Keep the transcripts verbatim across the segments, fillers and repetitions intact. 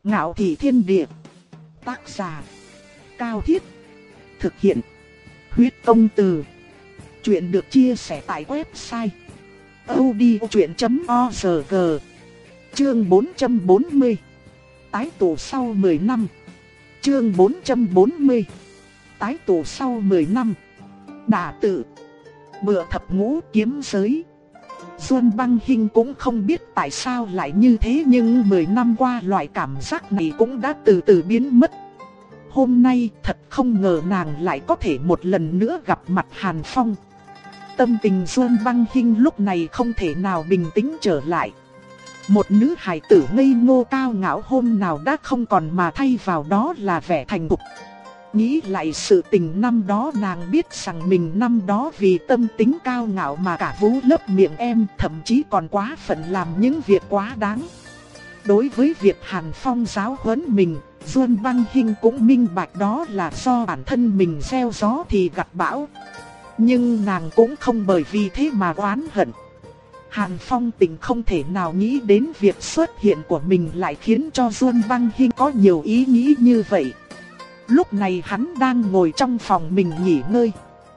Ngạo thị thiên địa. Tác giả Cao Thiết. Thực hiện Huyết Công Từ. Chuyện được chia sẻ tại website audiochuyện chấm org. Chương bốn trăm bốn mươi. Tái tụ sau mười năm. Chương bốn trăm bốn mươi. Tái tụ sau mười năm. Đả tự. Bựa thập ngũ kiếm giới. Duân Băng Hinh cũng không biết tại sao lại như thế, nhưng mười năm qua loại cảm giác này cũng đã từ từ biến mất. Hôm nay thật không ngờ nàng lại có thể một lần nữa gặp mặt Hàn Phong. Tâm tình Duân Băng Hinh lúc này không thể nào bình tĩnh trở lại. Một nữ hài tử ngây ngô cao ngạo hôm nào đã không còn, mà thay vào đó là vẻ thành thục. Nghĩ lại sự tình năm đó, nàng biết rằng mình năm đó vì tâm tính cao ngạo mà cả vú lấp miệng em, thậm chí còn quá phận làm những việc quá đáng. Đối với việc Hàn Phong giáo huấn mình, Duân Băng Hinh cũng minh bạch đó là do bản thân mình gieo gió thì gặt bão. Nhưng nàng cũng không bởi vì thế mà oán hận. Hàn Phong tình không thể nào nghĩ đến việc xuất hiện của mình lại khiến cho Duân Băng Hinh có nhiều ý nghĩ như vậy. Lúc này hắn đang ngồi trong phòng mình nghỉ ngơi.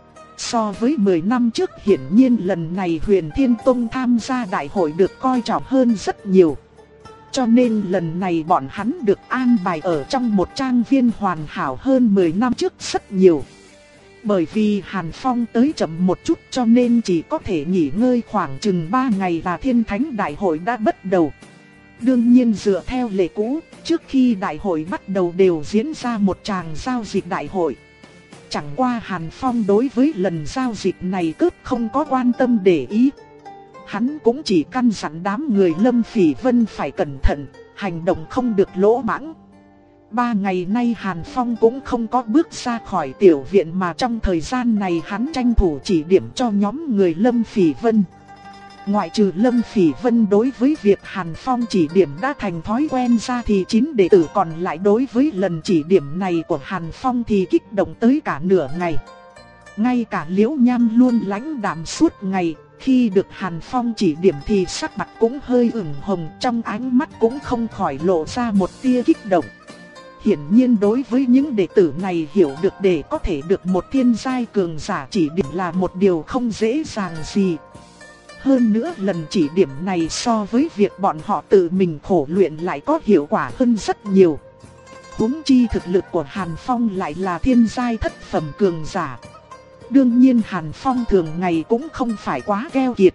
So với mười năm trước, hiển nhiên lần này Huyền Thiên Tông tham gia đại hội được coi trọng hơn rất nhiều. Cho nên lần này bọn hắn được an bài ở trong một trang viên hoàn hảo hơn mười năm trước rất nhiều. Bởi vì Hàn Phong tới chậm một chút cho nên chỉ có thể nghỉ ngơi khoảng chừng ba ngày là Thiên Thánh đại hội đã bắt đầu. Đương nhiên dựa theo lệ cũ, trước khi đại hội bắt đầu đều diễn ra một tràng giao dịch đại hội. Chẳng qua Hàn Phong đối với lần giao dịch này cứ không có quan tâm để ý. Hắn cũng chỉ căn dặn đám người Lâm Phỉ Vân phải cẩn thận, hành động không được lỗ mãng. Ba ngày nay Hàn Phong cũng không có bước ra khỏi tiểu viện, mà trong thời gian này hắn tranh thủ chỉ điểm cho nhóm người Lâm Phỉ Vân. Ngoại trừ Lâm Phỉ Vân đối với việc Hàn Phong chỉ điểm đã thành thói quen ra, thì chín đệ tử còn lại đối với lần chỉ điểm này của Hàn Phong thì kích động tới cả nửa ngày. Ngay cả Liễu Nham luôn lãnh đạm suốt ngày, khi được Hàn Phong chỉ điểm thì sắc mặt cũng hơi ửng hồng, trong ánh mắt cũng không khỏi lộ ra một tia kích động. Hiển nhiên đối với những đệ tử này, hiểu được để có thể được một thiên giai cường giả chỉ điểm là một điều không dễ dàng gì. Hơn nữa lần chỉ điểm này so với việc bọn họ tự mình khổ luyện lại có hiệu quả hơn rất nhiều. Huống chi thực lực của Hàn Phong lại là thiên giai thất phẩm cường giả. Đương nhiên Hàn Phong thường ngày cũng không phải quá keo kiệt.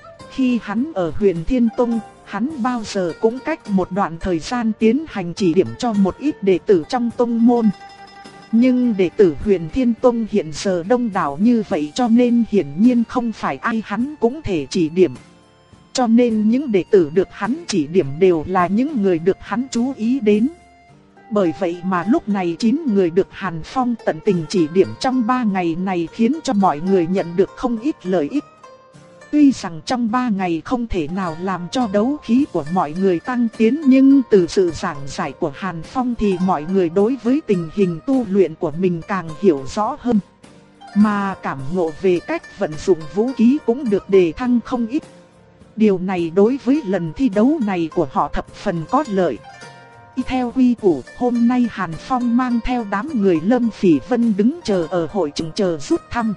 Khi hắn ở Huyền Thiên Tông, hắn bao giờ cũng cách một đoạn thời gian tiến hành chỉ điểm cho một ít đệ tử trong tông môn. Nhưng đệ tử Huyền Thiên Tông hiện giờ đông đảo như vậy, cho nên hiển nhiên không phải ai hắn cũng thể chỉ điểm. Cho nên những đệ tử được hắn chỉ điểm đều là những người được hắn chú ý đến. Bởi vậy mà lúc này chín người được Hàn Phong tận tình chỉ điểm trong ba ngày này khiến cho mọi người nhận được không ít lợi ích. Tuy rằng trong ba ngày không thể nào làm cho đấu khí của mọi người tăng tiến, nhưng từ sự giảng giải của Hàn Phong thì mọi người đối với tình hình tu luyện của mình càng hiểu rõ hơn. Mà cảm ngộ về cách vận dụng vũ khí cũng được đề thăng không ít. Điều này đối với lần thi đấu này của họ thập phần có lợi. Y theo quy củ, hôm nay Hàn Phong mang theo đám người Lâm Phỉ Vân đứng chờ ở hội trường chờ rút thăm.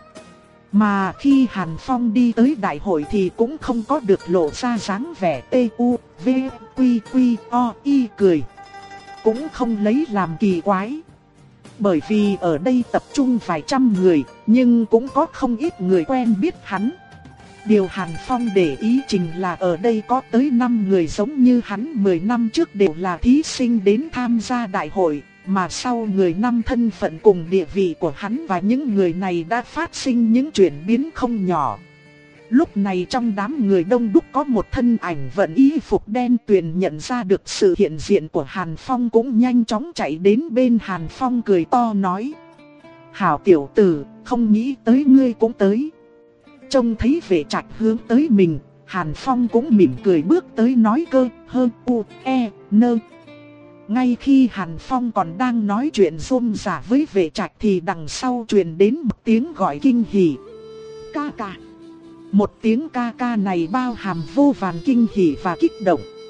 Mà khi Hàn Phong đi tới đại hội thì cũng không có được lộ ra dáng vẻ T U V Q Q O Y cười. Cũng không lấy làm kỳ quái. Bởi vì ở đây tập trung vài trăm người, nhưng cũng có không ít người quen biết hắn. Điều Hàn Phong để ý chính là ở đây có tới năm người giống như hắn mười năm trước đều là thí sinh đến tham gia đại hội. Mà sau người năm thân phận cùng địa vị của hắn và những người này đã phát sinh những chuyển biến không nhỏ. Lúc này trong đám người đông đúc có một thân ảnh vận y phục đen tuyền nhận ra được sự hiện diện của Hàn Phong, cũng nhanh chóng chạy đến bên Hàn Phong cười to nói: "Hảo tiểu tử, không nghĩ tới ngươi cũng tới." Trông thấy Vệ Trạch hướng tới mình, Hàn Phong cũng mỉm cười bước tới nói cơ hơ u e nơ. Ngay khi Hàn Phong còn đang nói chuyện rôm rả với Vệ Trạch thì đằng sau truyền đến một tiếng gọi kinh hỉ. Ca ca. Một tiếng ca ca này bao hàm vô vàn kinh hỉ và kích động.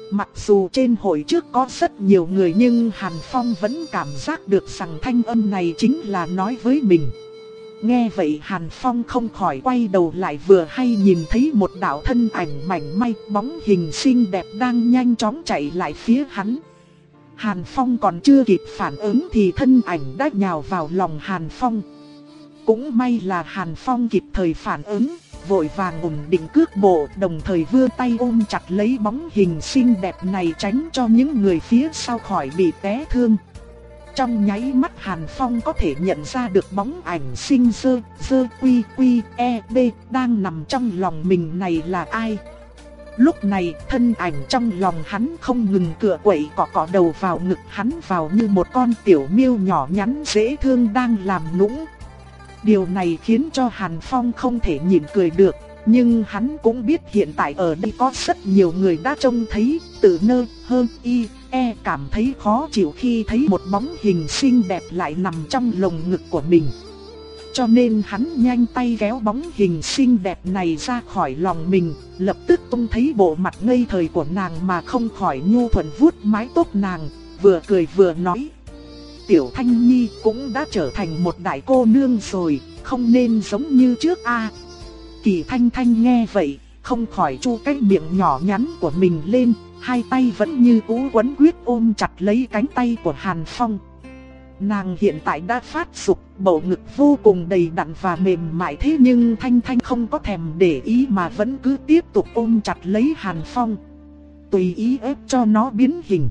Mặc dù trên hội trước có rất nhiều người nhưng Hàn Phong vẫn cảm giác được rằng thanh âm này chính là nói với mình. Nghe vậy Hàn Phong không khỏi quay đầu lại, vừa hay nhìn thấy một đạo thân ảnh mảnh mai bóng hình xinh đẹp đang nhanh chóng chạy lại phía hắn. Hàn Phong còn chưa kịp phản ứng thì thân ảnh đã nhào vào lòng Hàn Phong. Cũng may là Hàn Phong kịp thời phản ứng, vội vàng ổn định cước bộ, đồng thời vươn tay ôm chặt lấy bóng hình xinh đẹp này tránh cho những người phía sau khỏi bị té thương. Trong nháy mắt Hàn Phong có thể nhận ra được bóng ảnh xinh dơ, dơ quy quy e b đang nằm trong lòng mình này là ai. Lúc này thân ảnh trong lòng hắn không ngừng cựa quậy cọ cọ đầu vào ngực hắn vào như một con tiểu miêu nhỏ nhắn dễ thương đang làm nũng. Điều này khiến cho Hàn Phong không thể nhịn cười được, nhưng hắn cũng biết hiện tại ở đây có rất nhiều người đã trông thấy, từ nơ hơn y e cảm thấy khó chịu khi thấy một bóng hình xinh đẹp lại nằm trong lồng ngực của mình. Cho nên hắn nhanh tay kéo bóng hình xinh đẹp này ra khỏi lòng mình, lập tức trông thấy bộ mặt ngây thơ của nàng mà không khỏi nhu thuận vuốt mái tóc nàng, vừa cười vừa nói: Tiểu Thanh Nhi cũng đã trở thành một đại cô nương rồi, không nên giống như trước a. À. Kỳ Thanh Thanh nghe vậy, không khỏi chu cái miệng nhỏ nhắn của mình lên, hai tay vẫn như cũ quấn quyết ôm chặt lấy cánh tay của Hàn Phong. Nàng hiện tại đã phát dục, bầu ngực vô cùng đầy đặn và mềm mại, thế nhưng Thanh Thanh không có thèm để ý mà vẫn cứ tiếp tục ôm chặt lấy Hàn Phong, tùy ý ép cho nó biến hình.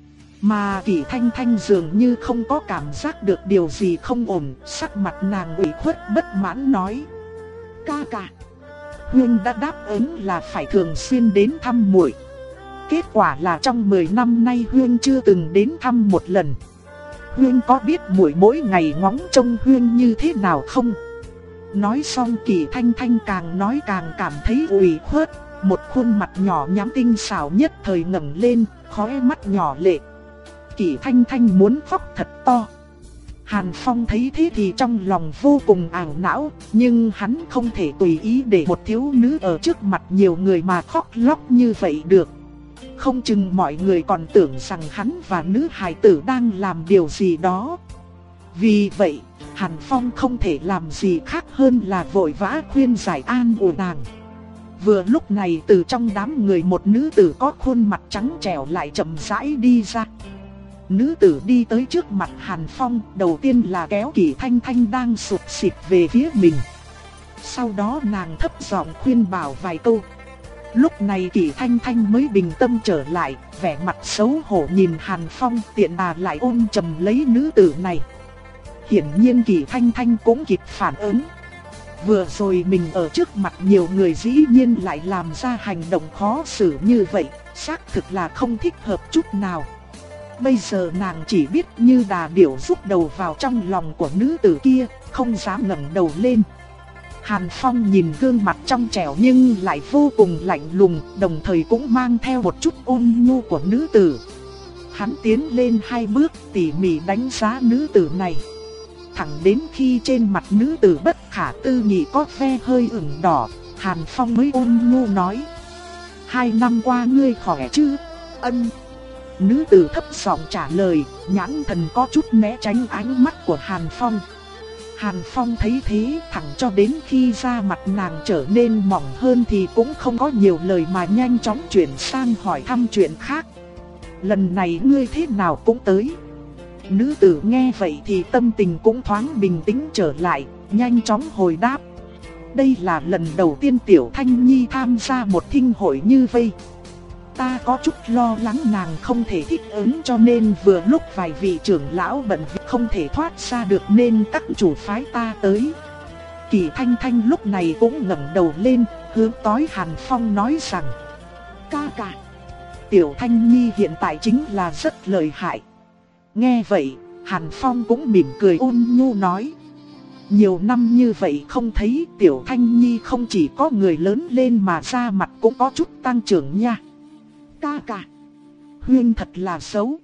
Mà Kỳ Thanh Thanh dường như không có cảm giác được điều gì không ổn, sắc mặt nàng ủy khuất bất mãn nói: Ca ca, Huynh đã đáp ứng là phải thường xuyên đến thăm muội. Kết quả là trong mười năm nay Huynh chưa từng đến thăm một lần. Huynh có biết muội mỗi ngày ngóng trông Huynh như thế nào không? Nói xong Kỳ Thanh Thanh càng nói càng cảm thấy ủy khuất, một khuôn mặt nhỏ nhắn tinh xảo nhất thời ngẩng lên, khóe mắt nhỏ lệ. Kỳ Thanh Thanh muốn khóc thật to. Hàn Phong thấy thế thì trong lòng vô cùng ảo não, nhưng hắn không thể tùy ý để một thiếu nữ ở trước mặt nhiều người mà khóc lóc như vậy được. Không chừng mọi người còn tưởng rằng hắn và nữ hài tử đang làm điều gì đó. Vì vậy, Hàn Phong không thể làm gì khác hơn là vội vã khuyên giải an ủi nàng. Vừa lúc này từ trong đám người một nữ tử có khuôn mặt trắng trẻo lại chậm rãi đi ra. Nữ tử đi tới trước mặt Hàn Phong, đầu tiên là kéo Kỳ Thanh Thanh đang sụt sịt về phía mình. Sau đó nàng thấp giọng khuyên bảo vài câu. Lúc này Kỳ Thanh Thanh mới bình tâm trở lại, vẻ mặt xấu hổ nhìn Hàn Phong, tiện đà lại ôm chầm lấy nữ tử này. Hiển nhiên Kỳ Thanh Thanh cũng kịp phản ứng. Vừa rồi mình ở trước mặt nhiều người dĩ nhiên lại làm ra hành động khó xử như vậy, xác thực là không thích hợp chút nào. Bây giờ nàng chỉ biết như đà điểu rút đầu vào trong lòng của nữ tử kia, không dám ngẩng đầu lên. Hàn Phong nhìn gương mặt trong trẻo nhưng lại vô cùng lạnh lùng, đồng thời cũng mang theo một chút ôn nhu của nữ tử. Hắn tiến lên hai bước tỉ mỉ đánh giá nữ tử này. Thẳng đến khi trên mặt nữ tử bất khả tư nghị có ve hơi ửng đỏ, Hàn Phong mới ôn nhu nói: Hai năm qua ngươi khỏe chứ? Ân. Nữ tử thấp giọng trả lời, nhãn thần có chút né tránh ánh mắt của Hàn Phong. Hàn Phong thấy thế, thẳng cho đến khi da mặt nàng trở nên mỏng hơn thì cũng không có nhiều lời mà nhanh chóng chuyển sang hỏi thăm chuyện khác. Lần này ngươi thế nào cũng tới. Nữ tử nghe vậy thì tâm tình cũng thoáng bình tĩnh trở lại, nhanh chóng hồi đáp. Đây là lần đầu tiên Tiểu Thanh Nhi tham gia một thinh hội như vây. Ta có chút lo lắng nàng không thể thích ứng, cho nên vừa lúc vài vị trưởng lão bận việc không thể thoát ra được nên các chủ phái ta tới. Kỳ Thanh Thanh lúc này cũng ngẩng đầu lên, hướng tới Hàn Phong nói rằng: Ca ca, Tiểu Thanh Nhi hiện tại chính là rất lợi hại. Nghe vậy, Hàn Phong cũng mỉm cười ôn nhu nói: Nhiều năm như vậy không thấy Tiểu Thanh Nhi không chỉ có người lớn lên mà da mặt cũng có chút tăng trưởng nha. Ca ca, Huynh thật là xấu.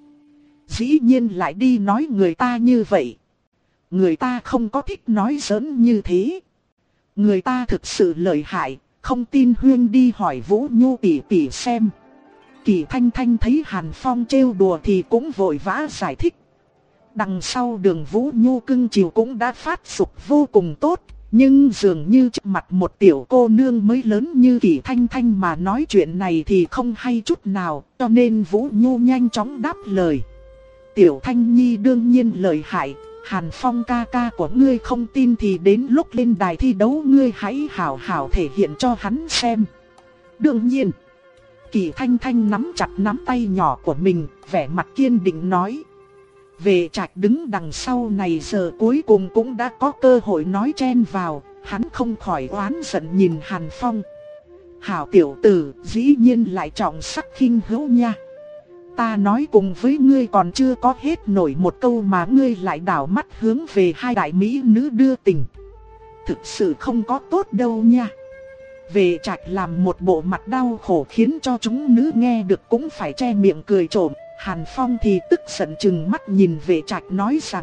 Dĩ nhiên lại đi nói người ta như vậy. Người ta không có thích nói giỡn như thế. Người ta thực sự lợi hại, không tin Huynh đi hỏi Vũ Nhu tỷ tỷ xem. Kỳ Thanh Thanh thấy Hàn Phong trêu đùa thì cũng vội vã giải thích. Đằng sau Đường Vũ Nhu cưng chiều cũng đã phát dục vô cùng tốt. Nhưng dường như trước mặt một tiểu cô nương mới lớn như Kỳ Thanh Thanh mà nói chuyện này thì không hay chút nào. Cho nên Vũ Nhu nhanh chóng đáp lời. Tiểu Thanh Nhi đương nhiên lợi hại. Hàn Phong ca ca của ngươi không tin thì đến lúc lên đài thi đấu ngươi hãy hảo hảo thể hiện cho hắn xem. Đương nhiên. Kỳ Thanh Thanh nắm chặt nắm tay nhỏ của mình, vẻ mặt kiên định nói. Vệ Trạch đứng đằng sau này giờ cuối cùng cũng đã có cơ hội nói chen vào, hắn không khỏi oán giận nhìn Hàn Phong. Hảo tiểu tử, dĩ nhiên lại trọng sắc khinh hữu nha. Ta nói cùng với ngươi còn chưa có hết nổi một câu mà ngươi lại đảo mắt hướng về hai đại mỹ nữ đưa tình. Thực sự không có tốt đâu nha. Vệ Trạch làm một bộ mặt đau khổ khiến cho chúng nữ nghe được cũng phải che miệng cười trộm. Hàn Phong thì tức giận chừng mắt nhìn Vệ Trạch nói rằng: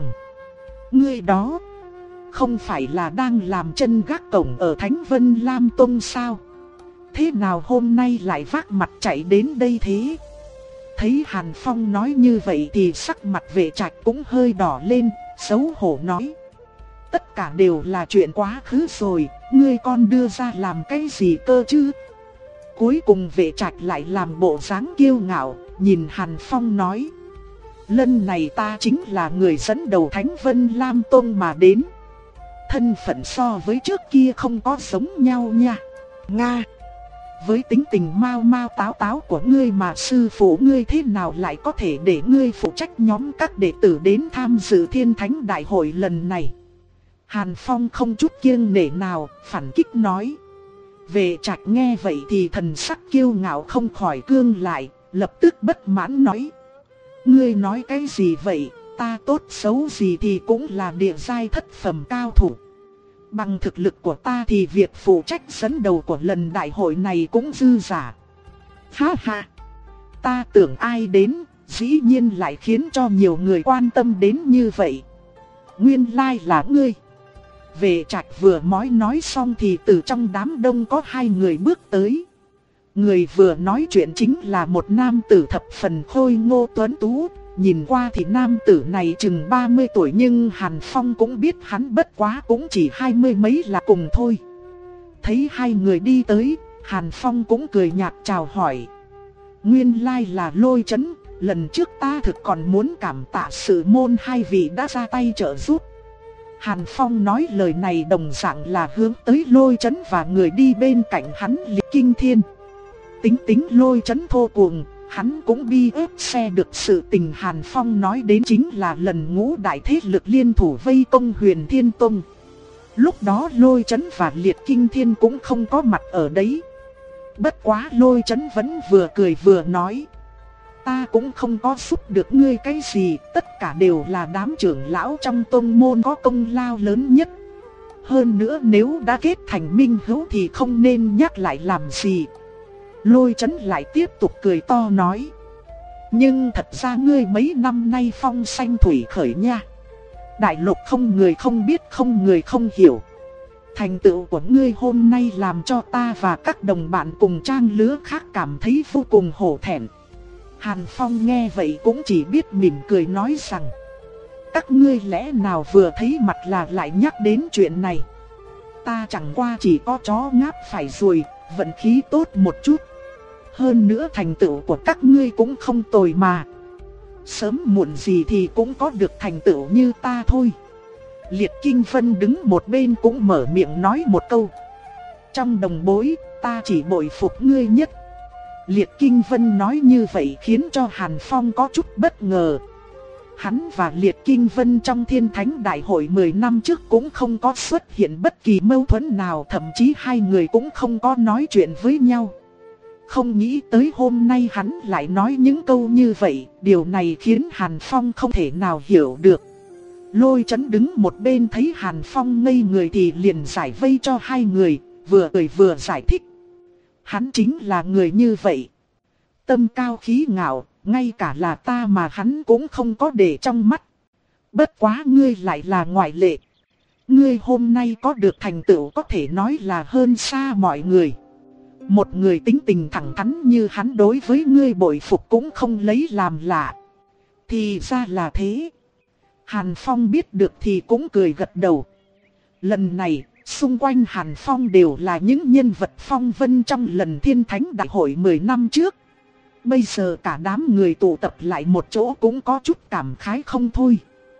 ngươi đó, không phải là đang làm chân gác cổng ở Thánh Vân Lam Tông sao? Thế nào hôm nay lại vác mặt chạy đến đây thế? Thấy Hàn Phong nói như vậy thì sắc mặt Vệ Trạch cũng hơi đỏ lên, xấu hổ nói: tất cả đều là chuyện quá khứ rồi, ngươi con đưa ra làm cái gì cơ chứ? Cuối cùng Vệ Trạch lại làm bộ dáng kiêu ngạo, nhìn Hàn Phong nói: lần này ta chính là người dẫn đầu Thánh Vân Lam Tông mà đến. Thân phận so với trước kia không có giống nhau nha. Nga, với tính tình mau mau táo táo của ngươi mà sư phụ ngươi thế nào lại có thể để ngươi phụ trách nhóm các đệ tử đến tham dự Thiên Thánh Đại hội lần này? Hàn Phong không chút kiêng nể nào, phản kích nói. Vệ Trạch nghe vậy thì thần sắc kiêu ngạo không khỏi cương lại, lập tức bất mãn nói: ngươi nói cái gì vậy, ta tốt xấu gì thì cũng là địa giai thất phẩm cao thủ. Bằng thực lực của ta thì việc phụ trách dẫn đầu của lần đại hội này cũng dư giả. Ha ha, ta tưởng ai đến, dĩ nhiên lại khiến cho nhiều người quan tâm đến như vậy. Nguyên lai là ngươi. Vệ Trạch vừa mới nói xong thì từ trong đám đông có hai người bước tới. Người vừa nói chuyện chính là một nam tử thập phần khôi ngô tuấn tú. Nhìn qua thì nam tử này chừng ba mươi tuổi nhưng Hàn Phong cũng biết hắn bất quá cũng chỉ hai mươi mấy là cùng thôi. Thấy hai người đi tới, Hàn Phong cũng cười nhạt chào hỏi. Nguyên lai là Lôi Chấn, lần trước ta thực còn muốn cảm tạ sự môn hai vị đã ra tay trợ giúp. Hàn Phong nói lời này đồng dạng là hướng tới Lôi Chấn và người đi bên cạnh hắn Liệt Kinh Thiên. Tính tính Lôi Chấn thô cuồng, hắn cũng bi ép xe được sự tình Hàn Phong nói đến chính là lần ngũ đại thế lực liên thủ vây công Huyền Thiên Tông. Lúc đó Lôi Chấn và Liệt Kinh Thiên cũng không có mặt ở đấy. Bất quá Lôi Chấn vẫn vừa cười vừa nói: ta cũng không có giúp được ngươi cái gì, tất cả đều là đám trưởng lão trong tông môn có công lao lớn nhất. Hơn nữa nếu đã kết thành minh hữu thì không nên nhắc lại làm gì. Lôi Chấn lại tiếp tục cười to nói: nhưng thật ra ngươi mấy năm nay phong sanh thủy khởi nha. Đại lục không người không biết, không người không hiểu. Thành tựu của ngươi hôm nay làm cho ta và các đồng bạn cùng trang lứa khác cảm thấy vô cùng hổ thẹn. Hàn Phong nghe vậy cũng chỉ biết mỉm cười nói rằng: các ngươi lẽ nào vừa thấy mặt là lại nhắc đến chuyện này. Ta chẳng qua chỉ có chó ngáp phải ruồi, vận khí tốt một chút. Hơn nữa thành tựu của các ngươi cũng không tồi mà. Sớm muộn gì thì cũng có được thành tựu như ta thôi. Liệt Kinh Vân đứng một bên cũng mở miệng nói một câu: trong đồng bối, ta chỉ bội phục ngươi nhất. Liệt Kinh Vân nói như vậy khiến cho Hàn Phong có chút bất ngờ. Hắn và Liệt Kinh Vân trong Thiên Thánh Đại hội mười năm trước cũng không có xuất hiện bất kỳ mâu thuẫn nào, thậm chí hai người cũng không có nói chuyện với nhau. Không nghĩ tới hôm nay hắn lại nói những câu như vậy, điều này khiến Hàn Phong không thể nào hiểu được. Lôi Chấn đứng một bên thấy Hàn Phong ngây người thì liền giải vây cho hai người, vừa cười vừa giải thích. Hắn chính là người như vậy. Tâm cao khí ngạo, ngay cả là ta mà hắn cũng không có để trong mắt. Bất quá ngươi lại là ngoại lệ. Ngươi hôm nay có được thành tựu có thể nói là hơn xa mọi người. Một người tính tình thẳng thắn như hắn đối với ngươi bội phục cũng không lấy làm lạ. Thì ra là thế. Hàn Phong biết được thì cũng cười gật đầu. Lần này, xung quanh Hàn Phong đều là những nhân vật phong vân trong lần Thiên Thánh Đại hội mười năm trước. Bây giờ cả đám người tụ tập lại một chỗ cũng có chút cảm khái không thôi.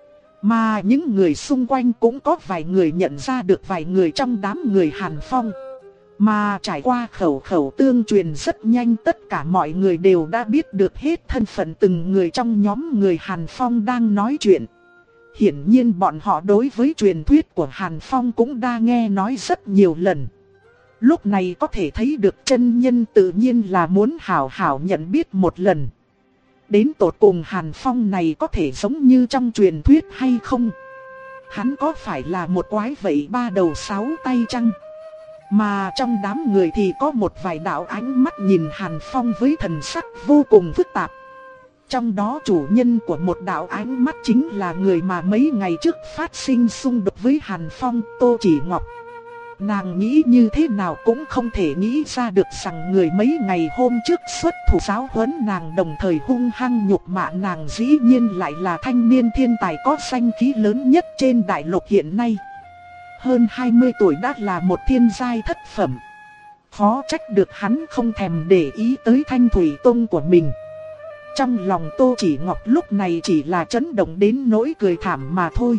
Mà những người xung quanh cũng có vài người nhận ra được vài người trong đám người Hàn Phong. Mà trải qua khẩu khẩu tương truyền rất nhanh, tất cả mọi người đều đã biết được hết thân phận từng người trong nhóm người Hàn Phong đang nói chuyện. Hiển nhiên bọn họ đối với truyền thuyết của Hàn Phong cũng đã nghe nói rất nhiều lần. Lúc này có thể thấy được chân nhân tự nhiên là muốn hảo hảo nhận biết một lần. Đến tột cùng Hàn Phong này có thể giống như trong truyền thuyết hay không? Hắn có phải là một quái vậy ba đầu sáu tay chăng? Mà trong đám người thì có một vài đạo ánh mắt nhìn Hàn Phong với thần sắc vô cùng phức tạp. Trong đó chủ nhân của một đạo ánh mắt chính là người mà mấy ngày trước phát sinh xung đột với Hàn Phong, Tô Chỉ Ngọc. Nàng nghĩ như thế nào cũng không thể nghĩ ra được rằng người mấy ngày hôm trước xuất thủ giáo huấn nàng đồng thời hung hăng nhục mạ nàng dĩ nhiên lại là thanh niên thiên tài có danh khí lớn nhất trên đại lục hiện nay. Hơn hai mươi tuổi đã là một thiên giai thất phẩm. Khó trách được hắn không thèm để ý tới Thanh Thủy Tông của mình. Trong lòng Tô Chỉ Ngọc lúc này chỉ là chấn động đến nỗi cười thảm mà thôi.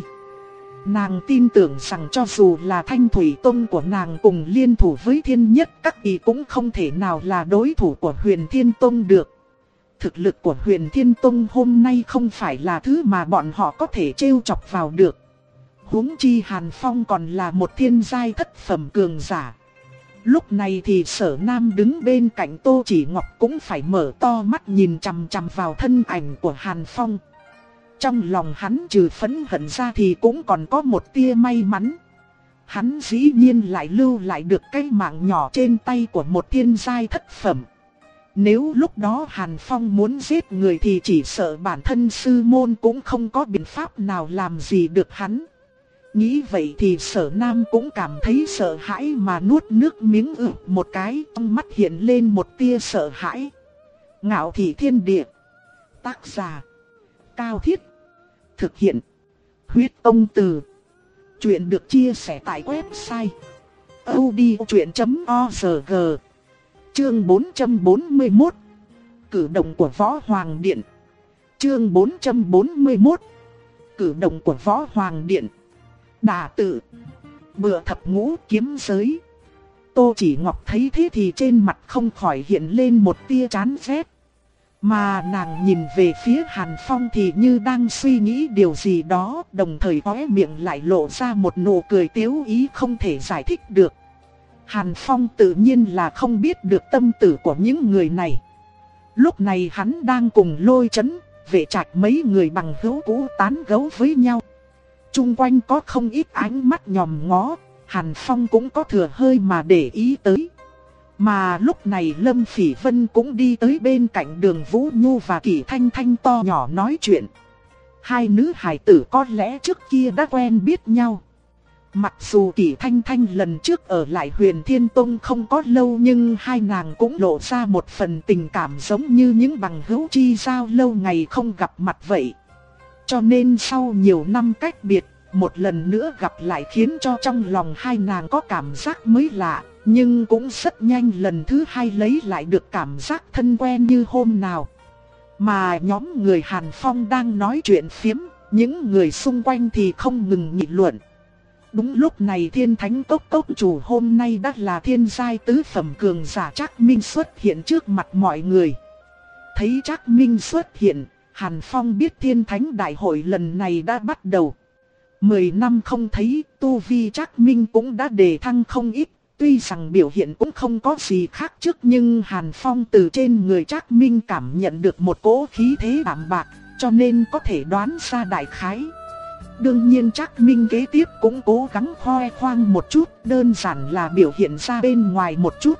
Nàng tin tưởng rằng cho dù là Thanh Thủy Tông của nàng cùng liên thủ với Thiên Nhất Các thì cũng không thể nào là đối thủ của Huyền Thiên Tông được. Thực lực của Huyền Thiên Tông hôm nay không phải là thứ mà bọn họ có thể trêu chọc vào được. Huống chi Hàn Phong còn là một thiên giai thất phẩm cường giả. Lúc này thì Sở Nam đứng bên cạnh Tô Chỉ Ngọc cũng phải mở to mắt nhìn chằm chằm vào thân ảnh của Hàn Phong. Trong lòng hắn trừ phẫn hận ra thì cũng còn có một tia may mắn. Hắn dĩ nhiên lại lưu lại được cái mạng nhỏ trên tay của một thiên giai thất phẩm. Nếu lúc đó Hàn Phong muốn giết người thì chỉ sợ bản thân sư môn cũng không có biện pháp nào làm gì được hắn. Nghĩ vậy thì Sở Nam cũng cảm thấy sợ hãi mà nuốt nước miếng ực một cái, trong mắt hiện lên một tia sợ hãi. Ngạo Thị Thiên Địa. Tác giả Cao Thiết. Thực hiện Huyết Tông Từ. Chuyện được chia sẻ tại website audiochuyện chấm org. Chương bốn trăm bốn mươi mốt. Cử động của Võ Hoàng Điện. Chương bốn trăm bốn mươi mốt. Cử động của Võ Hoàng Điện. Đả tự. Bựa thập ngũ kiếm giới. Tô Chỉ Ngọc thấy thế thì trên mặt không khỏi hiện lên một tia chán ghét. Mà nàng nhìn về phía Hàn Phong thì như đang suy nghĩ điều gì đó, đồng thời khóe miệng lại lộ ra một nụ cười tiếu ý không thể giải thích được. Hàn Phong tự nhiên là không biết được tâm tư của những người này. Lúc này hắn đang cùng Lôi Chấn, Vệ Trạch mấy người bằng hữu cũ tán gẫu với nhau. Trung quanh có không ít ánh mắt nhòm ngó, Hàn Phong cũng có thừa hơi mà để ý tới. Mà lúc này Lâm Phỉ Vân cũng đi tới bên cạnh Đường Vũ Nhu và Kỷ Thanh Thanh to nhỏ nói chuyện. Hai nữ hài tử có lẽ trước kia đã quen biết nhau. Mặc dù Kỷ Thanh Thanh lần trước ở lại Huyền Thiên Tông không có lâu, nhưng hai nàng cũng lộ ra một phần tình cảm giống như những bằng hữu chi giao lâu ngày không gặp mặt vậy. Cho nên sau nhiều năm cách biệt, một lần nữa gặp lại khiến cho trong lòng hai nàng có cảm giác mới lạ. Nhưng cũng rất nhanh lần thứ hai lấy lại được cảm giác thân quen như hôm nào. Mà nhóm người Hàn Phong đang nói chuyện phiếm, những người xung quanh thì không ngừng nghị luận. Đúng lúc này Thiên Thánh Cốc Cốc chủ hôm nay đã là thiên giai tứ phẩm cường giả Trác Minh xuất hiện trước mặt mọi người. Thấy Trác Minh xuất hiện, Hàn Phong biết Thiên Thánh Đại hội lần này đã bắt đầu. Mười năm không thấy, tu vi Trác Minh cũng đã đề thăng không ít. Tuy rằng biểu hiện cũng không có gì khác trước, nhưng Hàn Phong từ trên người Trác Minh cảm nhận được một cỗ khí thế đạm bạc, cho nên có thể đoán ra đại khái. Đương nhiên Trác Minh kế tiếp cũng cố gắng khoe khoang một chút, đơn giản là biểu hiện ra bên ngoài một chút.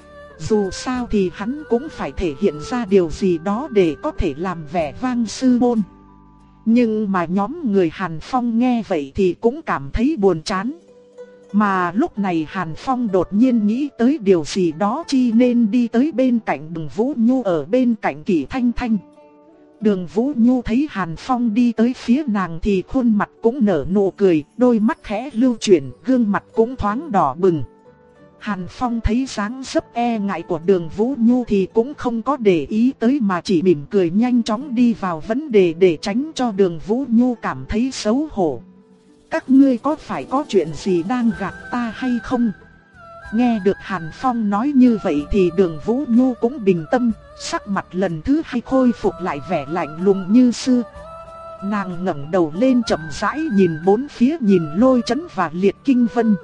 Dù sao thì hắn cũng phải thể hiện ra điều gì đó để có thể làm vẻ vang sư môn. Nhưng mà nhóm người Hàn Phong nghe vậy thì cũng cảm thấy buồn chán. Mà lúc này Hàn Phong đột nhiên nghĩ tới điều gì đó chi nên đi tới bên cạnh Đường Vũ Nhu ở bên cạnh Kỷ Thanh Thanh. Đường Vũ Nhu thấy Hàn Phong đi tới phía nàng thì khuôn mặt cũng nở nụ cười, đôi mắt khẽ lưu chuyển, gương mặt cũng thoáng đỏ bừng. Hàn Phong thấy dáng dấp e ngại của Đường Vũ Nhu thì cũng không có để ý tới mà chỉ mỉm cười nhanh chóng đi vào vấn đề để tránh cho Đường Vũ Nhu cảm thấy xấu hổ. Các ngươi có phải có chuyện gì đang gạt ta hay không? Nghe được Hàn Phong nói như vậy thì Đường Vũ Nhu cũng bình tâm, sắc mặt lần thứ hai khôi phục lại vẻ lạnh lùng như xưa. Nàng ngẩng đầu lên chậm rãi nhìn bốn phía, nhìn Lôi Chấn và Liệt Kinh Vân.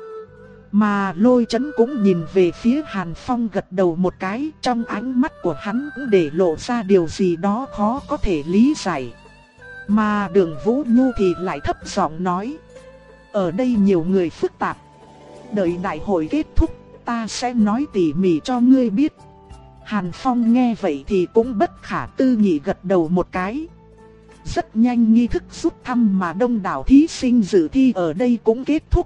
Mà Lôi Chấn cũng nhìn về phía Hàn Phong gật đầu một cái, trong ánh mắt của hắn cũng để lộ ra điều gì đó khó có thể lý giải. Mà Đường Vũ Nhu thì lại thấp giọng nói: ở đây nhiều người phức tạp. Đợi đại hội kết thúc, ta sẽ nói tỉ mỉ cho ngươi biết. Hàn Phong nghe vậy thì cũng bất khả tư nghị gật đầu một cái. Rất nhanh nghi thức rút thăm mà đông đảo thí sinh dự thi ở đây cũng kết thúc.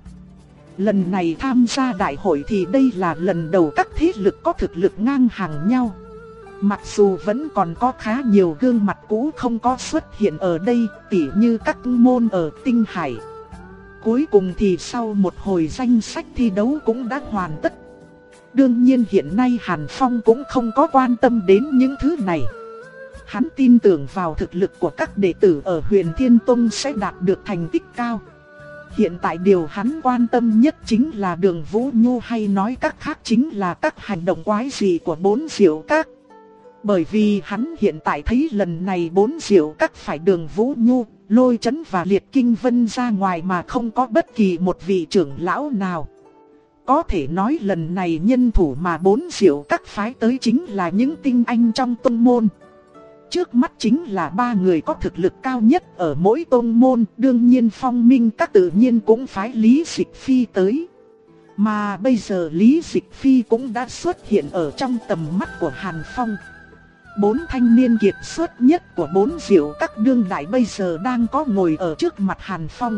Lần này tham gia đại hội thì đây là lần đầu các thế lực có thực lực ngang hàng nhau. Mặc dù vẫn còn có khá nhiều gương mặt cũ không có xuất hiện ở đây, tỉ như các môn ở Tinh Hải. Cuối cùng thì sau một hồi danh sách thi đấu cũng đã hoàn tất. Đương nhiên hiện nay Hàn Phong cũng không có quan tâm đến những thứ này. Hắn tin tưởng vào thực lực của các đệ tử ở Huyền Thiên Tông sẽ đạt được thành tích cao. Hiện tại điều hắn quan tâm nhất chính là Đường Vũ Nhu, hay nói cách khác chính là các hành động quái dị của bốn diệu các. Bởi vì hắn hiện tại thấy lần này bốn diệu các phải Đường Vũ Nhu, Lôi Chấn và Liệt Kinh Vân ra ngoài mà không có bất kỳ một vị trưởng lão nào. Có thể nói lần này nhân thủ mà bốn diệu các phái tới chính là những tinh anh trong tông môn. Trước mắt chính là ba người có thực lực cao nhất ở mỗi tông môn, đương nhiên Phong Minh các tự nhiên cũng phái Lý Dịch Phi tới. Mà bây giờ Lý Dịch Phi cũng đã xuất hiện ở trong tầm mắt của Hàn Phong. Bốn thanh niên kiệt xuất nhất của bốn diệu các đương đại bây giờ đang có ngồi ở trước mặt Hàn Phong.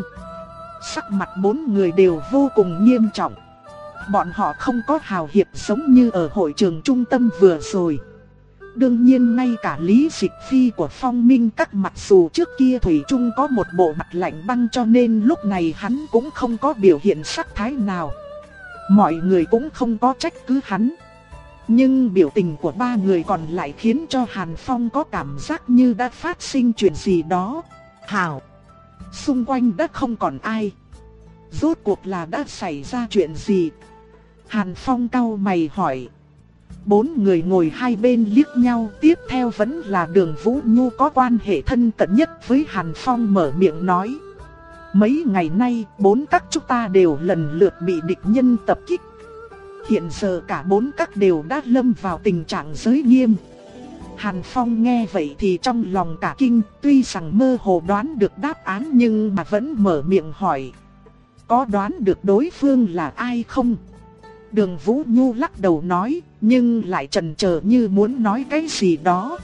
Sắc mặt bốn người đều vô cùng nghiêm trọng. Bọn họ không có hào hiệp giống như ở hội trường trung tâm vừa rồi. Đương nhiên ngay cả Lý Dịch Phi của Phong Minh các mặc dù trước kia Thủy Trung có một bộ mặt lạnh băng cho nên lúc này hắn cũng không có biểu hiện sắc thái nào. Mọi người cũng không có trách cứ hắn. Nhưng biểu tình của ba người còn lại khiến cho Hàn Phong có cảm giác như đã phát sinh chuyện gì đó. Hảo! Xung quanh đã không còn ai. Rốt cuộc là đã xảy ra chuyện gì? Hàn Phong cau mày hỏi. Bốn người ngồi hai bên liếc nhau, tiếp theo vẫn là Đường Vũ Nhu có quan hệ thân cận nhất với Hàn Phong mở miệng nói. Mấy ngày nay, bốn các chúng ta đều lần lượt bị địch nhân tập kích. Hiện giờ cả bốn các đều đã lâm vào tình trạng giới nghiêm. Hàn Phong nghe vậy thì trong lòng cả kinh, tuy rằng mơ hồ đoán được đáp án nhưng mà vẫn mở miệng hỏi. Có đoán được đối phương là ai không? Đường Vũ Nhu lắc đầu nói, nhưng lại chần chờ như muốn nói cái gì đó.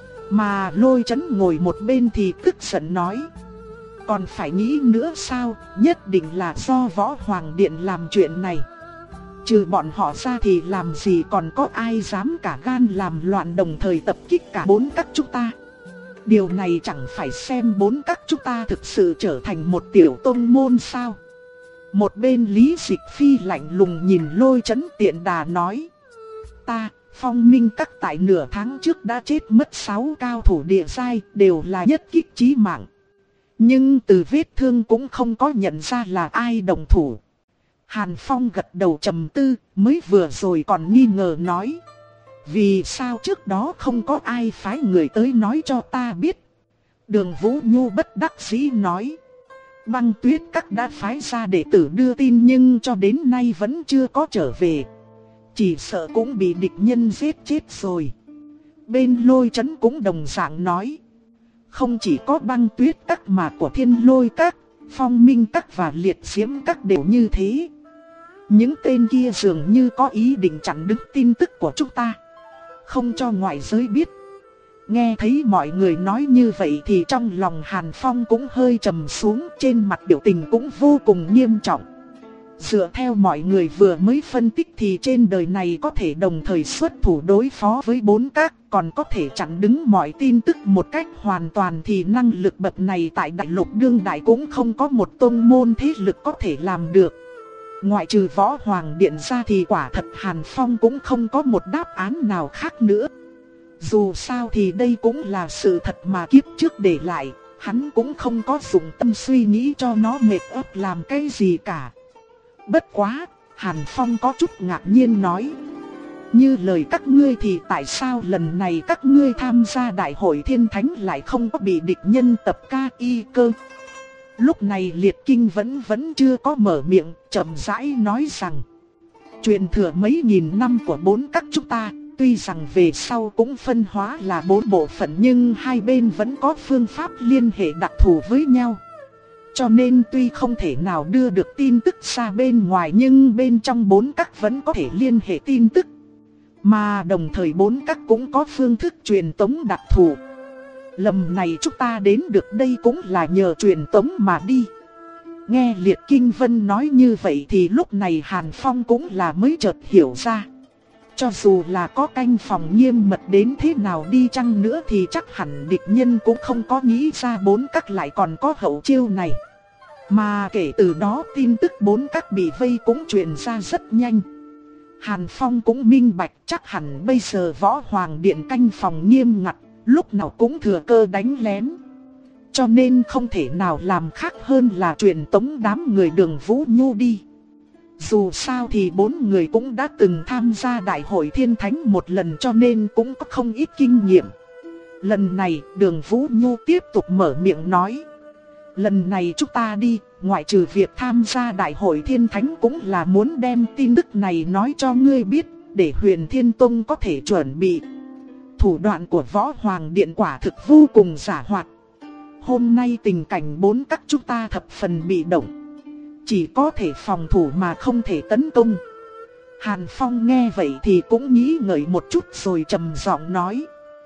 Mà Lôi Chấn ngồi một bên thì tức giận nói. Còn phải nghĩ nữa sao, nhất định là do Võ Hoàng Điện làm chuyện này. Trừ bọn họ ra thì làm gì còn có ai dám cả gan làm loạn đồng thời tập kích cả bốn các chúng ta. Điều này chẳng phải xem bốn các chúng ta thực sự trở thành một tiểu tông môn sao? Một bên Lý Dịch Phi lạnh lùng nhìn Lôi Chấn tiện đà nói. Ta, Phong Minh các tại nửa tháng trước đã chết mất sáu cao thủ địa giai, đều là nhất kích chí mạng. Nhưng từ vết thương cũng không có nhận ra là ai đồng thủ. Hàn Phong gật đầu trầm tư, mới vừa rồi còn nghi ngờ nói. Vì sao trước đó không có ai phái người tới nói cho ta biết? Đường Vũ Nhu bất đắc dĩ nói. Băng Tuyết các đã phái ra đệ tử đưa tin nhưng cho đến nay vẫn chưa có trở về. Chỉ sợ cũng bị địch nhân giết chết rồi. Bên Lôi Chấn cũng đồng dạng nói. Không chỉ có Băng Tuyết các mà của Thiên Lôi các, Phong Minh các và Liệt Diễm các đều như thế. Những tên kia dường như có ý định chặn đứt tin tức của chúng ta, không cho ngoại giới biết. Nghe thấy mọi người nói như vậy thì trong lòng Hàn Phong cũng hơi trầm xuống, trên mặt biểu tình cũng vô cùng nghiêm trọng. Dựa theo mọi người vừa mới phân tích thì trên đời này có thể đồng thời xuất thủ đối phó với bốn các, còn có thể chặn đứng mọi tin tức một cách hoàn toàn thì năng lực bậc này tại đại lục đương đại cũng không có một tông môn thế lực có thể làm được. Ngoại trừ Võ Hoàng Điện ra thì quả thật Hàn Phong cũng không có một đáp án nào khác nữa. Dù sao thì đây cũng là sự thật mà kiếp trước để lại, hắn cũng không có dụng tâm suy nghĩ cho nó mệt ấp làm cái gì cả. Bất quá, Hàn Phong có chút ngạc nhiên nói: như lời các ngươi thì tại sao lần này các ngươi tham gia đại hội thiên thánh lại không có bị địch nhân tập ca y cơ? Lúc này Liệt Kinh vẫn vẫn chưa có mở miệng, chậm rãi nói rằng: truyền thừa mấy nghìn năm của bốn các chúng ta, tuy rằng về sau cũng phân hóa là bốn bộ phận nhưng hai bên vẫn có phương pháp liên hệ đặc thù với nhau. Cho nên tuy không thể nào đưa được tin tức ra bên ngoài nhưng bên trong bốn các vẫn có thể liên hệ tin tức. Mà đồng thời bốn các cũng có phương thức truyền tống đặc thù. Lần này chúng ta đến được đây cũng là nhờ truyền tống mà đi. Nghe Liệt Kinh Vân nói như vậy thì lúc này Hàn Phong cũng là mới chợt hiểu ra. Cho dù là có canh phòng nghiêm mật đến thế nào đi chăng nữa thì chắc hẳn địch nhân cũng không có nghĩ ra bốn các lại còn có hậu chiêu này. Mà kể từ đó tin tức bốn các bị vây cũng truyền ra rất nhanh. Hàn Phong cũng minh bạch chắc hẳn bây giờ Võ Hoàng Điện canh phòng nghiêm ngặt, lúc nào cũng thừa cơ đánh lén. Cho nên không thể nào làm khác hơn là truyền tống đám người Đường Vũ Nhu đi. Dù sao thì bốn người cũng đã từng tham gia đại hội thiên thánh một lần cho nên cũng có không ít kinh nghiệm. Lần này Đường Vũ Nhu tiếp tục mở miệng nói: lần này chúng ta đi, ngoại trừ việc tham gia đại hội thiên thánh cũng là muốn đem tin tức này nói cho ngươi biết, để Huyền Thiên Tông có thể chuẩn bị. Thủ đoạn của Võ Hoàng Điện quả thực vô cùng giả hoạt. Hôm nay tình cảnh bốn các chúng ta thập phần bị động, chỉ có thể phòng thủ mà không thể tấn công. Hàn Phong nghe vậy thì cũng nghĩ ngợi một chút rồi trầm giọng nói: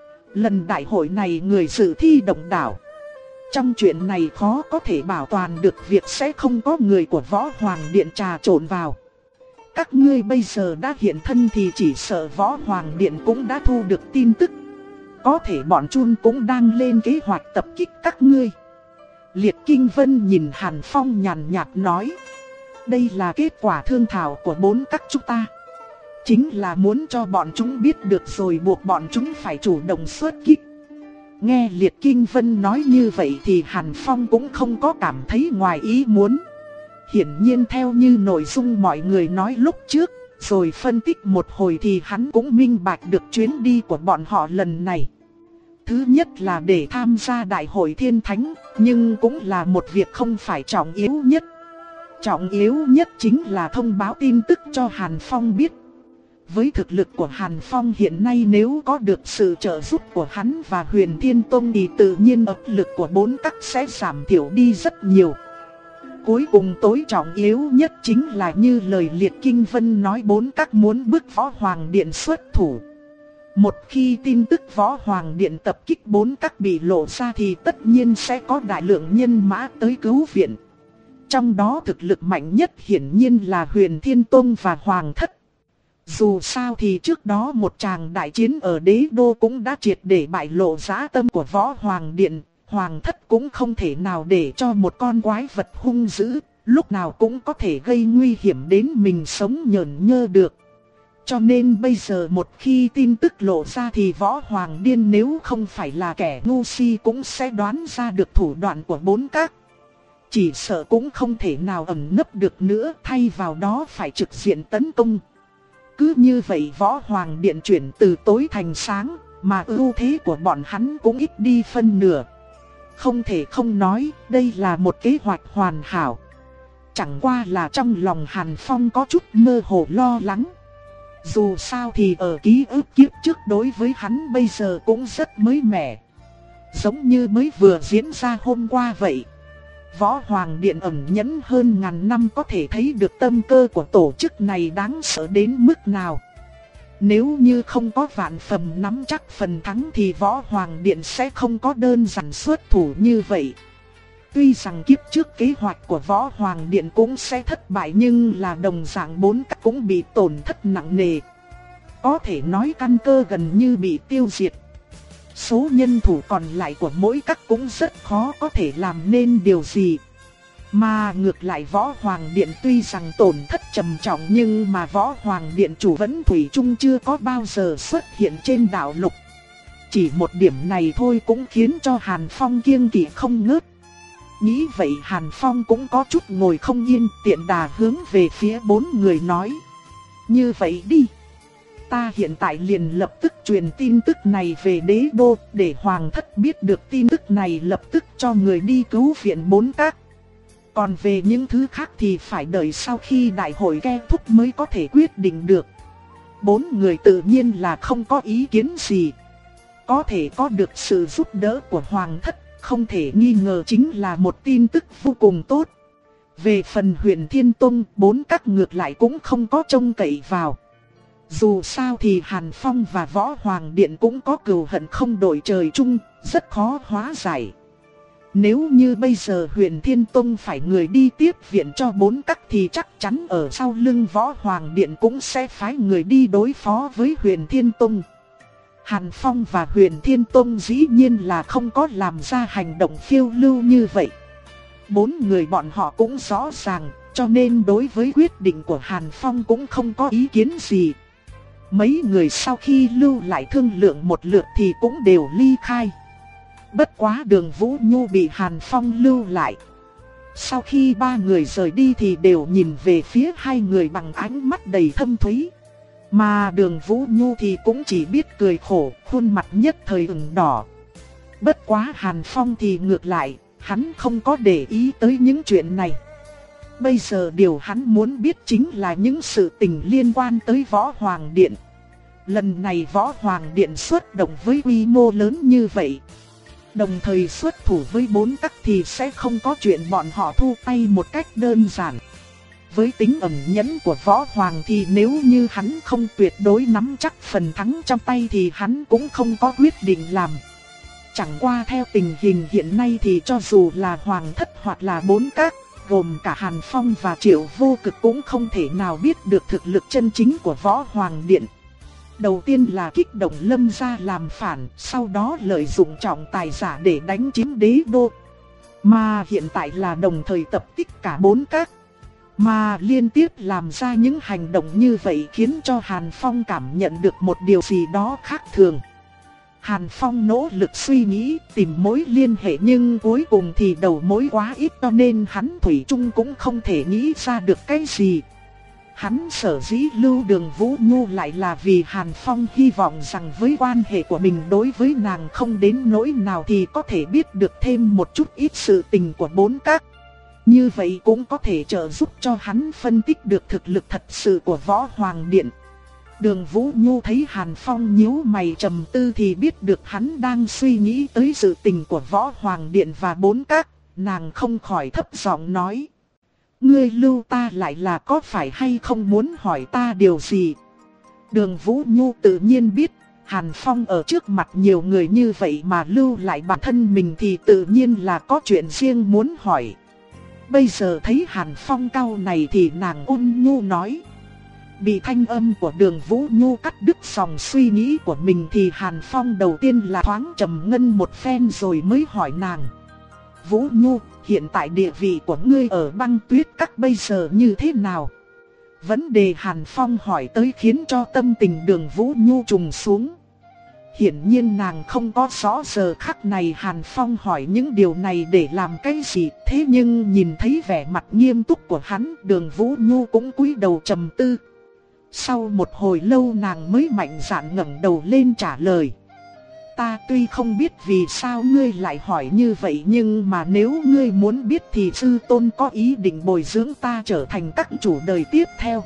lần đại hội này người dự thi đông đảo. Trong chuyện này khó có thể bảo toàn được việc sẽ không có người của Võ Hoàng Điện trà trộn vào. Các ngươi bây giờ đã hiện thân thì chỉ sợ Võ Hoàng Điện cũng đã thu được tin tức. Có thể bọn Chun cũng đang lên kế hoạch tập kích các ngươi. Liệt Kinh Vân nhìn Hàn Phong nhàn nhạt nói: đây là kết quả thương thảo của bốn các chúng ta. Chính là muốn cho bọn chúng biết được rồi buộc bọn chúng phải chủ động xuất kích. Nghe Liệt Kinh Vân nói như vậy thì Hàn Phong cũng không có cảm thấy ngoài ý muốn. Hiển nhiên theo như nội dung mọi người nói lúc trước, rồi phân tích một hồi thì hắn cũng minh bạch được chuyến đi của bọn họ lần này. Thứ nhất là để tham gia đại hội thiên thánh, nhưng cũng là một việc không phải trọng yếu nhất. Trọng yếu nhất chính là thông báo tin tức cho Hàn Phong biết. Với thực lực của Hàn Phong hiện nay nếu có được sự trợ giúp của hắn và Huyền Thiên Tông thì tự nhiên áp lực của bốn các sẽ giảm thiểu đi rất nhiều. Cuối cùng tối trọng yếu nhất chính là như lời Liệt Kinh Vân nói bốn các muốn bức Võ Hoàng Điện xuất thủ. Một khi tin tức Võ Hoàng Điện tập kích bốn các bị lộ ra thì tất nhiên sẽ có đại lượng nhân mã tới cứu viện. Trong đó thực lực mạnh nhất hiển nhiên là Huyền Thiên Tông và Hoàng Thất. Dù sao thì trước đó một tràng đại chiến ở đế đô cũng đã triệt để bại lộ dã tâm của Võ Hoàng Điện. Hoàng Thất cũng không thể nào để cho một con quái vật hung dữ, lúc nào cũng có thể gây nguy hiểm đến mình sống nhởn nhơ được. Cho nên bây giờ một khi tin tức lộ ra thì Võ Hoàng Điên nếu không phải là kẻ ngu si cũng sẽ đoán ra được thủ đoạn của bốn các. Chỉ sợ cũng không thể nào ẩn nấp được nữa, thay vào đó phải trực diện tấn công. Cứ như vậy Võ Hoàng Điện chuyển từ tối thành sáng, mà ưu thế của bọn hắn cũng ít đi phân nửa. Không thể không nói, đây là một kế hoạch hoàn hảo. Chẳng qua là trong lòng Hàn Phong có chút mơ hồ lo lắng. Dù sao thì ở ký ức kiếp trước đối với hắn bây giờ cũng rất mới mẻ. Giống như mới vừa diễn ra hôm qua vậy. Võ Hoàng Điện ẩn nhẫn hơn ngàn năm có thể thấy được tâm cơ của tổ chức này đáng sợ đến mức nào. Nếu như không có vạn phẩm nắm chắc phần thắng thì Võ Hoàng Điện sẽ không có đơn giản xuất thủ như vậy. Tuy rằng kiếp trước kế hoạch của Võ Hoàng Điện cũng sẽ thất bại nhưng là đồng dạng bốn các cũng bị tổn thất nặng nề. Có thể nói căn cơ gần như bị tiêu diệt. Số nhân thủ còn lại của mỗi các cũng rất khó có thể làm nên điều gì. Mà ngược lại Võ Hoàng Điện tuy rằng tổn thất trầm trọng nhưng mà Võ Hoàng Điện chủ vẫn thủy chung chưa có bao giờ xuất hiện trên đạo lục. Chỉ một điểm này thôi cũng khiến cho Hàn Phong kiêng kỵ không ngớt. Nghĩ vậy Hàn Phong cũng có chút ngồi không yên, tiện đà hướng về phía bốn người nói. Như vậy đi. Ta hiện tại liền lập tức truyền tin tức này về đế đô, để Hoàng thất biết được tin tức này lập tức cho người đi cứu viện bốn các. Còn về những thứ khác thì phải đợi sau khi đại hội kết thúc mới có thể quyết định được. Bốn người tự nhiên là không có ý kiến gì. Có thể có được sự giúp đỡ của Hoàng thất, không thể nghi ngờ chính là một tin tức vô cùng tốt. Về phần Huyền Thiên Tông, bốn các ngược lại cũng không có trông cậy vào. Dù sao thì Hàn Phong và Võ Hoàng Điện cũng có cừu hận không đội trời chung, rất khó hóa giải. Nếu như bây giờ Huyền Thiên Tông phải người đi tiếp viện cho bốn các thì chắc chắn ở sau lưng Võ Hoàng Điện cũng sẽ phái người đi đối phó với Huyền Thiên Tông. Hàn Phong và Huyền Thiên Tông dĩ nhiên là không có làm ra hành động phiêu lưu như vậy. Bốn người bọn họ cũng rõ ràng, cho nên đối với quyết định của Hàn Phong cũng không có ý kiến gì. Mấy người sau khi lưu lại thương lượng một lượt thì cũng đều ly khai. Bất quá Đường Vũ Nhu bị Hàn Phong lưu lại. Sau khi ba người rời đi thì đều nhìn về phía hai người bằng ánh mắt đầy thâm thúy. Mà Đường Vũ Nhu thì cũng chỉ biết cười khổ, khuôn mặt nhất thời ửng đỏ. Bất quá Hàn Phong thì ngược lại, hắn không có để ý tới những chuyện này. Bây giờ điều hắn muốn biết chính là những sự tình liên quan tới Võ Hoàng Điện. Lần này Võ Hoàng Điện xuất động với quy mô lớn như vậy, đồng thời xuất thủ với bốn các thì sẽ không có chuyện bọn họ thu tay một cách đơn giản. Với tính ẩn nhẫn của Võ Hoàng thì nếu như hắn không tuyệt đối nắm chắc phần thắng trong tay thì hắn cũng không có quyết định làm. Chẳng qua theo tình hình hiện nay thì cho dù là Hoàng thất hoặc là bốn các, gồm cả Hàn Phong và Triệu Vô Cực cũng không thể nào biết được thực lực chân chính của Võ Hoàng Điện. Đầu tiên là kích động Lâm gia làm phản, sau đó lợi dụng trọng tài giả để đánh chiếm đế đô. Mà hiện tại là đồng thời tập kích cả bốn các. Mà liên tiếp làm ra những hành động như vậy khiến cho Hàn Phong cảm nhận được một điều gì đó khác thường. Hàn Phong nỗ lực suy nghĩ, tìm mối liên hệ nhưng cuối cùng thì đầu mối quá ít cho nên hắn thủy chung cũng không thể nghĩ ra được cái gì. Hắn sở dĩ lưu Đường Vũ Nhu lại là vì Hàn Phong hy vọng rằng với quan hệ của mình đối với nàng không đến nỗi nào thì có thể biết được thêm một chút ít sự tình của bốn các. Như vậy cũng có thể trợ giúp cho hắn phân tích được thực lực thật sự của Võ Hoàng Điện. Đường Vũ Nhu thấy Hàn Phong nhíu mày trầm tư thì biết được hắn đang suy nghĩ tới sự tình của Võ Hoàng Điện và bốn các, nàng không khỏi thấp giọng nói. Ngươi lưu ta lại là có phải hay không muốn hỏi ta điều gì? Đường Vũ Nhu tự nhiên biết, Hàn Phong ở trước mặt nhiều người như vậy mà lưu lại bản thân mình thì tự nhiên là có chuyện riêng muốn hỏi. Bây giờ thấy Hàn Phong cau này thì nàng ôn nhu nói. Bị thanh âm của Đường Vũ Nhu cắt đứt dòng suy nghĩ của mình thì Hàn Phong đầu tiên là thoáng trầm ngâm một phen rồi mới hỏi nàng. Vũ Nhu, hiện tại địa vị của ngươi ở Băng Tuyết Các bây giờ như thế nào? Vấn đề Hàn Phong hỏi tới khiến cho tâm tình Đường Vũ Nhu trùng xuống. Hiển nhiên nàng không có rõ giờ khắc này Hàn Phong hỏi những điều này để làm cái gì. Thế nhưng nhìn thấy vẻ mặt nghiêm túc của hắn, Đường Vũ Nhu cũng cúi đầu trầm tư. Sau một hồi lâu nàng mới mạnh dạn ngẩng đầu lên trả lời. Ta tuy không biết vì sao ngươi lại hỏi như vậy nhưng mà nếu ngươi muốn biết thì sư tôn có ý định bồi dưỡng ta trở thành các chủ đời tiếp theo.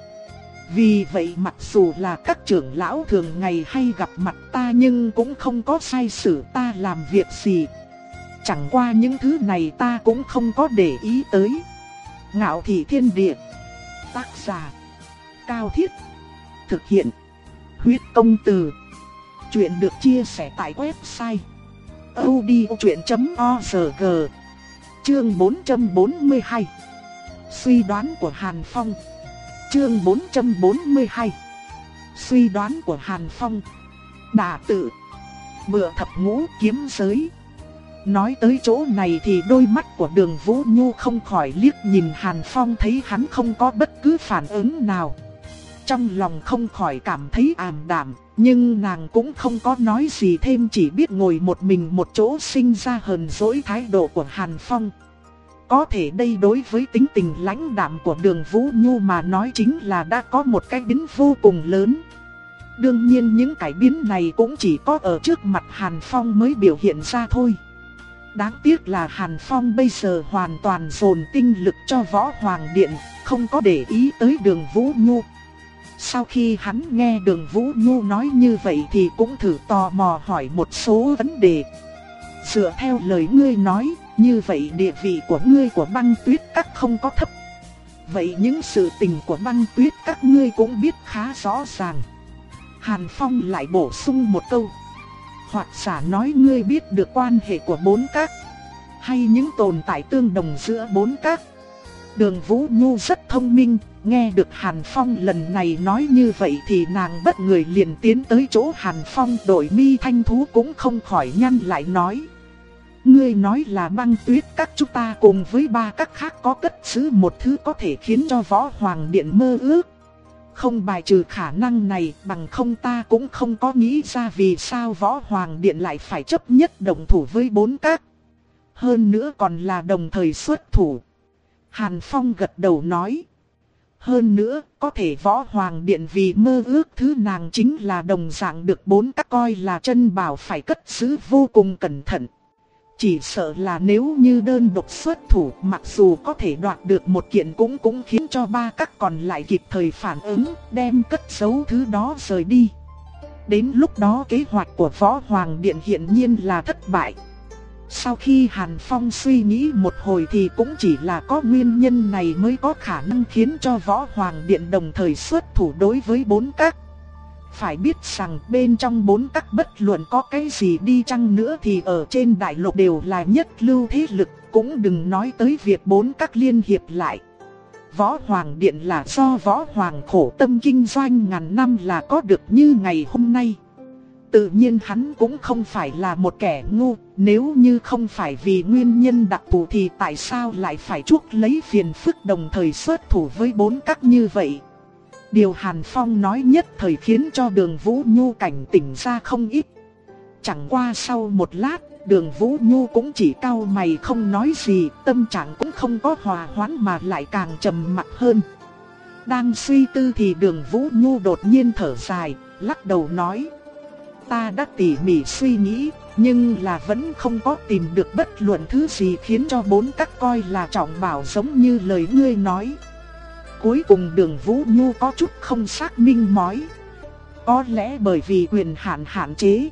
Vì vậy mặc dù là các trưởng lão thường ngày hay gặp mặt ta nhưng cũng không có sai sử ta làm việc gì. Chẳng qua những thứ này ta cũng không có để ý tới. Ngạo Thị Thiên Địa. Tác giả Cao Thiết. Thực hiện Huyết Công Từ. Chuyện được chia sẻ tại website audiochuyện chấm org. Chương bốn trăm bốn mươi hai. Suy đoán của Hàn Phong. Chương bốn trăm bốn mươi hai. Suy đoán của Hàn Phong. Đả tự. Bựa thập ngũ kiếm giới. Nói tới chỗ này thì đôi mắt của Đường Vũ Nhu không khỏi liếc nhìn Hàn Phong, thấy hắn không có bất cứ phản ứng nào. Trong lòng không khỏi cảm thấy ảm đạm, nhưng nàng cũng không có nói gì thêm, chỉ biết ngồi một mình một chỗ, sinh ra hờn dỗi thái độ của Hàn Phong. Có thể đây đối với tính tình lãnh đạm của Đường Vũ Nhu mà nói chính là đã có một cái biến vô cùng lớn. Đương nhiên những cải biến này cũng chỉ có ở trước mặt Hàn Phong mới biểu hiện ra thôi. Đáng tiếc là Hàn Phong bây giờ hoàn toàn dồn tinh lực cho Võ Hoàng Điện, không có để ý tới Đường Vũ Nhu. Sau khi hắn nghe Đường Vũ Nhu nói như vậy thì cũng thử tò mò hỏi một số vấn đề. Dựa theo lời ngươi nói, như vậy địa vị của ngươi của Băng Tuyết Các không có thấp. Vậy những sự tình của Băng Tuyết Các ngươi cũng biết khá rõ ràng. Hàn Phong lại bổ sung một câu. Hoặc giả nói ngươi biết được quan hệ của bốn các, hay những tồn tại tương đồng giữa bốn các. Đường Vũ Nhu rất thông minh, nghe được Hàn Phong lần này nói như vậy thì nàng bất người liền tiến tới chỗ Hàn Phong, đội mi thanh thú cũng không khỏi nhăn lại nói. Ngươi nói là Băng Tuyết Các chúng ta cùng với ba các khác có cất giữ một thứ có thể khiến cho Võ Hoàng Điện mơ ước. Không bài trừ khả năng này, bằng không ta cũng không có nghĩ ra vì sao Võ Hoàng Điện lại phải chấp nhất đồng thủ với bốn các. Hơn nữa còn là đồng thời xuất thủ. Hàn Phong gật đầu nói. Hơn nữa, có thể Võ Hoàng Điện vì mơ ước thứ nàng chính là đồng dạng được bốn các coi là chân bảo phải cất giữ vô cùng cẩn thận. Chỉ sợ là nếu như đơn độc xuất thủ, mặc dù có thể đoạt được một kiện cũng cũng khiến cho ba các còn lại kịp thời phản ứng, đem cất giấu thứ đó rời đi. Đến lúc đó kế hoạch của Võ Hoàng Điện hiển nhiên là thất bại. Sau khi Hàn Phong suy nghĩ một hồi thì cũng chỉ là có nguyên nhân này mới có khả năng khiến cho Võ Hoàng Điện đồng thời xuất thủ đối với bốn các. Phải biết rằng bên trong bốn các bất luận có cái gì đi chăng nữa thì ở trên đại lục đều là nhất lưu thế lực, cũng đừng nói tới việc bốn các liên hiệp lại. Võ Hoàng Điện là do Võ Hoàng khổ tâm kinh doanh ngàn năm là có được như ngày hôm nay. Tự nhiên hắn cũng không phải là một kẻ ngu, nếu như không phải vì nguyên nhân đặc thù thì tại sao lại phải chuốc lấy phiền phức đồng thời xuất thủ với bốn các như vậy. Điều Hàn Phong nói nhất thời khiến cho Đường Vũ Nhu cảnh tỉnh ra không ít. Chẳng qua sau một lát, Đường Vũ Nhu cũng chỉ cau mày không nói gì, tâm trạng cũng không có hòa hoãn mà lại càng trầm mặc hơn. Đang suy tư thì Đường Vũ Nhu đột nhiên thở dài, lắc đầu nói. Ta đã tỉ mỉ suy nghĩ, nhưng là vẫn không có tìm được bất luận thứ gì khiến cho bốn các coi là trọng bảo giống như lời ngươi nói. Cuối cùng Đường Vũ Nhu có chút không xác minh mói. Có lẽ bởi vì quyền hạn hạn chế.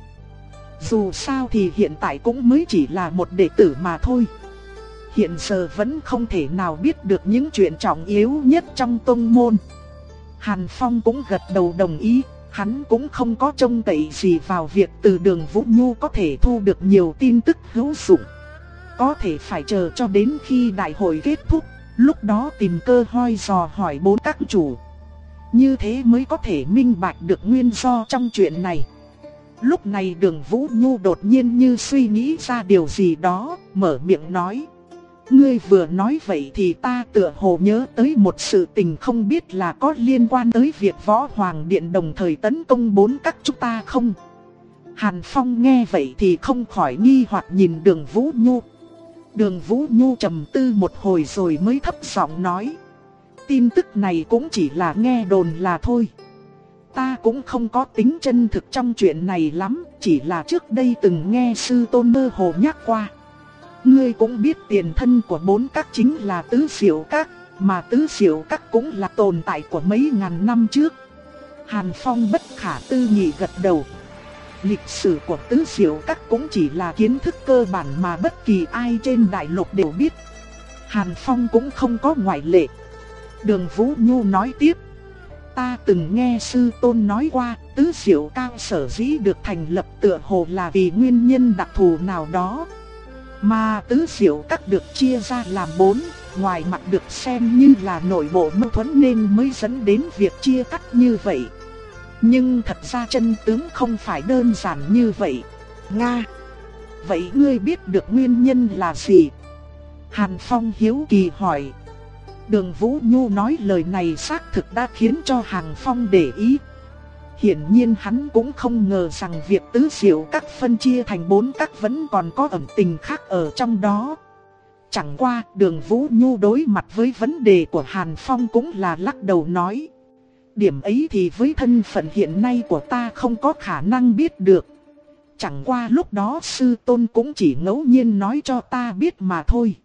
Dù sao thì hiện tại cũng mới chỉ là một đệ tử mà thôi. Hiện giờ vẫn không thể nào biết được những chuyện trọng yếu nhất trong tông môn. Hàn Phong cũng gật đầu đồng ý. Hắn cũng không có trông cậy gì vào việc từ Đường Vũ Nhu có thể thu được nhiều tin tức hữu dụng. Có thể phải chờ cho đến khi đại hội kết thúc, lúc đó tìm cơ hoi dò hỏi bốn các chủ. Như thế mới có thể minh bạch được nguyên do trong chuyện này. Lúc này Đường Vũ Nhu đột nhiên như suy nghĩ ra điều gì đó, mở miệng nói. Ngươi vừa nói vậy thì ta tựa hồ nhớ tới một sự tình không biết là có liên quan tới việc Võ Hoàng Điện đồng thời tấn công bốn các chúng ta không? Hàn Phong nghe vậy thì không khỏi nghi hoặc nhìn Đường Vũ Nhu. Đường Vũ Nhu trầm tư một hồi rồi mới thấp giọng nói. Tin tức này cũng chỉ là nghe đồn là thôi. Ta cũng không có tính chân thực trong chuyện này lắm, chỉ là trước đây từng nghe sư tôn mơ hồ nhắc qua. Ngươi cũng biết tiền thân của bốn các chính là Tứ Diệu Các, mà Tứ Diệu Các cũng là tồn tại của mấy ngàn năm trước. Hàn Phong bất khả tư nghị gật đầu. Lịch sử của Tứ Diệu Các cũng chỉ là kiến thức cơ bản mà bất kỳ ai trên đại lục đều biết. Hàn Phong cũng không có ngoại lệ. Đường Vũ Nhu nói tiếp. Ta từng nghe sư tôn nói qua, Tứ Diệu Các sở dĩ được thành lập tựa hồ là vì nguyên nhân đặc thù nào đó. Mà tứ diệu các được chia ra làm bốn, ngoài mặt được xem như là nội bộ mâu thuẫn nên mới dẫn đến việc chia cắt như vậy. Nhưng thật ra chân tướng không phải đơn giản như vậy. Nga, vậy ngươi biết được nguyên nhân là gì? Hàn Phong hiếu kỳ hỏi. Đường Vũ Nhu nói lời này xác thực đã khiến cho Hàn Phong để ý. Hiển nhiên hắn cũng không ngờ rằng việc tứ diệu các phân chia thành bốn các vẫn còn có ẩn tình khác ở trong đó. Chẳng qua Đường Vũ Nhu đối mặt với vấn đề của Hàn Phong cũng là lắc đầu nói. Điểm ấy thì với thân phận hiện nay của ta không có khả năng biết được. Chẳng qua lúc đó sư tôn cũng chỉ ngẫu nhiên nói cho ta biết mà thôi.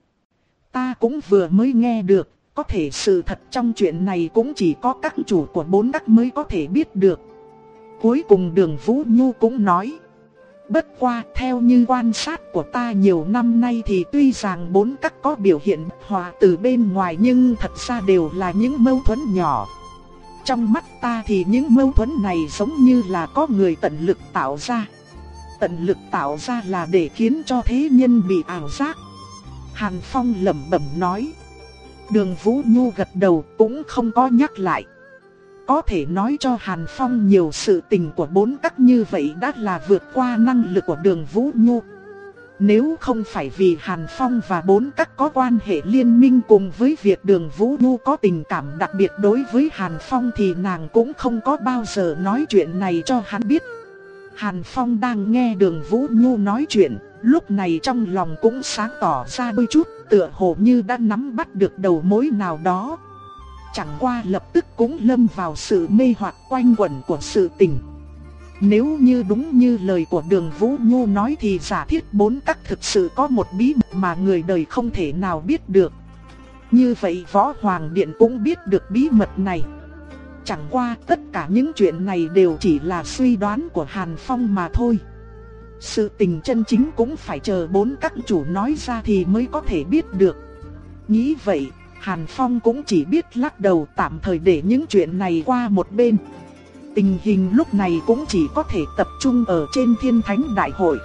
Ta cũng vừa mới nghe được, có thể sự thật trong chuyện này cũng chỉ có các chủ của bốn các mới có thể biết được. Cuối cùng Đường Vũ Nhu cũng nói. Bất qua theo như quan sát của ta nhiều năm nay thì tuy rằng bốn các có biểu hiện hòa từ bên ngoài nhưng thật ra đều là những mâu thuẫn nhỏ. Trong mắt ta thì những mâu thuẫn này giống như là có người tận lực tạo ra. Tận lực tạo ra là để khiến cho thế nhân bị ảo giác. Hàn Phong lẩm bẩm nói. Đường Vũ Nhu gật đầu cũng không có nhắc lại. Có thể nói cho Hàn Phong nhiều sự tình của bốn các như vậy đã là vượt qua năng lực của Đường Vũ Nhu. Nếu không phải vì Hàn Phong và bốn các có quan hệ liên minh cùng với việc Đường Vũ Nhu có tình cảm đặc biệt đối với Hàn Phong thì nàng cũng không có bao giờ nói chuyện này cho hắn biết. Hàn Phong đang nghe Đường Vũ Nhu nói chuyện, lúc này trong lòng cũng sáng tỏ ra đôi chút, tựa hồ như đã nắm bắt được đầu mối nào đó. Chẳng qua lập tức cũng lâm vào sự mê hoặc quanh quẩn của sự tình. Nếu như đúng như lời của Đường Vũ Nhu nói thì giả thiết bốn các thực sự có một bí mật mà người đời không thể nào biết được. Như vậy Võ Hoàng Điện cũng biết được bí mật này. Chẳng qua tất cả những chuyện này đều chỉ là suy đoán của Hàn Phong mà thôi. Sự tình chân chính cũng phải chờ bốn các chủ nói ra thì mới có thể biết được. Nghĩ vậy, Hàn Phong cũng chỉ biết lắc đầu tạm thời để những chuyện này qua một bên. Tình hình lúc này cũng chỉ có thể tập trung ở trên Thiên Thánh Đại Hội.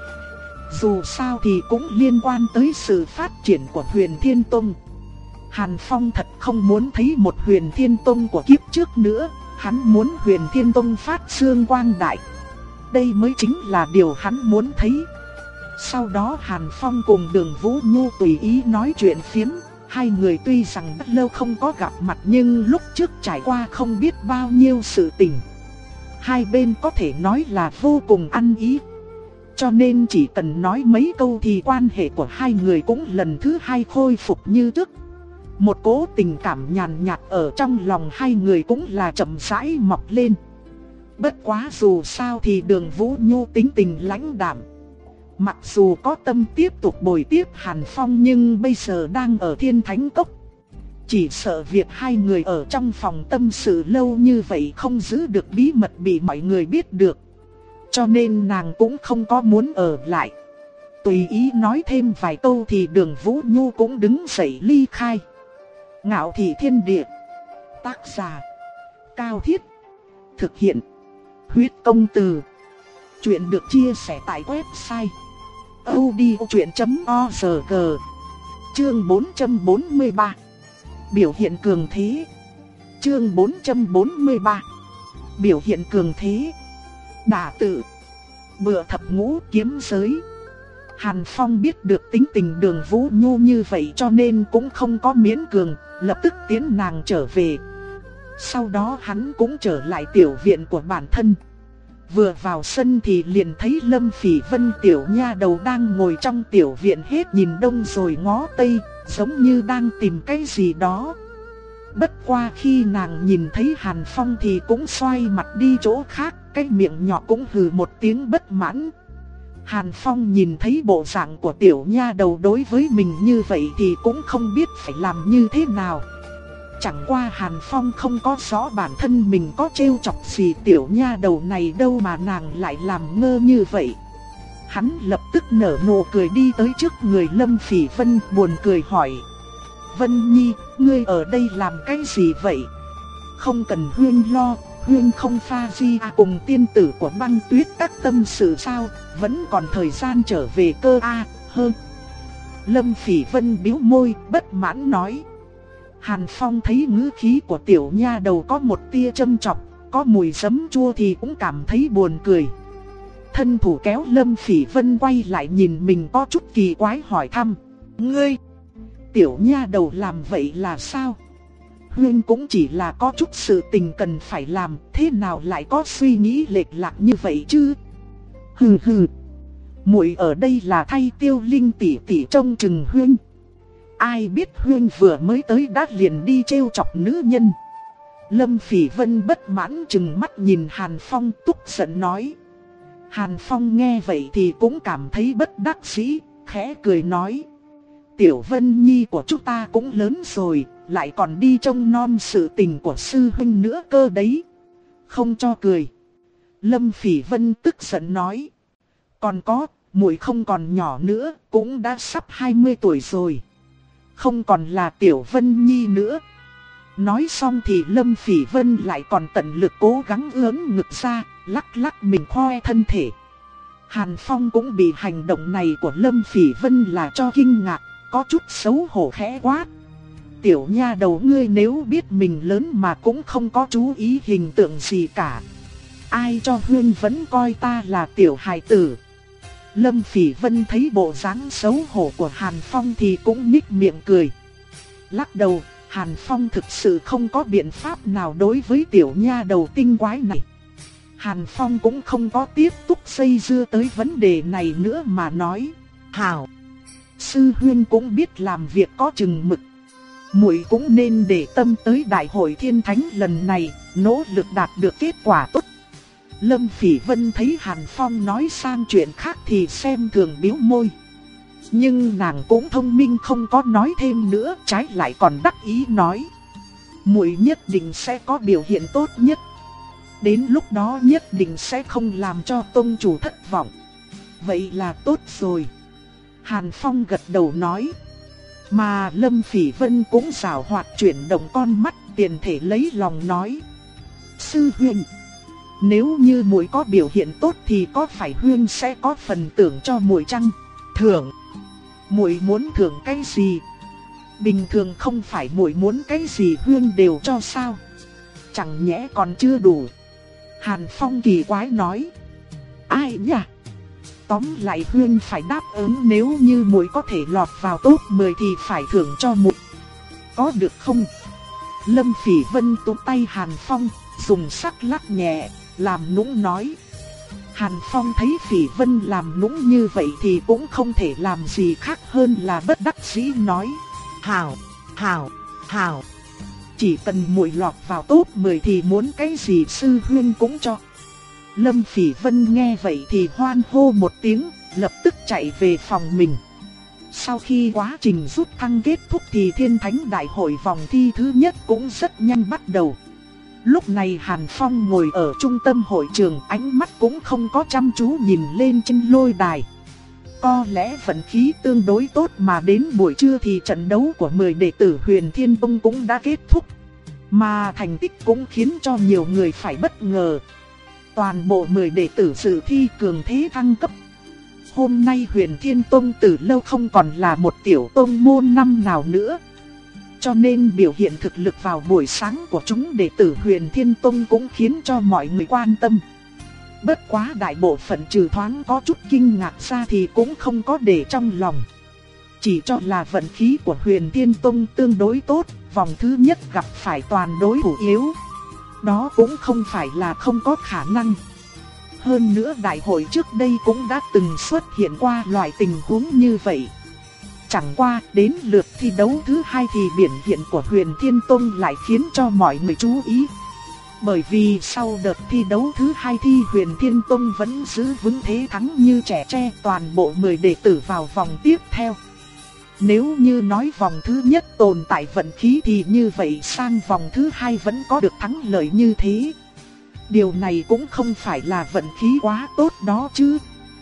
Dù sao thì cũng liên quan tới sự phát triển của Huyền Thiên Tông. Hàn Phong thật không muốn thấy một Huyền Thiên Tông của kiếp trước nữa. Hắn muốn Huyền Thiên Tông phát dương quang đại. Đây mới chính là điều hắn muốn thấy. Sau đó Hàn Phong cùng Đường Vũ Nhu tùy ý nói chuyện phiếm. Hai người tuy rằng đã lâu không có gặp mặt nhưng lúc trước trải qua không biết bao nhiêu sự tình. Hai bên có thể nói là vô cùng ăn ý. Cho nên chỉ cần nói mấy câu thì quan hệ của hai người cũng lần thứ hai khôi phục như trước. Một cỗ tình cảm nhàn nhạt ở trong lòng hai người cũng là chậm rãi mọc lên. Bất quá dù sao thì Đường Vũ Nhu tính tình lãnh đạm. Mặc dù có tâm tiếp tục bồi tiếp Hàn Phong nhưng bây giờ đang ở Thiên Thánh Cốc. Chỉ sợ việc hai người ở trong phòng tâm sự lâu như vậy không giữ được bí mật bị mọi người biết được. Cho nên nàng cũng không có muốn ở lại. Tùy ý nói thêm vài câu thì Đường Vũ Nhu cũng đứng dậy ly khai. Ngạo Thị Thiên Địa. Tác giả Cao Thiết. Thực hiện Huyết Công Từ. Chuyện được chia sẻ tại website audiochuyện chấm org. Chương bốn trăm bốn mươi ba. Biểu hiện cường thế. Chương bốn trăm bốn mươi ba. Biểu hiện cường thế. Đả tự. Bựa thập ngũ kiếm giới. Hàn Phong biết được tính tình Đường Vũ Nhu như vậy cho nên cũng không có miễn cường, lập tức tiến nàng trở về. Sau đó hắn cũng trở lại tiểu viện của bản thân. Vừa vào sân thì liền thấy Lâm Phỉ Vân tiểu nha đầu đang ngồi trong tiểu viện hết nhìn đông rồi ngó tây, giống như đang tìm cái gì đó. Bất qua khi nàng nhìn thấy Hàn Phong thì cũng xoay mặt đi chỗ khác, cái miệng nhỏ cũng hừ một tiếng bất mãn. Hàn Phong nhìn thấy bộ dạng của tiểu nha đầu đối với mình như vậy thì cũng không biết phải làm như thế nào. Chẳng qua Hàn Phong không có rõ bản thân mình có trêu chọc gì tiểu nha đầu này đâu mà nàng lại làm ngơ như vậy. Hắn lập tức nở nụ cười đi tới trước người Lâm Phỉ Vân buồn cười hỏi. Vân Nhi, ngươi ở đây làm cái gì vậy? Không cần Huyên lo, Huyên không pha di à cùng tiên tử của Băng Tuyết các tâm sự sao, vẫn còn thời gian trở về cơ a, à, hơn. Lâm Phỉ Vân bĩu môi, bất mãn nói. Hàn Phong thấy ngữ khí của tiểu nha đầu có một tia châm chọc, có mùi giấm chua thì cũng cảm thấy buồn cười. Thân thủ kéo Lâm Phỉ Vân quay lại nhìn mình có chút kỳ quái hỏi thăm. Ngươi, tiểu nha đầu làm vậy là sao? Huyên cũng chỉ là có chút sự tình cần phải làm, thế nào lại có suy nghĩ lệch lạc như vậy chứ? Hừ hừ, muội ở đây là thay Tiêu Linh tỷ tỷ trông chừng Huyên. Ai biết Huyên vừa mới tới đã liền đi trêu chọc nữ nhân. Lâm Phỉ Vân bất mãn chừng mắt nhìn Hàn Phong tức giận nói. Hàn Phong nghe vậy thì cũng cảm thấy bất đắc dĩ, khẽ cười nói. Tiểu Vân Nhi của chúng ta cũng lớn rồi, lại còn đi trông nom sự tình của sư huynh nữa cơ đấy. Không cho cười. Lâm Phỉ Vân tức giận nói. Còn có, muội không còn nhỏ nữa, cũng đã sắp hai mươi tuổi rồi. Không còn là Tiểu Vân Nhi nữa. Nói xong thì Lâm Phỉ Vân lại còn tận lực cố gắng ưỡn ngực ra, lắc lắc mình khoe thân thể. Hàn Phong cũng bị hành động này của Lâm Phỉ Vân là cho kinh ngạc, có chút xấu hổ khẽ quát. Tiểu nha đầu ngươi nếu biết mình lớn mà cũng không có chú ý hình tượng gì cả. Ai cho Huyên vẫn coi ta là tiểu hài tử. Lâm Phỉ Vân thấy bộ dáng xấu hổ của Hàn Phong thì cũng nhếch miệng cười. Lắc đầu, Hàn Phong thực sự không có biện pháp nào đối với tiểu nha đầu tinh quái này. Hàn Phong cũng không có tiếp tục xây dưa tới vấn đề này nữa mà nói. Hảo, sư huynh cũng biết làm việc có chừng mực. Muội cũng nên để tâm tới đại hội thiên thánh lần này, nỗ lực đạt được kết quả tốt. Lâm Phỉ Vân thấy Hàn Phong nói sang chuyện khác thì xem thường bĩu môi. Nhưng nàng cũng thông minh không có nói thêm nữa, trái lại còn đắc ý nói. Muội nhất định sẽ có biểu hiện tốt nhất. Đến lúc đó nhất định sẽ không làm cho tông chủ thất vọng. Vậy là tốt rồi. Hàn Phong gật đầu nói. Mà Lâm Phỉ Vân cũng giảo hoạt chuyển động con mắt tiền thể lấy lòng nói. Sư huynh, nếu như muội có biểu hiện tốt thì có phải Huyên sẽ có phần thưởng cho muội chăng? Thưởng? Muội muốn thưởng cái gì? Bình thường không phải muội muốn cái gì Huyên đều cho sao? Chẳng nhẽ còn chưa đủ? Hàn Phong kỳ quái nói. Ai nhỉ? Tóm lại Huyên phải đáp ứng nếu như muội có thể lọt vào top mười thì phải thưởng cho muội. Có được không? Lâm Phỉ Vân túm tay Hàn Phong, dùng sắc lắc nhẹ, làm nũng nói. Hàn Phong thấy Phỉ Vân làm nũng như vậy thì cũng không thể làm gì khác hơn là bất đắc dĩ nói. Hảo, hảo, hảo. Chỉ cần muội lọt vào top mười thì muốn cái gì sư huynh cũng cho. Lâm Phỉ Vân nghe vậy thì hoan hô một tiếng, lập tức chạy về phòng mình. Sau khi quá trình rút thăng kết thúc thì Thiên Thánh Đại hội vòng thi thứ nhất cũng rất nhanh bắt đầu. Lúc này Hàn Phong ngồi ở trung tâm hội trường, ánh mắt cũng không có chăm chú nhìn lên trên lôi đài. Có lẽ vận khí tương đối tốt mà đến buổi trưa thì trận đấu của mười đệ tử Huyền Thiên Tông cũng đã kết thúc. Mà thành tích cũng khiến cho nhiều người phải bất ngờ. Toàn bộ mười đệ tử dự thi cường thế thăng cấp. Hôm nay Huyền Thiên Tông từ lâu không còn là một tiểu tông môn năm nào nữa. Cho nên biểu hiện thực lực vào buổi sáng của chúng đệ tử Huyền Thiên Tông cũng khiến cho mọi người quan tâm. Bất quá đại bộ phận trừ thoáng có chút kinh ngạc ra thì cũng không có để trong lòng. Chỉ cho là vận khí của Huyền Thiên Tông tương đối tốt, vòng thứ nhất gặp phải toàn đối thủ yếu. Đó cũng không phải là không có khả năng. Hơn nữa đại hội trước đây cũng đã từng xuất hiện qua loại tình huống như vậy. Chẳng qua đến lượt thi đấu thứ hai thì biểu hiện của Huyền Thiên Tông lại khiến cho mọi người chú ý. Bởi vì sau đợt thi đấu thứ hai thì Huyền Thiên Tông vẫn giữ vững thế thắng như trẻ tre, toàn bộ mười đệ tử vào vòng tiếp theo. Nếu như nói vòng thứ nhất tồn tại vận khí thì như vậy sang vòng thứ hai vẫn có được thắng lợi như thế. Điều này cũng không phải là vận khí quá tốt đó chứ.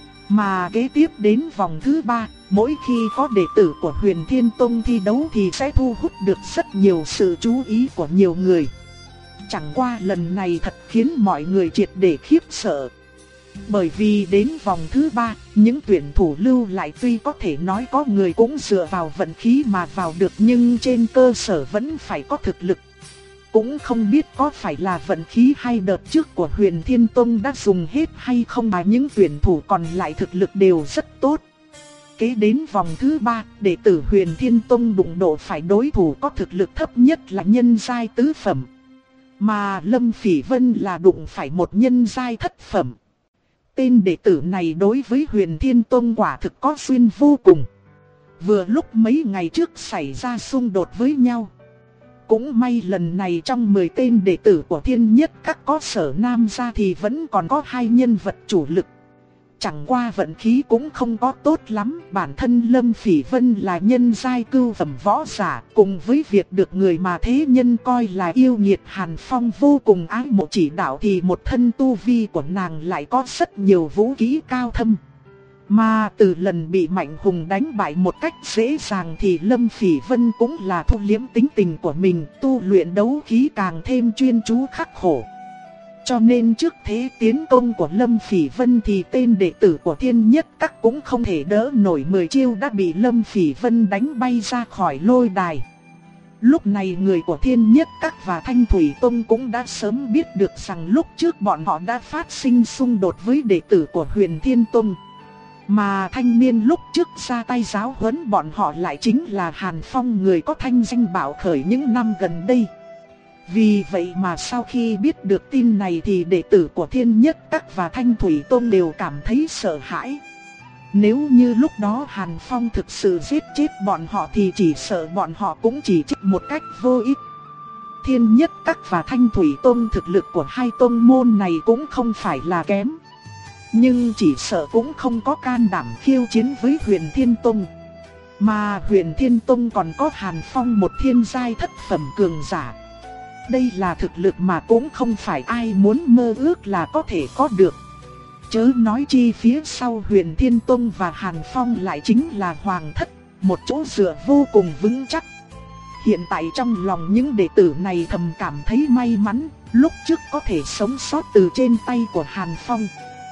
Mà kế tiếp đến vòng thứ ba, mỗi khi có đệ tử của Huyền Thiên Tông thi đấu thì sẽ thu hút được rất nhiều sự chú ý của nhiều người. Chẳng qua lần này thật khiến mọi người triệt để khiếp sợ. Bởi vì đến vòng thứ ba, những tuyển thủ lưu lại tuy có thể nói có người cũng dựa vào vận khí mà vào được, nhưng trên cơ sở vẫn phải có thực lực. Cũng không biết có phải là vận khí hay đợt trước của Huyền Thiên Tông đã dùng hết hay không mà những tuyển thủ còn lại thực lực đều rất tốt. Kế đến vòng thứ ba, đệ tử Huyền Thiên Tông đụng độ phải đối thủ có thực lực thấp nhất là nhân giai tứ phẩm. Mà Lâm Phỉ Vân là đụng phải một nhân giai thất phẩm. Tên đệ tử này đối với Huyền Thiên Tông quả thực có duyên vô cùng. Vừa lúc mấy ngày trước xảy ra xung đột với nhau. Cũng may lần này trong mười tên đệ tử của Thiên Nhất Các có Sở Nam gia thì vẫn còn có hai nhân vật chủ lực. Chẳng qua vận khí cũng không có tốt lắm, bản thân Lâm Phỉ Vân là nhân giai cưu phẩm võ giả, cùng với việc được người mà thế nhân coi là yêu nghiệt Hàn Phong vô cùng ái mộ chỉ đạo thì một thân tu vi của nàng lại có rất nhiều vũ khí cao thâm. Mà từ lần bị Mạnh Hùng đánh bại một cách dễ dàng thì Lâm Phỉ Vân cũng là thu liếm tính tình của mình, tu luyện đấu khí càng thêm chuyên chú khắc khổ. Cho nên trước thế tiến công của Lâm Phỉ Vân thì tên đệ tử của Thiên Nhất Các cũng không thể đỡ nổi mười chiêu đã bị Lâm Phỉ Vân đánh bay ra khỏi lôi đài. Lúc này người của Thiên Nhất Các và Thanh Thủy Tông cũng đã sớm biết được rằng lúc trước bọn họ đã phát sinh xung đột với đệ tử của Huyền Thiên Tông. Mà thanh niên lúc trước ra tay giáo huấn bọn họ lại chính là Hàn Phong, người có thanh danh bạo khởi những năm gần đây. Vì vậy mà sau khi biết được tin này thì đệ tử của Thiên Nhất Các và Thanh Thủy Tông đều cảm thấy sợ hãi. Nếu như lúc đó Hàn Phong thực sự giết chết bọn họ thì chỉ sợ bọn họ cũng chỉ trích một cách vô ích. Thiên Nhất Các và Thanh Thủy Tông thực lực của hai tông môn này cũng không phải là kém. Nhưng chỉ sợ cũng không có can đảm khiêu chiến với Huyền Thiên Tông. Mà Huyền Thiên Tông còn có Hàn Phong một thiên giai thất phẩm cường giả. Đây là thực lực mà cũng không phải ai muốn mơ ước là có thể có được. Chớ nói chi phía sau Huyền Thiên Tông và Hàn Phong lại chính là Hoàng Thất, một chỗ dựa vô cùng vững chắc. Hiện tại trong lòng những đệ tử này thầm cảm thấy may mắn, lúc trước có thể sống sót từ trên tay của Hàn Phong.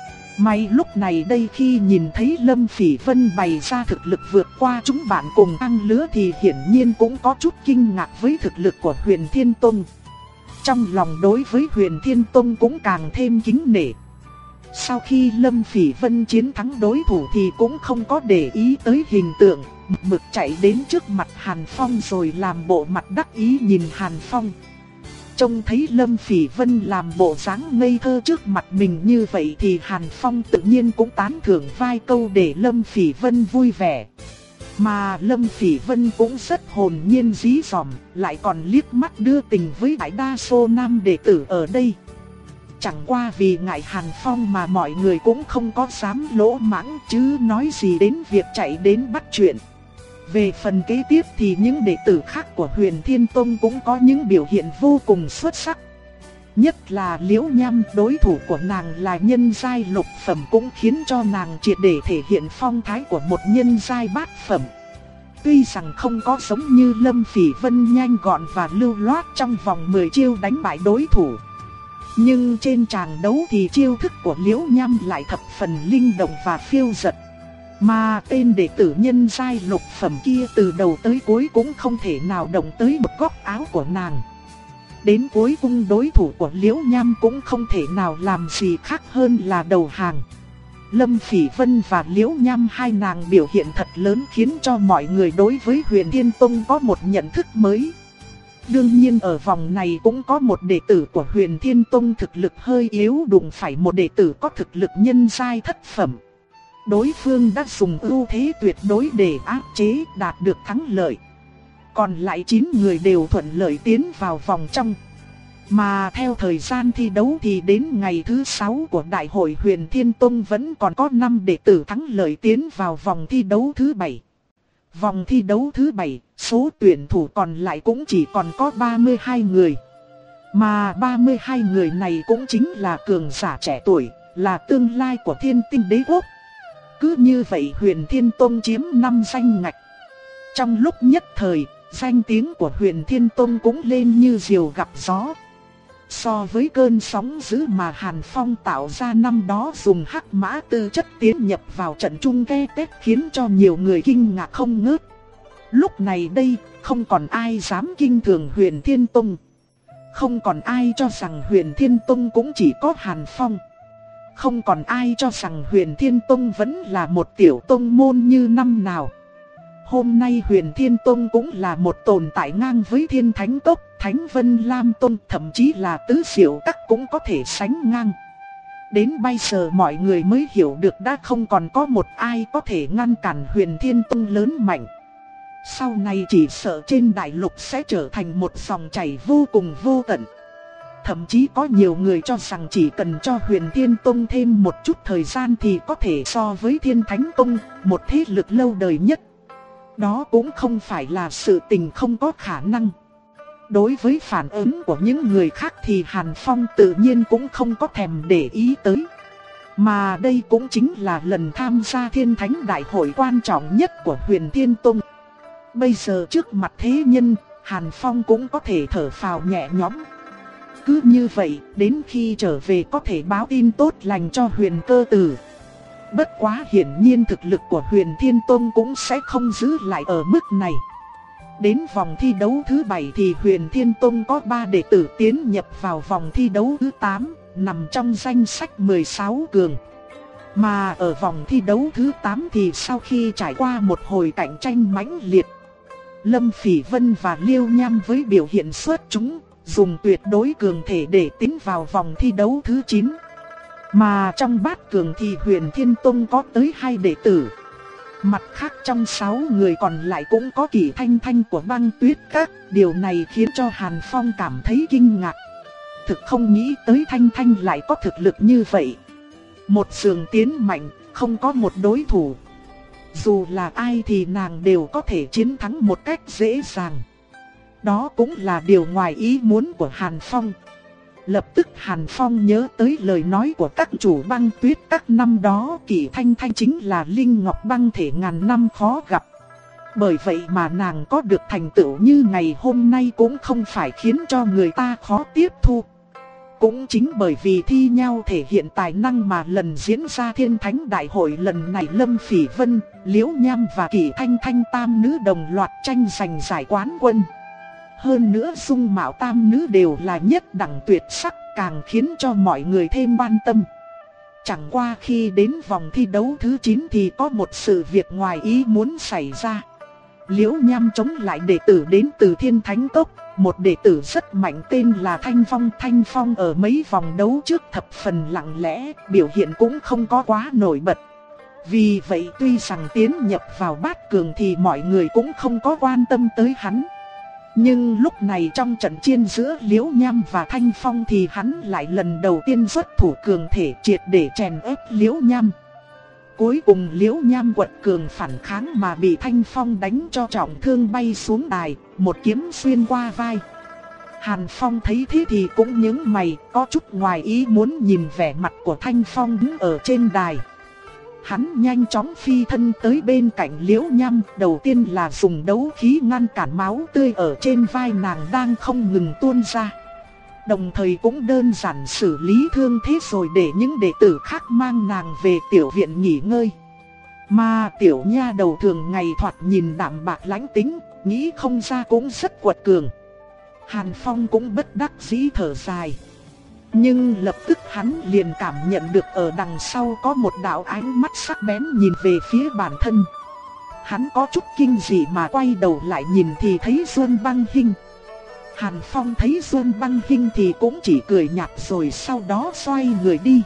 May lúc này đây khi nhìn thấy Lâm Phỉ Vân bày ra thực lực vượt qua chúng bạn cùng ăn lứa thì hiển nhiên cũng có chút kinh ngạc với thực lực của Huyền Thiên Tông. Trong lòng đối với Huyền Thiên Tông cũng càng thêm kính nể. Sau khi Lâm Phỉ Vân chiến thắng đối thủ thì cũng không có để ý tới hình tượng, mực chạy đến trước mặt Hàn Phong rồi làm bộ mặt đắc ý nhìn Hàn Phong. Trông thấy Lâm Phỉ Vân làm bộ dáng ngây thơ trước mặt mình như vậy thì Hàn Phong tự nhiên cũng tán thưởng vài câu để Lâm Phỉ Vân vui vẻ. Mà Lâm Phỉ Vân cũng rất hồn nhiên dí dỏm, lại còn liếc mắt đưa tình với đại đa số nam đệ tử ở đây. Chẳng qua vì ngại Hàn Phong mà mọi người cũng không có dám lỗ mãng chứ nói gì đến việc chạy đến bắt chuyện. Về phần kế tiếp thì những đệ tử khác của Huyền Thiên Tông cũng có những biểu hiện vô cùng xuất sắc. Nhất là Liễu Nham, đối thủ của nàng là nhân giai lục phẩm cũng khiến cho nàng triệt để thể hiện phong thái của một nhân giai bát phẩm. Tuy rằng không có giống như Lâm Phỉ Vân nhanh gọn và lưu loát trong vòng mười chiêu đánh bại đối thủ, nhưng trên tràng đấu thì chiêu thức của Liễu Nham lại thập phần linh động và phiêu dật. Mà tên đệ tử nhân giai lục phẩm kia từ đầu tới cuối cũng không thể nào động tới một góc áo của nàng. Đến cuối cùng đối thủ của Liễu Nham cũng không thể nào làm gì khác hơn là đầu hàng. Lâm Phỉ Vân và Liễu Nham hai nàng biểu hiện thật lớn khiến cho mọi người đối với Huyền Thiên Tông có một nhận thức mới. Đương nhiên ở vòng này cũng có một đệ tử của Huyền Thiên Tông thực lực hơi yếu đụng phải một đệ tử có thực lực nhân giai thất phẩm. Đối phương đã dùng ưu thế tuyệt đối để áp chế, đạt được thắng lợi. Còn lại chín người đều thuận lợi tiến vào vòng trong. Mà theo thời gian thi đấu thì đến ngày thứ sáu của Đại hội Huyền Thiên Tông vẫn còn có năm đệ tử thắng lợi tiến vào vòng thi đấu thứ bảy. Vòng thi đấu thứ bảy, số tuyển thủ còn lại cũng chỉ còn có ba mươi hai người. Mà ba mươi hai người này cũng chính là cường giả trẻ tuổi, là tương lai của Thiên Tinh Đế Quốc. Cứ như vậy Huyền Thiên Tông chiếm năm danh ngạch. Trong lúc nhất thời, danh tiếng của Huyền Thiên Tông cũng lên như diều gặp gió. So với cơn sóng dữ mà Hàn Phong tạo ra năm đó dùng hắc mã tư chất tiến nhập vào trận chung ke tét khiến cho nhiều người kinh ngạc không ngớt. Lúc này đây, không còn ai dám kinh thường Huyền Thiên Tông. Không còn ai cho rằng Huyền Thiên Tông cũng chỉ có Hàn Phong. Không còn ai cho rằng Huyền Thiên Tông vẫn là một tiểu tông môn như năm nào. Hôm nay Huyền Thiên Tông cũng là một tồn tại ngang với Thiên Thánh Cốc, Thánh Vân Lam Tông, thậm chí là Tứ Diệu Các cũng có thể sánh ngang. Đến bây giờ mọi người mới hiểu được đã không còn có một ai có thể ngăn cản Huyền Thiên Tông lớn mạnh. Sau này chỉ sợ trên đại lục sẽ trở thành một dòng chảy vô cùng vô tận. Thậm chí có nhiều người cho rằng chỉ cần cho Huyền Thiên Tông thêm một chút thời gian thì có thể so với Thiên Thánh Tông, một thế lực lâu đời nhất. Đó cũng không phải là sự tình không có khả năng. Đối với phản ứng của những người khác thì Hàn Phong tự nhiên cũng không có thèm để ý tới. Mà đây cũng chính là lần tham gia Thiên Thánh Đại hội quan trọng nhất của Huyền Thiên Tông. Bây giờ trước mặt thế nhân, Hàn Phong cũng có thể thở phào nhẹ nhõm. Cứ như vậy, đến khi trở về có thể báo tin tốt lành cho Huyền Cơ Tử. Bất quá hiển nhiên thực lực của Huyền Thiên Tông cũng sẽ không giữ lại ở mức này. Đến vòng thi đấu thứ bảy thì Huyền Thiên Tông có ba đệ tử tiến nhập vào vòng thi đấu thứ tám, nằm trong danh sách mười sáu cường. Mà ở vòng thi đấu thứ tám thì sau khi trải qua một hồi cạnh tranh mãnh liệt, Lâm Phỉ Vân và Liêu Nham với biểu hiện xuất chúng, dùng tuyệt đối cường thể để tiến vào vòng thi đấu thứ chín. Mà trong bát cường thì Huyền Thiên Tông có tới hai đệ tử. Mặt khác trong sáu người còn lại cũng có Kỷ Thanh Thanh của Băng Tuyết Các. Điều này khiến cho Hàn Phong cảm thấy kinh ngạc. Thực không nghĩ tới Thanh Thanh lại có thực lực như vậy. Một sườn tiến mạnh, không có một đối thủ. Dù là ai thì nàng đều có thể chiến thắng một cách dễ dàng. Đó cũng là điều ngoài ý muốn của Hàn Phong. Lập tức Hàn Phong nhớ tới lời nói của các chủ Băng Tuyết Các năm đó, Kỷ Thanh Thanh chính là linh ngọc băng thể ngàn năm khó gặp. Bởi vậy mà nàng có được thành tựu như ngày hôm nay cũng không phải khiến cho người ta khó tiếp thu. Cũng chính bởi vì thi nhau thể hiện tài năng mà lần diễn ra Thiên Thánh Đại hội lần này Lâm Phỉ Vân, Liễu Nham và Kỷ Thanh Thanh tam nữ đồng loạt tranh giành giải quán quân. Hơn nữa dung mạo tam nữ đều là nhất đẳng tuyệt sắc, càng khiến cho mọi người thêm quan tâm. Chẳng qua khi đến vòng thi đấu thứ chín thì có một sự việc ngoài ý muốn xảy ra. Liễu Nham chống lại đệ tử đến từ Thiên Thánh Cốc, một đệ tử rất mạnh tên là Thanh Phong. Thanh Phong ở mấy vòng đấu trước thập phần lặng lẽ, biểu hiện cũng không có quá nổi bật. Vì vậy tuy rằng tiến nhập vào bát cường thì mọi người cũng không có quan tâm tới hắn. Nhưng lúc này trong trận chiến giữa Liễu Nham và Thanh Phong thì hắn lại lần đầu tiên xuất thủ cường thể triệt để chèn ép Liễu Nham. Cuối cùng Liễu Nham quật cường phản kháng mà bị Thanh Phong đánh cho trọng thương bay xuống đài, một kiếm xuyên qua vai. Hàn Phong thấy thế thì cũng nhướng mày, có chút ngoài ý muốn nhìn vẻ mặt của Thanh Phong đứng ở trên đài. Hắn nhanh chóng phi thân tới bên cạnh Liễu Nham, đầu tiên là dùng đấu khí ngăn cản máu tươi ở trên vai nàng đang không ngừng tuôn ra. Đồng thời cũng đơn giản xử lý thương thế rồi để những đệ tử khác mang nàng về tiểu viện nghỉ ngơi. Mà tiểu nha đầu thường ngày thoạt nhìn đạm bạc lãnh tính, nghĩ không ra cũng rất quật cường. Hàn Phong cũng bất đắc dĩ thở dài. Nhưng lập tức hắn liền cảm nhận được ở đằng sau có một đạo ánh mắt sắc bén nhìn về phía bản thân. Hắn có chút kinh dị mà quay đầu lại nhìn thì thấy Duân Băng Hinh. Hàn Phong thấy Duân Băng Hinh thì cũng chỉ cười nhạt rồi sau đó xoay người đi.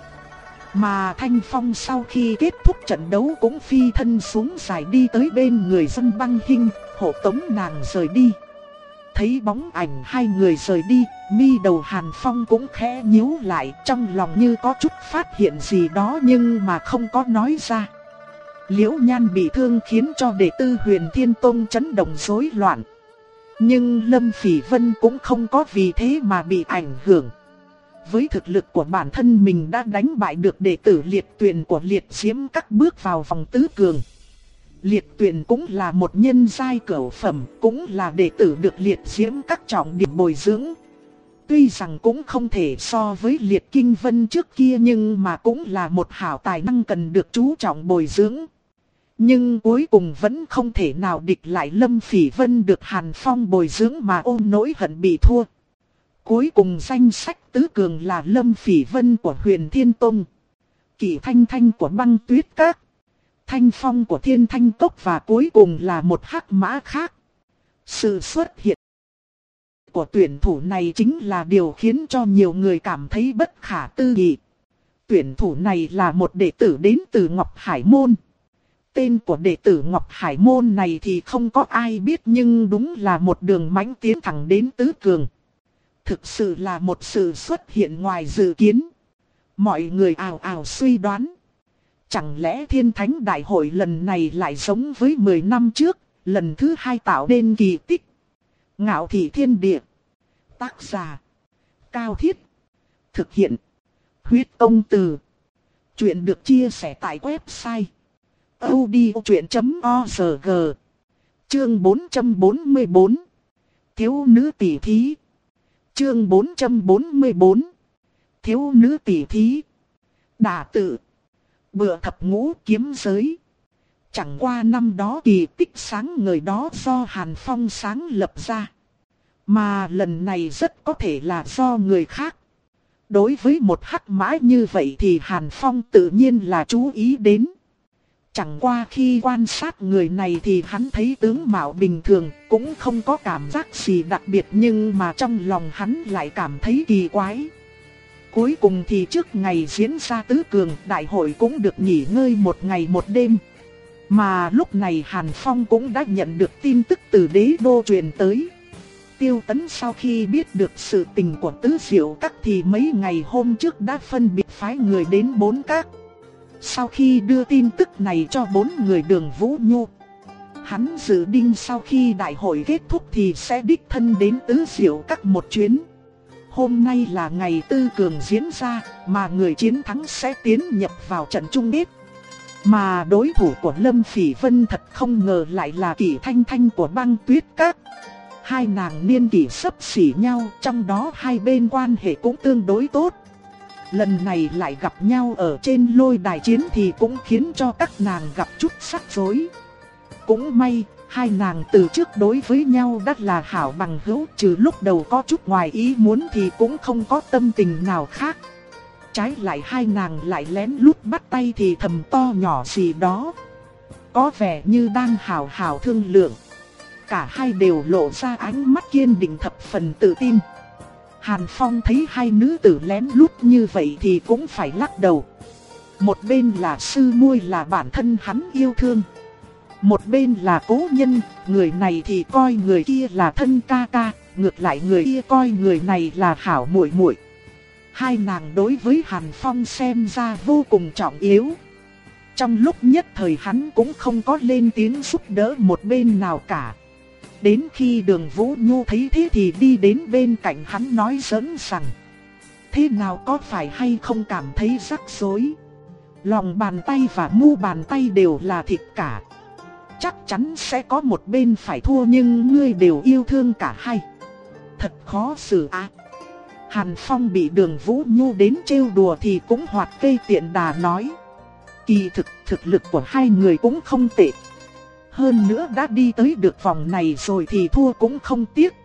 Mà Thanh Phong sau khi kết thúc trận đấu cũng phi thân xuống dài đi tới bên người Duân Băng Hinh, hộ tống nàng rời đi. Thấy bóng ảnh hai người rời đi, mi đầu Hàn Phong cũng khẽ nhíu lại, trong lòng như có chút phát hiện gì đó nhưng mà không có nói ra. Liễu Nhan bị thương khiến cho đệ tử Huyền Thiên Tông chấn động rối loạn. Nhưng Lâm Phỉ Vân cũng không có vì thế mà bị ảnh hưởng. Với thực lực của bản thân mình đã đánh bại được đệ tử Liệt Tuyền của Liệt Diễm Các bước vào vòng tứ cường. Liệt Tuyền cũng là một nhân giai cửu phẩm, cũng là đệ tử được Liệt Diễm Các trọng điểm bồi dưỡng. Tuy rằng cũng không thể so với Liệt Kinh Vân trước kia nhưng mà cũng là một hảo tài năng cần được chú trọng bồi dưỡng. Nhưng cuối cùng vẫn không thể nào địch lại Lâm Phỉ Vân được Hàn Phong bồi dưỡng mà ôm nỗi hận bị thua. Cuối cùng danh sách tứ cường là Lâm Phỉ Vân của Huyền Thiên Tông, Kỷ Thanh Thanh của Băng Tuyết Các, Thanh Phong của Thiên Thanh Cốc và cuối cùng là một hắc mã khác. Sự xuất hiện của tuyển thủ này chính là điều khiến cho nhiều người cảm thấy bất khả tư nghị. Tuyển thủ này là một đệ tử đến từ Ngọc Hải Môn. Tên của đệ tử Ngọc Hải Môn này thì không có ai biết nhưng đúng là một đường mãnh tiến thẳng đến tứ cường. Thực sự là một sự xuất hiện ngoài dự kiến. Mọi người ào ào suy đoán. Chẳng lẽ Thiên Thánh Đại hội lần này lại giống với mười năm trước, lần thứ hai tạo nên kỳ tích. Ngạo Thị Thiên Địa. Tác giả Cao Thiết. Thực hiện Huyết Công Từ. Chuyện được chia sẻ tại website audiochuyện chấm org. Chương bốn trăm bốn mươi bốn. Thiếu nữ tỷ thí. Chương bốn trăm bốn mươi bốn. Thiếu nữ tỷ thí. Đả tự. Bựa thập ngũ kiếm giới. Chẳng qua năm đó kỳ tích sáng ngời đó do Hàn Phong sáng lập ra. Mà lần này rất có thể là do người khác. Đối với một hắc mã như vậy thì Hàn Phong tự nhiên là chú ý đến. Chẳng qua khi quan sát người này thì hắn thấy tướng mạo bình thường, cũng không có cảm giác gì đặc biệt nhưng mà trong lòng hắn lại cảm thấy kỳ quái. Cuối cùng thì trước ngày diễn ra tứ cường, đại hội cũng được nghỉ ngơi một ngày một đêm. Mà lúc này Hàn Phong cũng đã nhận được tin tức từ đế đô truyền tới. Tiêu Tấn sau khi biết được sự tình của Tứ Diệu Các thì mấy ngày hôm trước đã phân biệt phái người đến bốn các. Sau khi đưa tin tức này cho bốn người Đường Vũ Nhu, hắn dự định sau khi đại hội kết thúc thì sẽ đích thân đến Tứ Diệu Các một chuyến. Hôm nay là ngày tư cường diễn ra, mà người chiến thắng sẽ tiến nhập vào trận chung kết. Mà đối thủ của Lâm Phỉ Vân thật không ngờ lại là Kỷ Thanh Thanh của Băng Tuyết Các. Hai nàng niên kỷ xấp xỉ nhau, trong đó hai bên quan hệ cũng tương đối tốt. Lần này lại gặp nhau ở trên lôi đài chiến thì cũng khiến cho các nàng gặp chút rắc rối. Cũng may, hai nàng từ trước đối với nhau đã là hảo bằng hữu, trừ lúc đầu có chút ngoài ý muốn thì cũng không có tâm tình nào khác. Trái lại hai nàng lại lén lút bắt tay thì thầm to nhỏ gì đó, có vẻ như đang hào hào thương lượng. Cả hai đều lộ ra ánh mắt kiên định thập phần tự tin. Hàn Phong thấy hai nữ tử lén lút như vậy thì cũng phải lắc đầu. Một bên là sư muội là bản thân hắn yêu thương, một bên là cố nhân, người này thì coi người kia là thân ca ca, ngược lại người kia coi người này là hảo muội muội. Hai nàng đối với Hàn Phong xem ra vô cùng trọng yếu. Trong lúc nhất thời hắn cũng không có lên tiếng giúp đỡ một bên nào cả. Đến khi Đường Vũ Nhu thấy thế thì đi đến bên cạnh hắn nói giỡn rằng: thế nào, có phải hay không cảm thấy rắc rối? Lòng bàn tay và mu bàn tay đều là thịt cả. Chắc chắn sẽ có một bên phải thua nhưng ngươi đều yêu thương cả hai. Thật khó xử à. Hàn Phong bị Đường Vũ Nhu đến trêu đùa thì cũng hoạt cây tiện đà nói: kỳ thực thực lực của hai người cũng không tệ. Hơn nữa đã đi tới được vòng này rồi thì thua cũng không tiếc.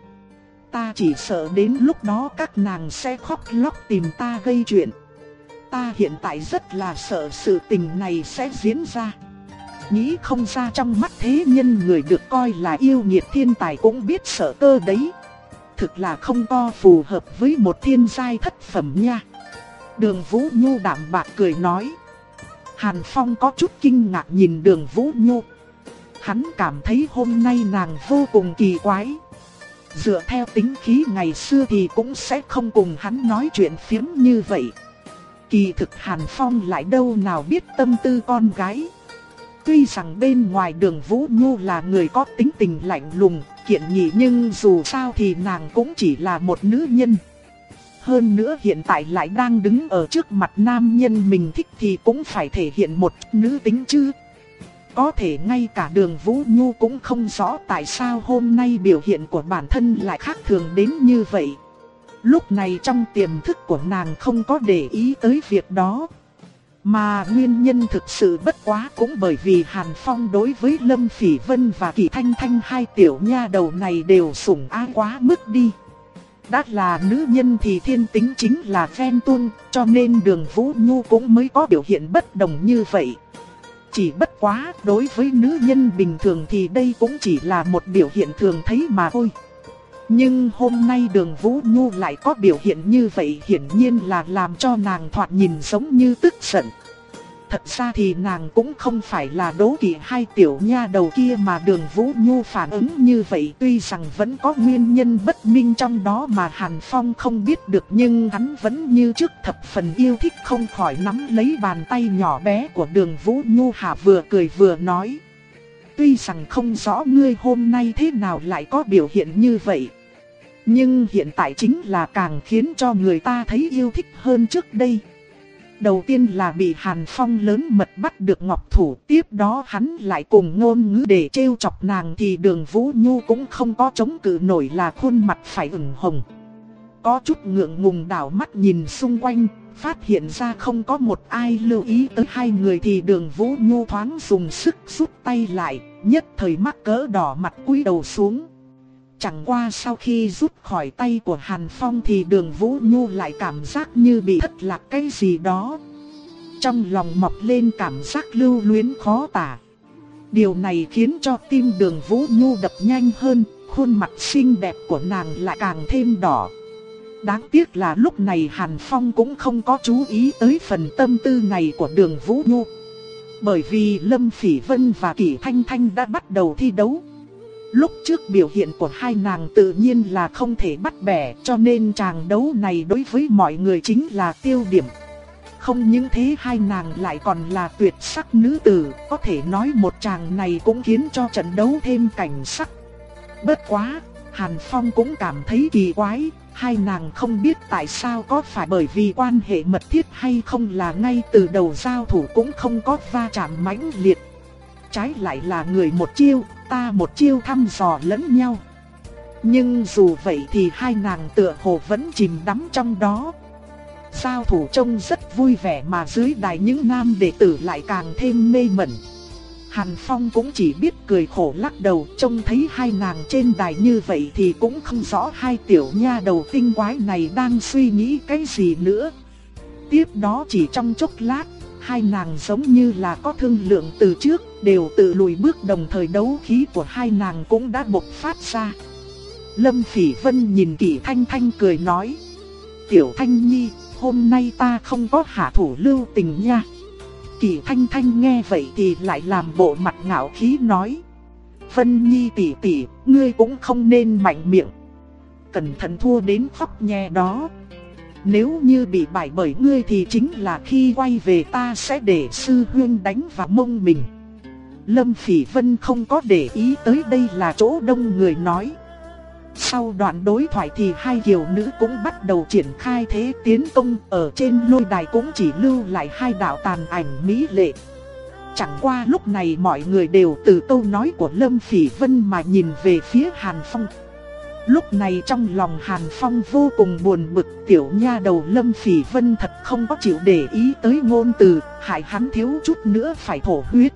Ta chỉ sợ đến lúc đó các nàng sẽ khóc lóc tìm ta gây chuyện. Ta hiện tại rất là sợ sự tình này sẽ diễn ra. Nghĩ không ra trong mắt thế nhân người được coi là yêu nghiệt thiên tài cũng biết sợ cơ đấy. Thực là không to phù hợp với một thiên giai thất phẩm nha. Đường Vũ Nhu đạm bạc cười nói. Hàn Phong có chút kinh ngạc nhìn Đường Vũ Nhu. Hắn cảm thấy hôm nay nàng vô cùng kỳ quái. Dựa theo tính khí ngày xưa thì cũng sẽ không cùng hắn nói chuyện phiếm như vậy. Kỳ thực Hàn Phong lại đâu nào biết tâm tư con gái. Tuy rằng bên ngoài Đường Vũ Nhu là người có tính tình lạnh lùng, kiện nhị, nhưng dù sao thì nàng cũng chỉ là một nữ nhân. Hơn nữa hiện tại lại đang đứng ở trước mặt nam nhân mình thích thì cũng phải thể hiện một nữ tính chứ. Có thể ngay cả Đường Vũ Nhu cũng không rõ tại sao hôm nay biểu hiện của bản thân lại khác thường đến như vậy. Lúc này trong tiềm thức của nàng không có để ý tới việc đó. Mà nguyên nhân thực sự bất quá cũng bởi vì Hàn Phong đối với Lâm Phỉ Vân và Kỳ Thanh Thanh hai tiểu nha đầu này đều sủng ái quá mức đi. Đã là nữ nhân thì thiên tính chính là ghen tuông, cho nên Đường Vũ Nhu cũng mới có biểu hiện bất đồng như vậy. Chỉ bất quá, đối với nữ nhân bình thường thì đây cũng chỉ là một biểu hiện thường thấy mà thôi. Nhưng hôm nay Đường Vũ Nhu lại có biểu hiện như vậy, hiển nhiên là làm cho nàng thoạt nhìn giống như tức giận. Thật ra thì nàng cũng không phải là đố kỵ hai tiểu nha đầu kia, mà Đường Vũ Nhu phản ứng như vậy tuy rằng vẫn có nguyên nhân bất minh trong đó mà Hàn Phong không biết được, nhưng hắn vẫn như trước thập phần yêu thích, không khỏi nắm lấy bàn tay nhỏ bé của Đường Vũ Nhu hạ vừa cười vừa nói. Tuy rằng không rõ ngươi hôm nay thế nào lại có biểu hiện như vậy, nhưng hiện tại chính là càng khiến cho người ta thấy yêu thích hơn trước đây. Đầu tiên là bị Hàn Phong lớn mật bắt được ngọc thủ, tiếp đó hắn lại cùng ngôn ngữ để trêu chọc nàng thì Đường Vũ Nhu cũng không có chống cự nổi, là khuôn mặt phải ửng hồng. Có chút ngượng ngùng đảo mắt nhìn xung quanh, phát hiện ra không có một ai lưu ý tới hai người thì Đường Vũ Nhu thoáng dùng sức rút tay lại, nhất thời mắc cỡ đỏ mặt cúi đầu xuống. Chẳng qua sau khi rút khỏi tay của Hàn Phong thì Đường Vũ Nhu lại cảm giác như bị thất lạc cái gì đó. Trong lòng mọc lên cảm giác lưu luyến khó tả. Điều này khiến cho tim Đường Vũ Nhu đập nhanh hơn, khuôn mặt xinh đẹp của nàng lại càng thêm đỏ. Đáng tiếc là lúc này Hàn Phong cũng không có chú ý tới phần tâm tư này của Đường Vũ Nhu. Bởi vì Lâm Phỉ Vân và Kỳ Thanh Thanh đã bắt đầu thi đấu. Lúc trước biểu hiện của hai nàng tự nhiên là không thể bắt bẻ, cho nên tràng đấu này đối với mọi người chính là tiêu điểm. Không những thế, hai nàng lại còn là tuyệt sắc nữ tử, có thể nói một tràng này cũng khiến cho trận đấu thêm cảnh sắc. Bất quá, Hàn Phong cũng cảm thấy kỳ quái, hai nàng không biết tại sao, có phải bởi vì quan hệ mật thiết hay không là ngay từ đầu giao thủ cũng không có va chạm mãnh liệt. Trái lại là người một chiêu, ta một chiêu thăm dò lẫn nhau. Nhưng dù vậy thì hai nàng tựa hồ vẫn chìm đắm trong đó. Giao thủ trông rất vui vẻ mà dưới đài những nam đệ tử lại càng thêm mê mẩn. Hàn Phong cũng chỉ biết cười khổ lắc đầu, trông thấy hai nàng trên đài như vậy thì cũng không rõ hai tiểu nha đầu tinh quái này đang suy nghĩ cái gì nữa. Tiếp đó chỉ trong chốc lát, hai nàng giống như là có thương lượng từ trước, đều tự lùi bước, đồng thời đấu khí của hai nàng cũng đã bộc phát ra. Lâm Phỉ Vân nhìn Kỳ Thanh Thanh cười nói: Tiểu Thanh Nhi, hôm nay ta không có hạ thủ lưu tình nha. Kỳ Thanh Thanh nghe vậy thì lại làm bộ mặt ngạo khí nói: Vân Nhi tỷ tỷ, ngươi cũng không nên mạnh miệng. Cẩn thận thua đến khóc nhè đó. Nếu như bị bại bởi ngươi thì chính là khi quay về ta sẽ để sư huynh đánh vào mông mình. Lâm Phỉ Vân không có để ý tới đây là chỗ đông người nói. Sau đoạn đối thoại thì hai kiều nữ cũng bắt đầu triển khai thế tiến công, ở trên lôi đài cũng chỉ lưu lại hai đạo tàn ảnh mỹ lệ. Chẳng qua lúc này mọi người đều từ câu nói của Lâm Phỉ Vân mà nhìn về phía Hàn Phong. Lúc này trong lòng Hàn Phong vô cùng buồn bực, tiểu nha đầu Lâm Phỉ Vân thật không có chịu để ý tới ngôn từ, hại hắn thiếu chút nữa phải thổ huyết.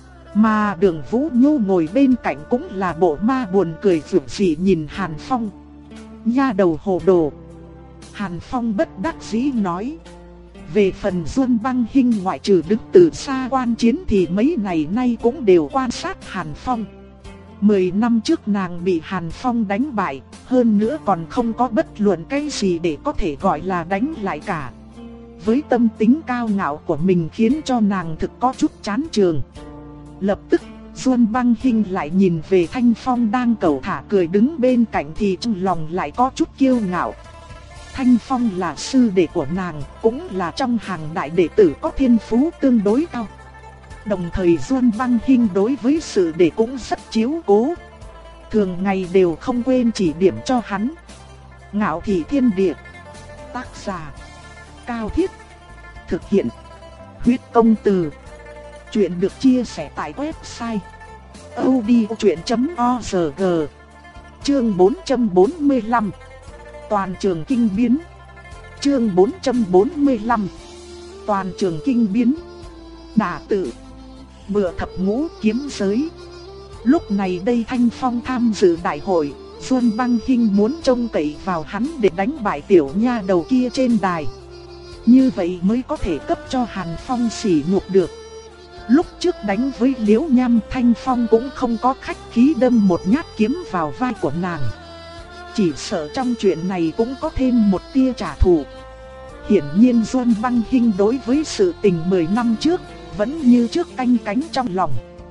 Mà Đường Vũ Nhu ngồi bên cạnh cũng là bộ ma buồn cười rủi rỉ nhìn Hàn Phong. Nha đầu hồ đồ. Hàn Phong bất đắc dĩ nói. Về phần Duân Băng Hinh ngoại trừ đứng từ xa quan chiến thì mấy ngày nay cũng đều quan sát Hàn Phong. Mười năm trước nàng bị Hàn Phong đánh bại, hơn nữa còn không có bất luận cái gì để có thể gọi là đánh lại cả. Với tâm tính cao ngạo của mình khiến cho nàng thực có chút chán chường. Lập tức, Duân Băng Hinh lại nhìn về Thanh Phong đang cẩu thả cười đứng bên cạnh thì trong lòng lại có chút kiêu ngạo. Thanh Phong là sư đệ của nàng, cũng là trong hàng đại đệ tử có thiên phú tương đối cao. Đồng thời Duân Băng Hinh đối với sư đệ cũng rất chiếu cố. Thường ngày đều không quên chỉ điểm cho hắn. Ngạo Thị Thiên Địa. Tác giả: Cao Thiết. Thực hiện: Huyết Công Từ. Chuyện được chia sẻ tại website audiochuyện chấm org. Chương bốn trăm bốn mươi lăm. Toàn trường kinh biến. Chương bốn trăm bốn mươi lăm. Toàn trường kinh biến. Đả tự. Bựa thập ngũ kiếm giới. Lúc này đây Thanh Phong tham dự đại hội, Xuân Băng Hinh muốn trông cậy vào hắn để đánh bại tiểu nha đầu kia trên đài. Như vậy mới có thể cấp cho Hàn Phong sỉ nhục được. Lúc trước đánh với Liễu Nham, Thanh Phong cũng không có khách khí đâm một nhát kiếm vào vai của nàng. Chỉ sợ trong chuyện này cũng có thêm một tia trả thù. Hiển nhiên Xuân Băng Hinh đối với sự tình mười năm trước vẫn như trước canh cánh trong lòng.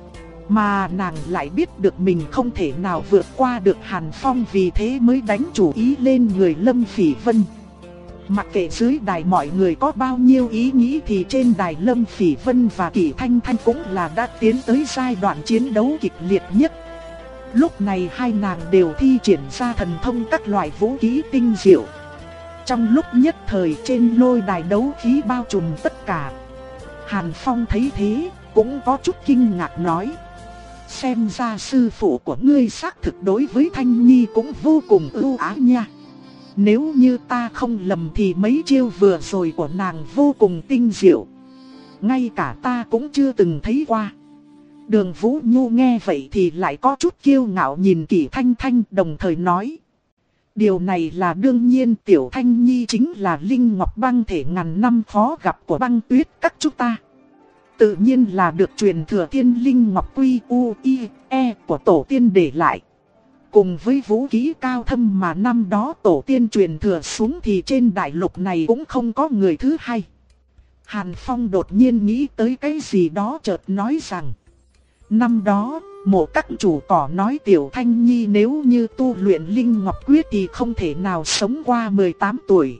Mà nàng lại biết được mình không thể nào vượt qua được Hàn Phong, vì thế mới đánh chủ ý lên người Lâm Phỉ Vân. Mặc kệ dưới đài mọi người có bao nhiêu ý nghĩ thì trên đài Lâm Phỉ Vân và Kỷ Thanh Thanh cũng là đã tiến tới giai đoạn chiến đấu kịch liệt nhất. Lúc này hai nàng đều thi triển ra thần thông các loại vũ khí tinh diệu. Trong lúc nhất thời trên lôi đài đấu khí bao trùm tất cả. Hàn Phong thấy thế cũng có chút kinh ngạc nói: xem ra sư phụ của ngươi xác thực đối với Thanh Nhi cũng vô cùng ưu ái nha. Nếu như ta không lầm thì mấy chiêu vừa rồi của nàng vô cùng tinh diệu, ngay cả ta cũng chưa từng thấy qua. Đường Vũ Nhu nghe vậy thì lại có chút kiêu ngạo nhìn Kỷ Thanh Thanh, đồng thời nói: điều này là đương nhiên, tiểu Thanh Nhi chính là linh ngọc băng thể ngàn năm khó gặp của Băng Tuyết các chúng ta. Tự nhiên là được truyền thừa thiên linh ngọc quy u i e của tổ tiên để lại. Cùng với vũ khí cao thâm mà năm đó tổ tiên truyền thừa xuống thì trên đại lục này cũng không có người thứ hai. Hàn Phong đột nhiên nghĩ tới cái gì đó, chợt nói rằng: năm đó, Mộ các chủ cỏ nói tiểu Thanh Nhi nếu như tu luyện linh ngọc quyết thì không thể nào sống qua mười tám tuổi.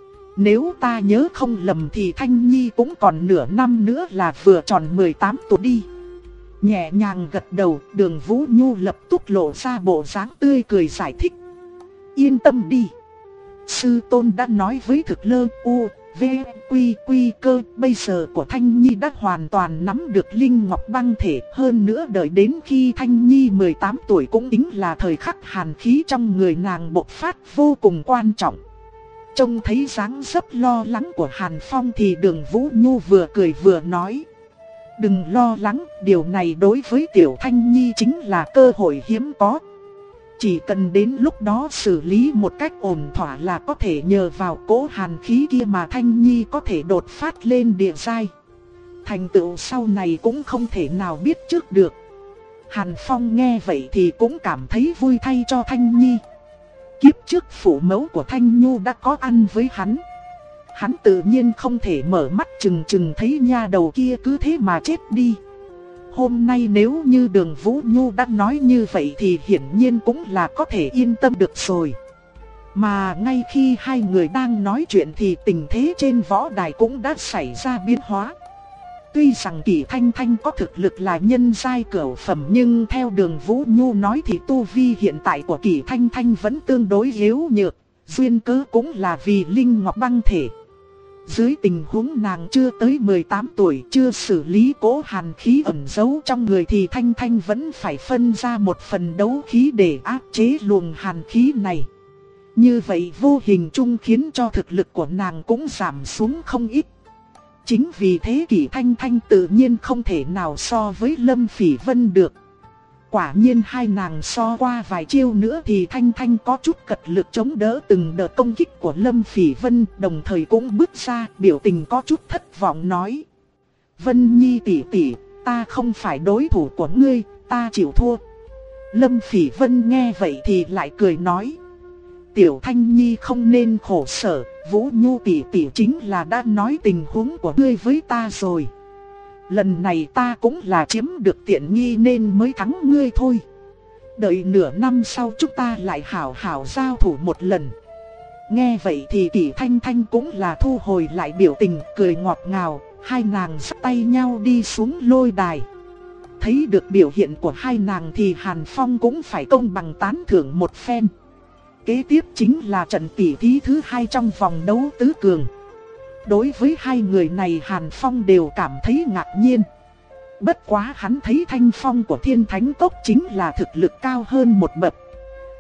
Nếu ta nhớ không lầm thì Thanh Nhi cũng còn nửa năm nữa là vừa tròn mười tám tuổi đi. Nhẹ nhàng gật đầu, Đường Vũ Nhu lập tức lộ ra bộ dáng tươi cười giải thích: yên tâm đi, sư tôn đã nói với Thực Lơ U, V, Quy, Quy Cơ, bây giờ của Thanh Nhi đã hoàn toàn nắm được linh ngọc băng thể. Hơn nữa đợi đến khi Thanh Nhi mười tám tuổi cũng chính là thời khắc hàn khí trong người nàng bộc phát vô cùng quan trọng. Trông thấy dáng dấp lo lắng của Hàn Phong thì Đường Vũ Nhu vừa cười vừa nói: đừng lo lắng, điều này đối với tiểu Thanh Nhi chính là cơ hội hiếm có. Chỉ cần đến lúc đó xử lý một cách ổn thỏa là có thể nhờ vào cỗ hàn khí kia mà Thanh Nhi có thể đột phát lên địa giai. Thành tựu sau này cũng không thể nào biết trước được. Hàn Phong nghe vậy thì cũng cảm thấy vui thay cho Thanh Nhi. Kiếp trước phụ mẫu của Thanh Nhu đã có ăn với hắn. Hắn tự nhiên không thể mở mắt chừng chừng thấy nha đầu kia cứ thế mà chết đi. Hôm nay nếu như Đường Vũ Nhu đã nói như vậy thì hiển nhiên cũng là có thể yên tâm được rồi. Mà ngay khi hai người đang nói chuyện thì tình thế trên võ đài cũng đã xảy ra biến hóa. Tuy rằng Kỷ Thanh Thanh có thực lực là nhân giai cửu phẩm, nhưng theo Đường Vũ Nhu nói thì tu vi hiện tại của Kỷ Thanh Thanh vẫn tương đối yếu nhược. Duyên cớ cũng là vì linh ngọc băng thể. Dưới tình huống nàng chưa tới mười tám tuổi, chưa xử lý cỗ hàn khí ẩn giấu trong người thì Thanh Thanh vẫn phải phân ra một phần đấu khí để áp chế luồng hàn khí này. Như vậy vô hình chung khiến cho thực lực của nàng cũng giảm xuống không ít. Chính vì thế Kỷ Thanh Thanh tự nhiên không thể nào so với Lâm Phỉ Vân được. Quả nhiên hai nàng so qua vài chiêu nữa thì Thanh Thanh có chút cật lực chống đỡ từng đợt công kích của Lâm Phỉ Vân, đồng thời cũng bước ra, biểu tình có chút thất vọng nói: Vân Nhi tỷ tỷ, ta không phải đối thủ của ngươi, ta chịu thua. Lâm Phỉ Vân nghe vậy thì lại cười nói: tiểu Thanh Nhi không nên khổ sở, Vũ Nhu tỷ tỷ chính là đã nói tình huống của ngươi với ta rồi. Lần này ta cũng là chiếm được tiện nghi nên mới thắng ngươi thôi. Đợi nửa năm sau chúng ta lại hảo hảo giao thủ một lần. Nghe vậy thì Kỷ Thanh Thanh cũng là thu hồi lại biểu tình, cười ngọt ngào. Hai nàng dắt tay nhau đi xuống lôi đài. Thấy được biểu hiện của hai nàng thì Hàn Phong cũng phải công bằng tán thưởng một phen. Kế tiếp chính là trận tỉ thí thứ hai trong vòng đấu tứ cường. Đối với hai người này Hàn Phong đều cảm thấy ngạc nhiên. Bất quá hắn thấy thanh phong của Thiên Thánh Cốc chính là thực lực cao hơn một bậc.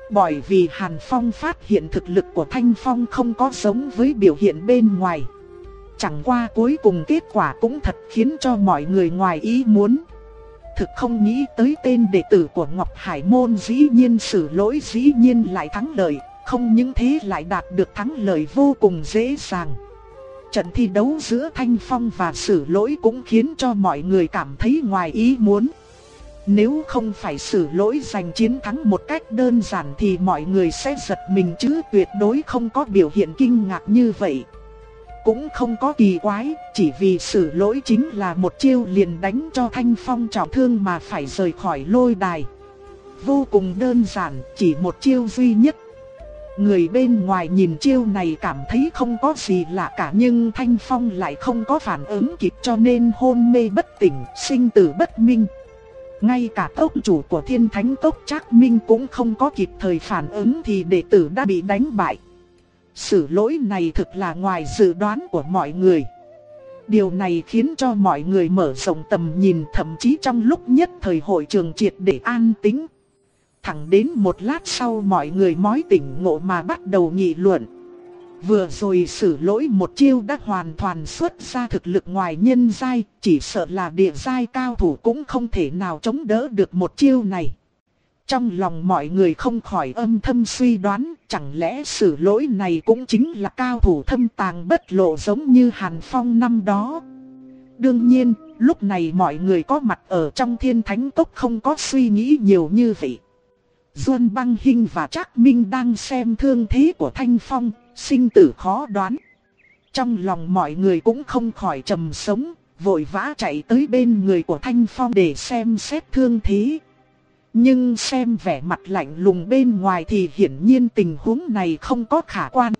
Bởi vì Hàn Phong phát hiện thực lực của Thanh Phong không có giống với biểu hiện bên ngoài. Chẳng qua cuối cùng kết quả cũng thật khiến cho mọi người ngoài ý muốn. Thực không nghĩ tới tên đệ tử của Ngọc Hải Môn dĩ nhiên Sử Lỗi dĩ nhiên lại thắng lợi. Không những thế lại đạt được thắng lợi vô cùng dễ dàng. Trận thi đấu giữa Thanh Phong và Sử Lỗi cũng khiến cho mọi người cảm thấy ngoài ý muốn. Nếu không phải Sử Lỗi giành chiến thắng một cách đơn giản thì mọi người sẽ giật mình chứ tuyệt đối không có biểu hiện kinh ngạc như vậy. Cũng không có kỳ quái, chỉ vì Sử Lỗi chính là một chiêu liền đánh cho Thanh Phong trọng thương mà phải rời khỏi lôi đài. Vô cùng đơn giản, chỉ một chiêu duy nhất. Người bên ngoài nhìn chiêu này cảm thấy không có gì lạ cả, nhưng Thanh Phong lại không có phản ứng kịp cho nên hôn mê bất tỉnh, sinh tử bất minh. Ngay cả tốc chủ của Thiên Thánh Cốc Trác Minh cũng không có kịp thời phản ứng thì đệ tử đã bị đánh bại. Sử Lỗi này thực là ngoài dự đoán của mọi người. Điều này khiến cho mọi người mở rộng tầm nhìn, thậm chí trong lúc nhất thời hội trường triệt để an tĩnh. Thẳng đến một lát sau mọi người mới tỉnh ngộ mà bắt đầu nghị luận. Vừa rồi Sử Lỗi một chiêu đã hoàn toàn xuất ra thực lực ngoài nhân giai, chỉ sợ là địa giai cao thủ cũng không thể nào chống đỡ được một chiêu này. Trong lòng mọi người không khỏi âm thầm suy đoán, chẳng lẽ Sử Lỗi này cũng chính là cao thủ thâm tàng bất lộ giống như Hàn Phong năm đó. Đương nhiên, lúc này mọi người có mặt ở trong Thiên Thánh Cốc không có suy nghĩ nhiều như vậy. Duân Băng Hinh và Trác Minh đang xem thương thế của Thanh Phong, sinh tử khó đoán. Trong lòng mọi người cũng không khỏi trầm sống, vội vã chạy tới bên người của Thanh Phong để xem xét thương thế. Nhưng xem vẻ mặt lạnh lùng bên ngoài thì hiển nhiên tình huống này không có khả quan.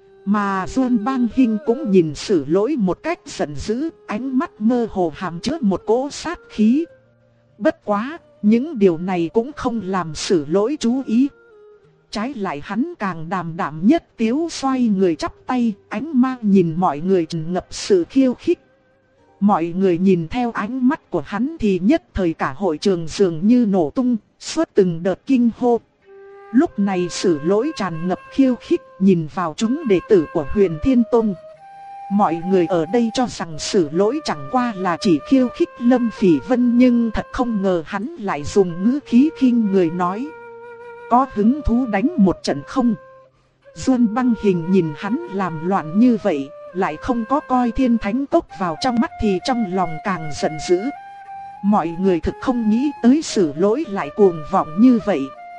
Mà Duân Băng Hinh cũng nhìn Sử Lỗi một cách giận dữ, ánh mắt mơ hồ hàm chứa một cỗ sát khí. Bất quá, những điều này cũng không làm Sử Lỗi chú ý. Trái lại hắn càng đàm đảm nhất tiếu xoay người chắp tay, ánh mắt nhìn mọi người tràn ngập sự khiêu khích. Mọi người nhìn theo ánh mắt của hắn thì nhất thời cả hội trường dường như nổ tung, suốt từng đợt kinh hô. Lúc này Sử Lỗi tràn ngập khiêu khích nhìn vào chúng đệ tử của Huyền Thiên Tông. Mọi người ở đây cho rằng Sử Lỗi chẳng qua là chỉ khiêu khích Lâm Phỉ Vân, nhưng thật không ngờ hắn lại dùng ngữ khí khinh người nói: có hứng thú đánh một trận không? Duân Băng Hinh nhìn hắn làm loạn như vậy, lại không có coi Thiên Thánh Cốc vào trong mắt thì trong lòng càng giận dữ. Mọi người thực không nghĩ tới Sử Lỗi lại cuồng vọng như vậy.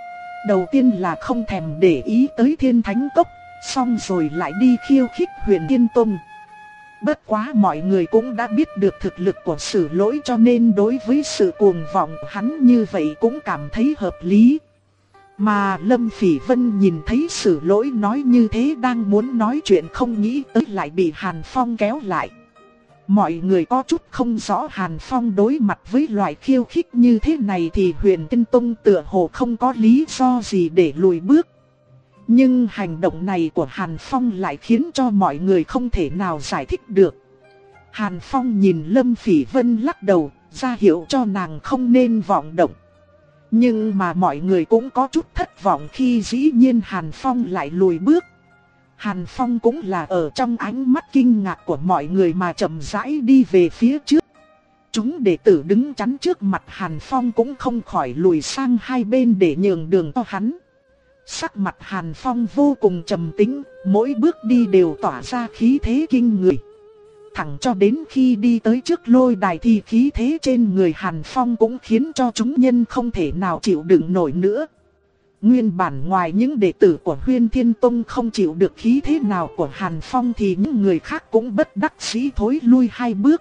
Đầu tiên là không thèm để ý tới Thiên Thánh Cốc, xong rồi lại đi khiêu khích Huyền Thiên Tông. Bất quá mọi người cũng đã biết được thực lực của Sử Lỗi, cho nên đối với sự cuồng vọng hắn như vậy cũng cảm thấy hợp lý. Mà Lâm Phỉ Vân nhìn thấy Sử Lỗi nói như thế đang muốn nói chuyện, không nghĩ tới lại bị Hàn Phong kéo lại. Mọi người có chút không rõ Hàn Phong đối mặt với loại khiêu khích như thế này thì Huyền Thiên Tông tựa hồ không có lý do gì để lùi bước. Nhưng hành động này của Hàn Phong lại khiến cho mọi người không thể nào giải thích được. Hàn Phong nhìn Lâm Phỉ Vân lắc đầu, ra hiệu cho nàng không nên vọng động. Nhưng mà mọi người cũng có chút thất vọng khi dĩ nhiên Hàn Phong lại lùi bước. Hàn Phong cũng là ở trong ánh mắt kinh ngạc của mọi người mà chậm rãi đi về phía trước. Chúng đệ tử đứng chắn trước mặt Hàn Phong cũng không khỏi lùi sang hai bên để nhường đường cho hắn. Sắc mặt Hàn Phong vô cùng trầm tĩnh, mỗi bước đi đều tỏa ra khí thế kinh người. Thẳng cho đến khi đi tới trước lôi đài thì khí thế trên người Hàn Phong cũng khiến cho chúng nhân không thể nào chịu đựng nổi nữa. Nguyên bản ngoài những đệ tử của Huyền Thiên Tông không chịu được khí thế nào của Hàn Phong thì những người khác cũng bất đắc dĩ thối lui hai bước.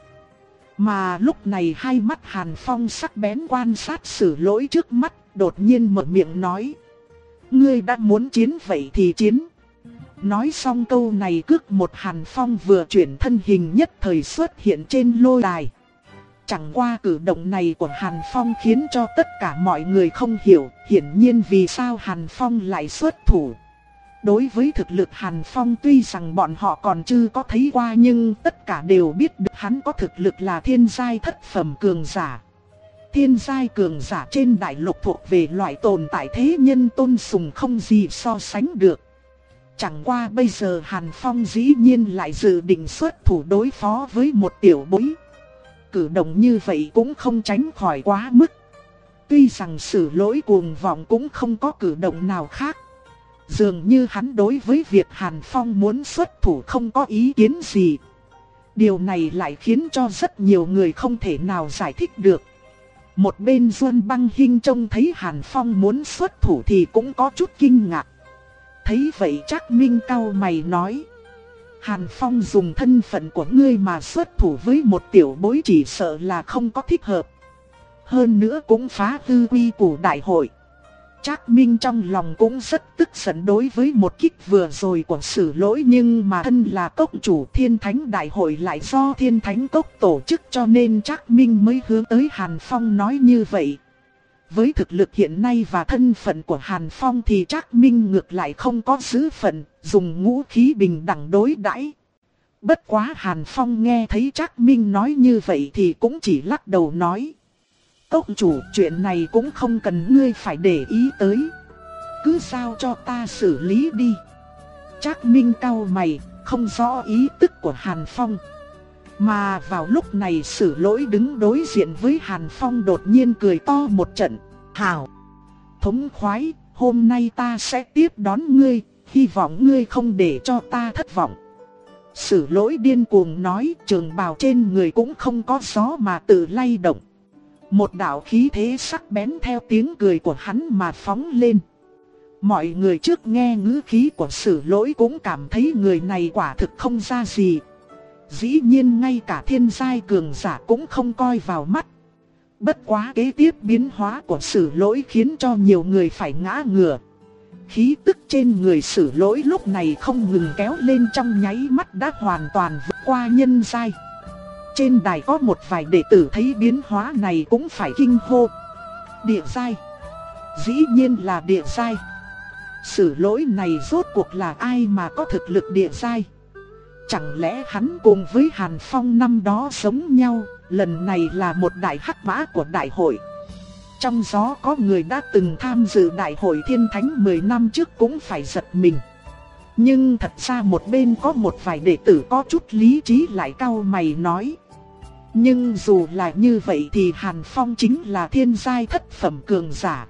Mà lúc này hai mắt Hàn Phong sắc bén quan sát Sử Lỗi trước mắt, đột nhiên mở miệng nói: ngươi đã muốn chiến vậy thì chiến. Nói xong câu này cước một Hàn Phong vừa chuyển thân hình nhất thời xuất hiện trên lôi đài. Chẳng qua cử động này của Hàn Phong khiến cho tất cả mọi người không hiểu, hiển nhiên vì sao Hàn Phong lại xuất thủ. Đối với thực lực Hàn Phong tuy rằng bọn họ còn chưa có thấy qua nhưng tất cả đều biết được hắn có thực lực là thiên giai thất phẩm cường giả. Thiên giai cường giả trên đại lục thuộc về loại tồn tại thế nhân tôn sùng không gì so sánh được. Chẳng qua bây giờ Hàn Phong dĩ nhiên lại dự định xuất thủ đối phó với một tiểu bối. Cử động như vậy cũng không tránh khỏi quá mức. Tuy rằng Sử Lỗi cuồng vọng cũng không có cử động nào khác. Dường như hắn đối với việc Hàn Phong muốn xuất thủ không có ý kiến gì. Điều này lại khiến cho rất nhiều người không thể nào giải thích được. Một bên Duân Băng Hinh trông thấy Hàn Phong muốn xuất thủ thì cũng có chút kinh ngạc. Thấy vậy Trác Minh cau mày nói: Hàn Phong dùng thân phận của ngươi mà xuất thủ với một tiểu bối chỉ sợ là không có thích hợp. Hơn nữa cũng phá hư quy của đại hội. Trác Minh trong lòng cũng rất tức giận đối với một kích vừa rồi của Sử Lỗi, nhưng mà thân là cốc chủ Thiên Thánh Đại hội lại do Thiên Thánh Cốc tổ chức, cho nên Trác Minh mới hướng tới Hàn Phong nói như vậy. Với thực lực hiện nay và thân phận của Hàn Phong thì Trác Minh ngược lại không có giữ phận, dùng ngũ khí bình đẳng đối đãi. Bất quá Hàn Phong nghe thấy Trác Minh nói như vậy thì cũng chỉ lắc đầu nói: Cốc chủ, chuyện này cũng không cần ngươi phải để ý tới. Cứ giao cho ta xử lý đi. Trác Minh cau mày, không rõ ý tức của Hàn Phong. Mà vào lúc này Sử Lỗi đứng đối diện với Hàn Phong đột nhiên cười to một trận. Hảo! Thống khoái, hôm nay ta sẽ tiếp đón ngươi, hy vọng ngươi không để cho ta thất vọng. Sử Lỗi điên cuồng nói, trường bào trên người cũng không có gió mà tự lay động. Một đạo khí thế sắc bén theo tiếng cười của hắn mà phóng lên. Mọi người trước nghe ngữ khí của Sử Lỗi cũng cảm thấy người này quả thực không ra gì. Dĩ nhiên ngay cả thiên giai cường giả cũng không coi vào mắt. Bất quá kế tiếp biến hóa của Sử Lỗi khiến cho nhiều người phải ngã ngửa. Khí tức trên người Sử Lỗi lúc này không ngừng kéo lên, trong nháy mắt đã hoàn toàn vượt qua nhân giai. Trên đài có một vài đệ tử thấy biến hóa này cũng phải kinh hô. Địa giai? Dĩ nhiên là địa giai. Sử Lỗi này rốt cuộc là ai mà có thực lực địa giai? Chẳng lẽ hắn cùng với Hàn Phong năm đó giống nhau, lần này là một đại hắc mã của đại hội? Trong gió có người đã từng tham dự đại hội Thiên Thánh mười năm trước cũng phải giật mình. Nhưng thật ra một bên có một vài đệ tử có chút lý trí lại cau mày nói: nhưng dù là như vậy thì Hàn Phong chính là thiên giai thất phẩm cường giả.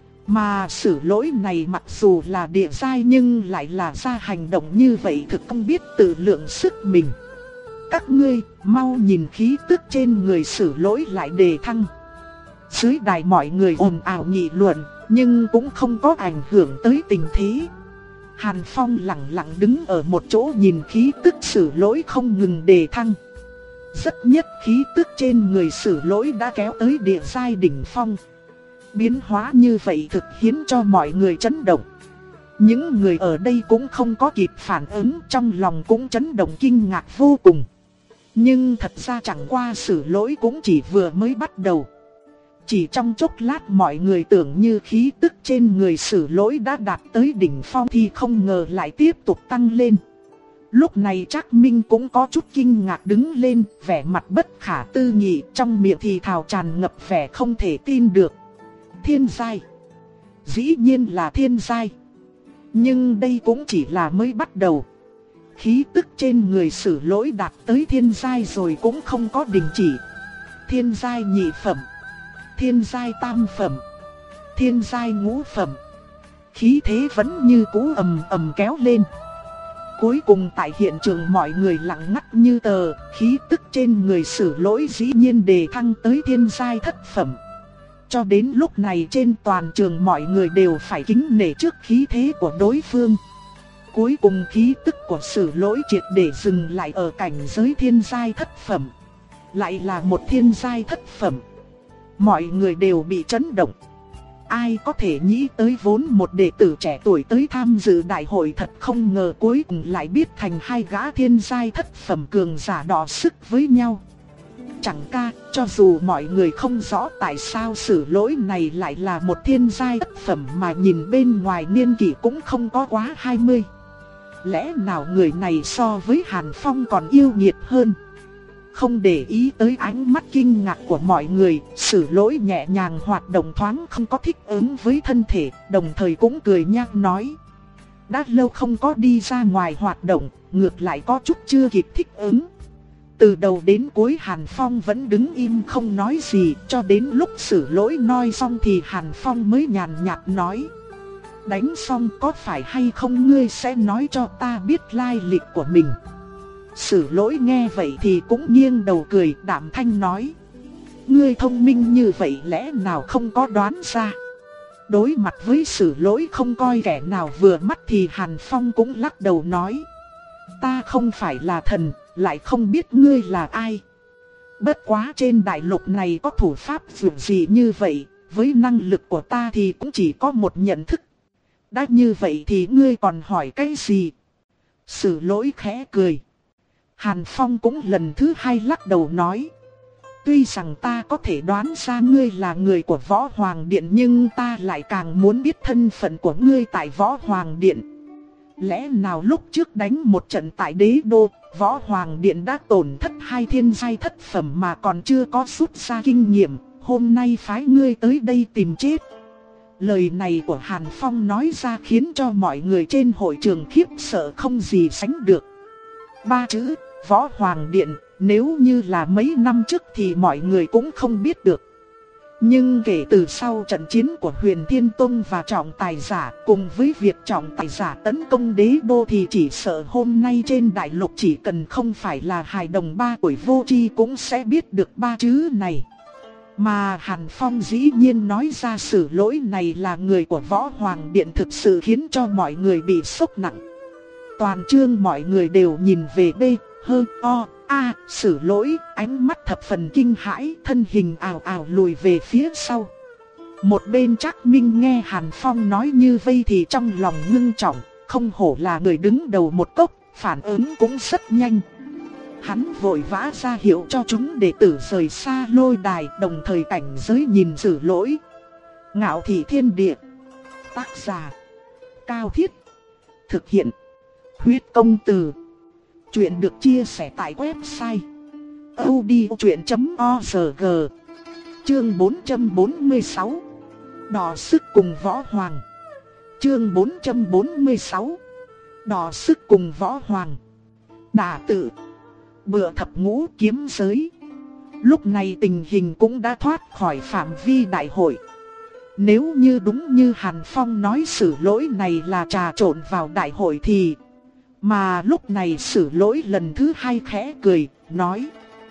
Mà Sử Lỗi này mặc dù là địa giai nhưng lại là ra hành động như vậy thực không biết tự lượng sức mình. Các ngươi mau nhìn khí tức trên người Sử Lỗi lại đề thăng. Dưới đài mọi người ồn ào nghị luận, nhưng cũng không có ảnh hưởng tới tình thế. Hàn Phong lặng lặng đứng ở một chỗ nhìn khí tức Sử Lỗi không ngừng đề thăng. Rất nhất khí tức trên người Sử Lỗi đã kéo tới địa giai đỉnh phong. Biến hóa như vậy thực khiến cho mọi người chấn động. Những người ở đây cũng không có kịp phản ứng, trong lòng cũng chấn động kinh ngạc vô cùng. Nhưng thật ra chẳng qua Sử Lỗi cũng chỉ vừa mới bắt đầu. Chỉ trong chốc lát mọi người tưởng như khí tức trên người Sử Lỗi đã đạt tới đỉnh phong thì không ngờ lại tiếp tục tăng lên. Lúc này Trác Minh cũng có chút kinh ngạc đứng lên, vẻ mặt bất khả tư nghị, trong miệng thì thào tràn ngập vẻ không thể tin được. Thiên giai? Dĩ nhiên là thiên giai. Nhưng đây cũng chỉ là mới bắt đầu. Khí tức trên người Sử Lỗi đạt tới thiên giai rồi cũng không có đình chỉ. Thiên giai nhị phẩm, thiên giai tam phẩm, thiên giai ngũ phẩm. Khí thế vẫn như cũ ầm ầm kéo lên. Cuối cùng tại hiện trường mọi người lặng ngắt như tờ, khí tức trên người Sử Lỗi dĩ nhiên đề thăng tới thiên giai thất phẩm. Cho đến lúc này trên toàn trường mọi người đều phải kính nể trước khí thế của đối phương. Cuối cùng khí tức của Sử Lỗi triệt để dừng lại ở cảnh giới thiên giai thất phẩm. Lại là một thiên giai thất phẩm. Mọi người đều bị chấn động. Ai có thể nghĩ tới vốn một đệ tử trẻ tuổi tới tham dự đại hội, thật không ngờ cuối cùng lại biết thành hai gã thiên giai thất phẩm cường giả đọ sức với nhau. Chẳng ca, cho dù mọi người không rõ tại sao Sử Lỗi này lại là một thiên giai thất phẩm mà nhìn bên ngoài niên kỷ cũng không có quá hai mươi. Lẽ nào người này so với Hàn Phong còn yêu nghiệt hơn? không để ý tới ánh mắt kinh ngạc của mọi người, Sử Lỗi nhẹ nhàng hoạt động thoáng không có thích ứng với thân thể, đồng thời cũng cười nhạt nói. Đã lâu không có đi ra ngoài hoạt động, ngược lại có chút chưa kịp thích ứng. Từ đầu đến cuối Hàn Phong vẫn đứng im không nói gì, cho đến lúc Sử Lỗi nói xong thì Hàn Phong mới nhàn nhạt nói. Đánh xong có phải hay không ngươi sẽ nói cho ta biết lai lịch của mình. Sử Lỗi nghe vậy thì cũng nghiêng đầu cười, đạm thanh nói. Ngươi thông minh như vậy lẽ nào không có đoán ra. Đối mặt với Sử Lỗi không coi kẻ nào vừa mắt thì Hàn Phong cũng lắc đầu nói. Ta không phải là thần, lại không biết ngươi là ai. Bất quá trên đại lục này có thủ pháp dù gì như vậy, với năng lực của ta thì cũng chỉ có một nhận thức. Đã như vậy thì ngươi còn hỏi cái gì? Sử Lỗi khẽ cười. Hàn Phong cũng lần thứ hai lắc đầu nói. Tuy rằng ta có thể đoán ra ngươi là người của Võ Hoàng Điện, nhưng ta lại càng muốn biết thân phận của ngươi tại Võ Hoàng Điện. Lẽ nào lúc trước đánh một trận tại Đế Đô, Võ Hoàng Điện đã tổn thất hai thiên giai thất phẩm mà còn chưa có rút ra kinh nghiệm, hôm nay phái ngươi tới đây tìm chết. Lời này của Hàn Phong nói ra khiến cho mọi người trên hội trường khiếp sợ không gì sánh được. Ba chữ Võ Hoàng Điện, nếu như là mấy năm trước thì mọi người cũng không biết được. Nhưng kể từ sau trận chiến của Huyền Thiên Tông và Trọng Tài Giả, cùng với việc Trọng Tài Giả tấn công Đế Đô thì chỉ sợ hôm nay trên đại lục chỉ cần không phải là hài đồng ba tuổi vô tri cũng sẽ biết được ba chữ này. Mà Hàn Phong dĩ nhiên nói ra Sử Lỗi này là người của Võ Hoàng Điện thực sự khiến cho mọi người bị sốc nặng. Toàn chương mọi người đều nhìn về B, H, O, A, Sử Lỗi, ánh mắt thập phần kinh hãi, thân hình ào ào lùi về phía sau. Một bên Trác Minh nghe Hàn Phong nói như vây thì trong lòng ngưng trọng, không hổ là người đứng đầu một cốc, phản ứng cũng rất nhanh. Hắn vội vã ra hiệu cho chúng đệ tử rời xa lôi đài, đồng thời cảnh giới nhìn Sử Lỗi. Ngạo Thị Thiên Địa. Tác giả Cao Thiết. Thực hiện Huyết Công Từ. Chuyện được chia sẻ tại website audiochuyện chấm org. Chương bốn trăm bốn mươi sáu. Đọ sức cùng Võ Hoàng. Chương bốn trăm bốn mươi sáu. Đọ sức cùng Võ Hoàng. Đả tự. Bựa thập ngũ kiếm giới. Lúc này tình hình cũng đã thoát khỏi phạm vi đại hội. Nếu như đúng như Hàn Phong nói Sử Lỗi này là trà trộn vào đại hội thì... Mà lúc này Sử Lỗi lần thứ hai khẽ cười, nói.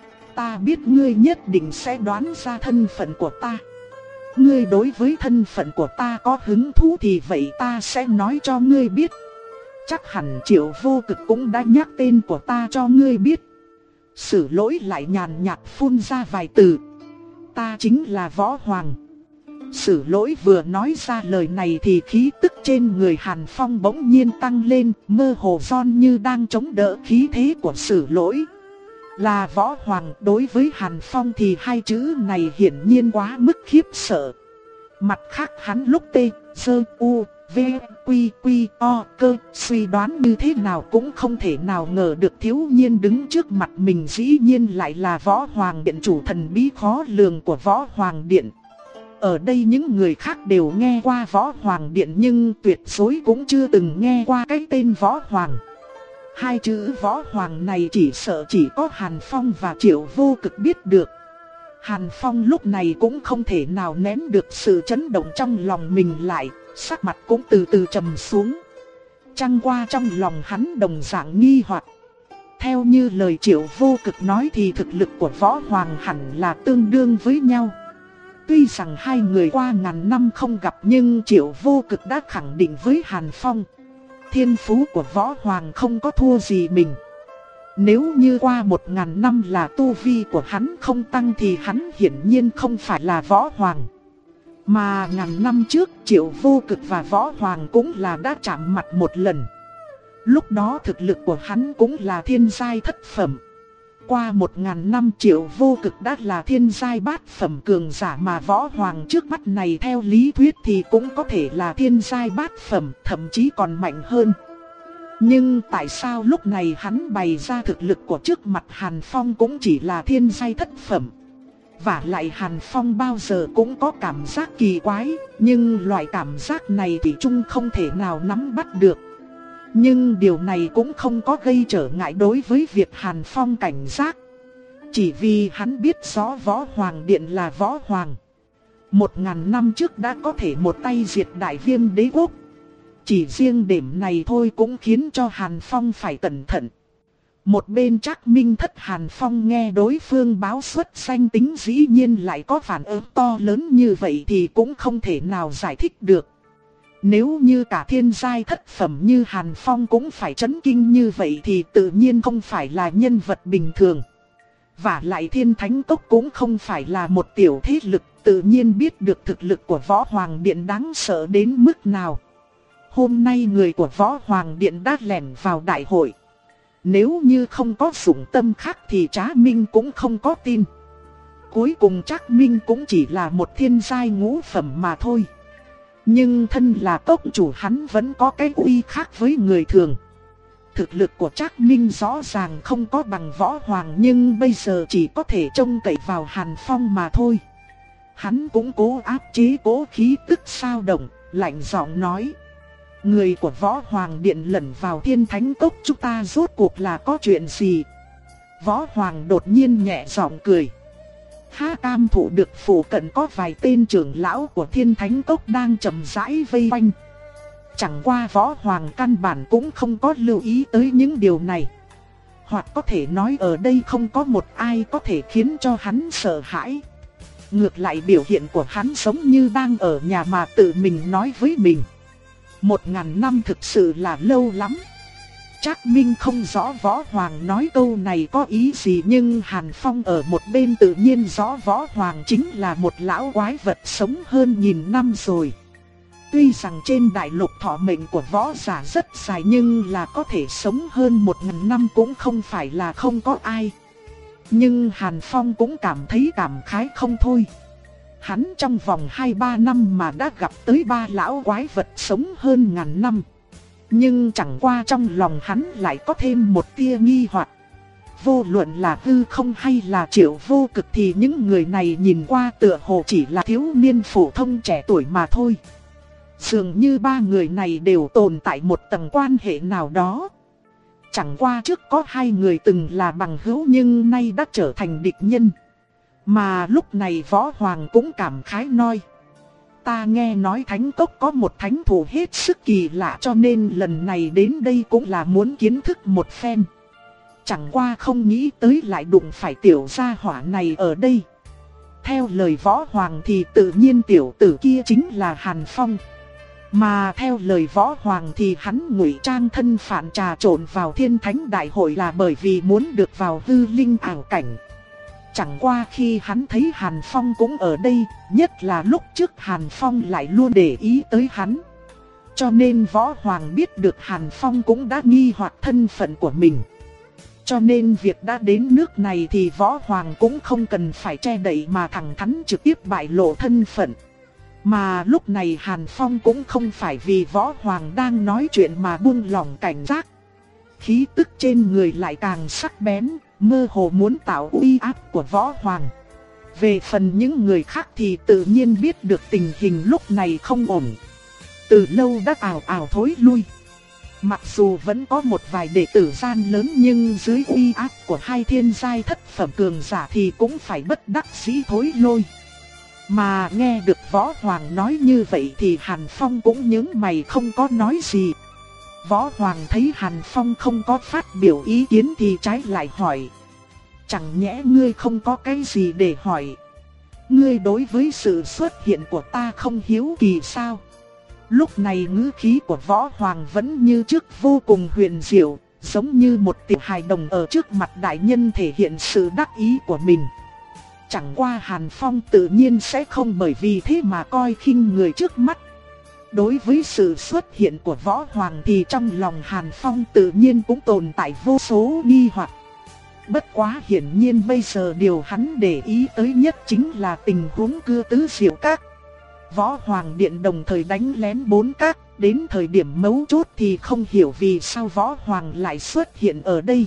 Ta biết ngươi nhất định sẽ đoán ra thân phận của ta. Ngươi đối với thân phận của ta có hứng thú thì vậy ta sẽ nói cho ngươi biết. Chắc hẳn Triệu Vô Cực cũng đã nhắc tên của ta cho ngươi biết. Sử Lỗi lại nhàn nhạt phun ra vài từ. Ta chính là Võ Hoàng. Sử Lỗi vừa nói ra lời này thì khí tức trên người Hàn Phong bỗng nhiên tăng lên, mơ hồ giòn như đang chống đỡ khí thế của Sử Lỗi. Là Võ Hoàng, đối với Hàn Phong thì hai chữ này hiển nhiên quá mức khiếp sợ. Mặt khác hắn lúc T, Sơ, U, V, Quy, Quy, O, Cơ, suy đoán như thế nào cũng không thể nào ngờ được thiếu niên đứng trước mặt mình dĩ nhiên lại là Võ Hoàng Điện, chủ thần bí khó lường của Võ Hoàng Điện. Ở đây những người khác đều nghe qua Võ Hoàng Điện nhưng tuyệt đối cũng chưa từng nghe qua cái tên Võ Hoàng. Hai chữ Võ Hoàng này chỉ sợ chỉ có Hàn Phong và Triệu Vô Cực biết được. Hàn Phong lúc này cũng không thể nào nén được sự chấn động trong lòng mình lại, sắc mặt cũng từ từ trầm xuống. Chẳng qua trong lòng hắn đồng dạng nghi hoặc. Theo như lời Triệu Vô Cực nói thì thực lực của Võ Hoàng hẳn là tương đương với nhau. Tuy rằng hai người qua ngàn năm không gặp nhưng Triệu Vô Cực đã khẳng định với Hàn Phong. Thiên phú của Võ Hoàng không có thua gì mình. Nếu như qua một ngàn năm là tu vi của hắn không tăng thì hắn hiển nhiên không phải là Võ Hoàng. Mà ngàn năm trước Triệu Vô Cực và Võ Hoàng cũng là đã chạm mặt một lần. Lúc đó thực lực của hắn cũng là thiên giai thất phẩm. Qua một ngàn năm Triệu Vô Cực đã là thiên giai bát phẩm cường giả, mà Võ Hoàng trước mắt này theo lý thuyết thì cũng có thể là thiên giai bát phẩm, thậm chí còn mạnh hơn. Nhưng tại sao lúc này hắn bày ra thực lực của trước mặt Hàn Phong cũng chỉ là thiên giai thất phẩm. Và lại Hàn Phong bao giờ cũng có cảm giác kỳ quái, nhưng loại cảm giác này thì Trung không thể nào nắm bắt được. Nhưng điều này cũng không có gây trở ngại đối với việc Hàn Phong cảnh giác. Chỉ vì hắn biết rõ Võ Hoàng Điện là Võ Hoàng. Một ngàn năm trước đã có thể một tay diệt Đại Viêm Đế Quốc. Chỉ riêng điểm này thôi cũng khiến cho Hàn Phong phải cẩn thận. Một bên Trác Minh Thất Hàn Phong nghe đối phương báo xuất danh tính dĩ nhiên lại có phản ứng to lớn như vậy thì cũng không thể nào giải thích được. Nếu như cả thiên giai thất phẩm như Hàn Phong cũng phải chấn kinh như vậy thì tự nhiên không phải là nhân vật bình thường. Và lại Thiên Thánh Cốc cũng không phải là một tiểu thế lực, tự nhiên biết được thực lực của Võ Hoàng Điện đáng sợ đến mức nào. Hôm nay người của Võ Hoàng Điện đã lẻn vào đại hội. Nếu như không có dụng tâm khác thì Trác Minh cũng không có tin. Cuối cùng Trác Minh cũng chỉ là một thiên giai ngũ phẩm mà thôi. Nhưng thân là cốc chủ hắn vẫn có cái uy khác với người thường. Thực lực của Trác Minh rõ ràng không có bằng Võ Hoàng, nhưng bây giờ chỉ có thể trông cậy vào Hàn Phong mà thôi. Hắn cũng cố áp chế cố khí tức sao động, lạnh giọng nói: người của Võ Hoàng Điện lẩn vào Thiên Thánh Cốc chúng ta rốt cuộc là có chuyện gì? Võ Hoàng đột nhiên nhẹ giọng cười. Ha, cam thụ được phủ cận có vài tên trưởng lão của Thiên Thánh Cốc đang chậm rãi vây quanh. Chẳng qua Võ Hoàng căn bản cũng không có lưu ý tới những điều này. Hoặc có thể nói ở đây không có một ai có thể khiến cho hắn sợ hãi. Ngược lại biểu hiện của hắn giống như đang ở nhà mà tự mình nói với mình. Một ngàn năm thực sự là lâu lắm. Trác Minh không rõ Võ Hoàng nói câu này có ý gì, nhưng Hàn Phong ở một bên tự nhiên rõ Võ Hoàng chính là một lão quái vật sống hơn nghìn năm rồi. Tuy rằng trên đại lục thọ mệnh của võ giả rất dài, nhưng là có thể sống hơn một ngàn năm cũng không phải là không có ai. Nhưng Hàn Phong cũng cảm thấy cảm khái không thôi. Hắn trong vòng hai ba năm mà đã gặp tới ba lão quái vật sống hơn ngàn năm. Nhưng chẳng qua trong lòng hắn lại có thêm một tia nghi hoặc. Vô luận là hư không hay là Triệu Vô Cực thì những người này nhìn qua tựa hồ chỉ là thiếu niên phổ thông trẻ tuổi mà thôi. Dường như ba người này đều tồn tại một tầng quan hệ nào đó. Chẳng qua trước có hai người từng là bằng hữu nhưng nay đã trở thành địch nhân. Mà lúc này Võ Hoàng cũng cảm khái nói: ta nghe nói Thánh Cốc có một thánh thủ hết sức kỳ lạ, cho nên lần này đến đây cũng là muốn kiến thức một phen. Chẳng qua không nghĩ tới lại đụng phải tiểu gia hỏa này ở đây. Theo lời Võ Hoàng thì tự nhiên tiểu tử kia chính là Hàn Phong. Mà theo lời Võ Hoàng thì hắn ngụy trang thân phản trà trộn vào Thiên Thánh Đại Hội là bởi vì muốn được vào hư linh ảo cảnh. Chẳng qua khi hắn thấy Hàn Phong cũng ở đây, nhất là lúc trước Hàn Phong lại luôn để ý tới hắn. Cho nên Võ Hoàng biết được Hàn Phong cũng đã nghi hoặc thân phận của mình. Cho nên việc đã đến nước này thì Võ Hoàng cũng không cần phải che đậy mà thẳng thắn trực tiếp bại lộ thân phận. Mà lúc này Hàn Phong cũng không phải vì Võ Hoàng đang nói chuyện mà buông lỏng cảnh giác. Khí tức trên người lại càng sắc bén, mơ hồ muốn tạo uy áp của Võ Hoàng. Về phần những người khác thì tự nhiên biết được tình hình lúc này không ổn. Từ lâu đã ảo ảo thối lui. Mặc dù vẫn có một vài đệ tử gian lớn, nhưng dưới uy áp của hai thiên giai thất phẩm cường giả thì cũng phải bất đắc dĩ thối lui. Mà nghe được Võ Hoàng nói như vậy thì Hàn Phong cũng nhướng mày không có nói gì. Võ Hoàng thấy Hàn Phong không có phát biểu ý kiến thì trái lại hỏi: chẳng nhẽ ngươi không có cái gì để hỏi? Ngươi đối với sự xuất hiện của ta không hiếu kỳ sao? Lúc này ngữ khí của Võ Hoàng vẫn như trước vô cùng huyền diệu, giống như một tiểu hài đồng ở trước mặt đại nhân thể hiện sự đắc ý của mình. Chẳng qua Hàn Phong tự nhiên sẽ không bởi vì thế mà coi khinh người trước mắt. Đối với sự xuất hiện của Võ Hoàng thì trong lòng Hàn Phong tự nhiên cũng tồn tại vô số nghi hoặc. Bất quá hiển nhiên bây giờ điều hắn để ý tới nhất chính là tình huống Cư Tứ Diệu Các. Võ Hoàng Điện đồng thời đánh lén bốn các, đến thời điểm mấu chốt thì không hiểu vì sao Võ Hoàng lại xuất hiện ở đây.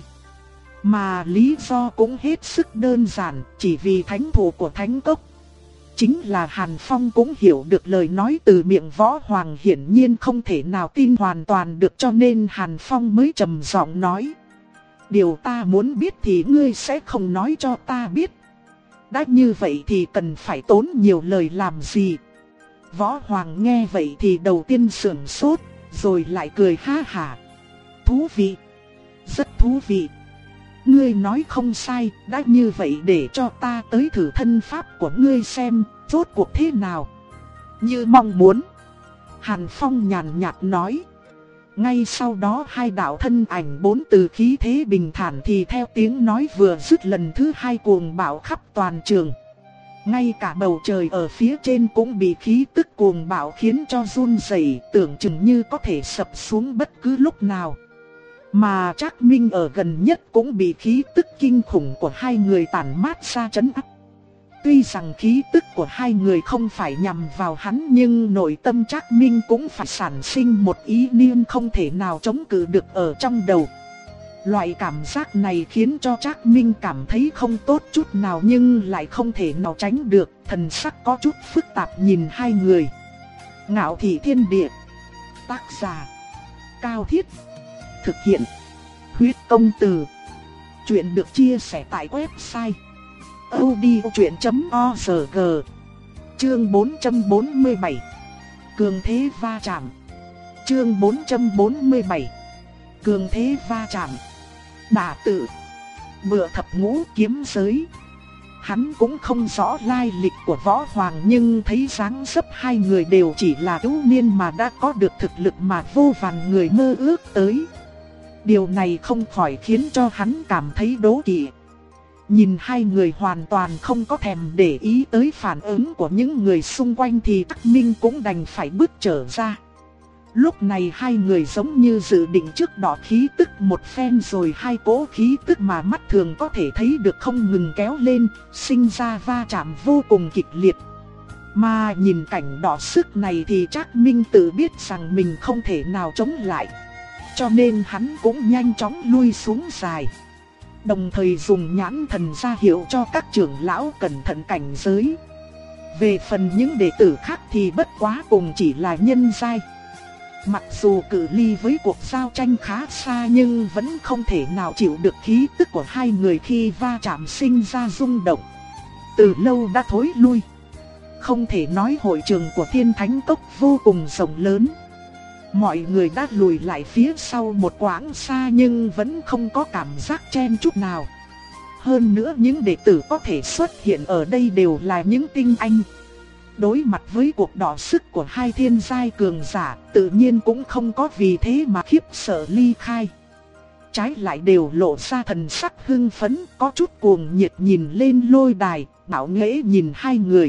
Mà lý do cũng hết sức đơn giản, chỉ vì thánh thủ của Thánh Cốc. Chính là Hàn Phong cũng hiểu được lời nói từ miệng Võ Hoàng hiển nhiên không thể nào tin hoàn toàn được, cho nên Hàn Phong mới trầm giọng nói. Điều ta muốn biết thì ngươi sẽ không nói cho ta biết. Đã như vậy thì cần phải tốn nhiều lời làm gì? Võ Hoàng nghe vậy thì đầu tiên sửng sốt, rồi lại cười ha hả. Thú vị, rất thú vị. Ngươi nói không sai, đã như vậy để cho ta tới thử thân pháp của ngươi xem, rốt cuộc thế nào. Như mong muốn. Hàn Phong nhàn nhạt nói. Ngay sau đó hai đạo thân ảnh bốn từ khí thế bình thản thì theo tiếng nói vừa dứt lần thứ hai cuồng bạo khắp toàn trường. Ngay cả bầu trời ở phía trên cũng bị khí tức cuồng bạo khiến cho run rẩy, tưởng chừng như có thể sập xuống bất cứ lúc nào. Mà Trác Minh ở gần nhất cũng bị khí tức kinh khủng của hai người tản mát ra trấn áp. Tuy rằng khí tức của hai người không phải nhằm vào hắn, nhưng nội tâm Trác Minh cũng phải sản sinh một ý niệm không thể nào chống cự được ở trong đầu. Loại cảm giác này khiến cho Trác Minh cảm thấy không tốt chút nào, nhưng lại không thể nào tránh được, thần sắc có chút phức tạp nhìn hai người. Ngạo Thị Thiên Địa. Tác giả Cao Thiết. Thực hiện Huyết Công Từ. Chuyện được chia sẻ tại website audiochuyện chấm org. Chương bốn trăm bốn mươi bảy. Cường thế va chạm. Chương bốn trăm bốn mươi bảy. Cường thế va chạm. Đả tự. Bựa thập ngũ kiếm giới. Hắn cũng không rõ lai lịch của Võ Hoàng, nhưng thấy dáng dấp hai người đều chỉ là thiếu niên mà đã có được thực lực mà vô vàn người mơ ước tới. Điều này không khỏi khiến cho hắn cảm thấy đố kỵ. Nhìn hai người hoàn toàn không có thèm để ý tới phản ứng của những người xung quanh thì Trác Minh cũng đành phải bước trở ra. Lúc này hai người giống như dự định trước đỏ khí tức một phen, rồi hai cỗ khí tức mà mắt thường có thể thấy được không ngừng kéo lên, sinh ra va chạm vô cùng kịch liệt. Mà nhìn cảnh đỏ sức này thì Trác Minh tự biết rằng mình không thể nào chống lại. Cho nên hắn cũng nhanh chóng lui xuống dài. Đồng thời dùng nhãn thần ra hiệu cho các trưởng lão cẩn thận cảnh giới. Về phần những đệ tử khác thì bất quá cùng chỉ là nhân giai. Mặc dù cự ly với cuộc giao tranh khá xa nhưng vẫn không thể nào chịu được khí tức của hai người khi va chạm sinh ra rung động. Từ lâu đã thối lui. Không thể nói hội trường của Thiên Thánh Cốc vô cùng rộng lớn. Mọi người đã lùi lại phía sau một quãng xa nhưng vẫn không có cảm giác chen chút nào. Hơn nữa những đệ tử có thể xuất hiện ở đây đều là những tinh anh. Đối mặt với cuộc đọ sức của hai thiên giai cường giả, tự nhiên cũng không có vì thế mà khiếp sợ ly khai. Trái lại đều lộ ra thần sắc hưng phấn, có chút cuồng nhiệt nhìn lên lôi đài, ngạo nghễ nhìn hai người.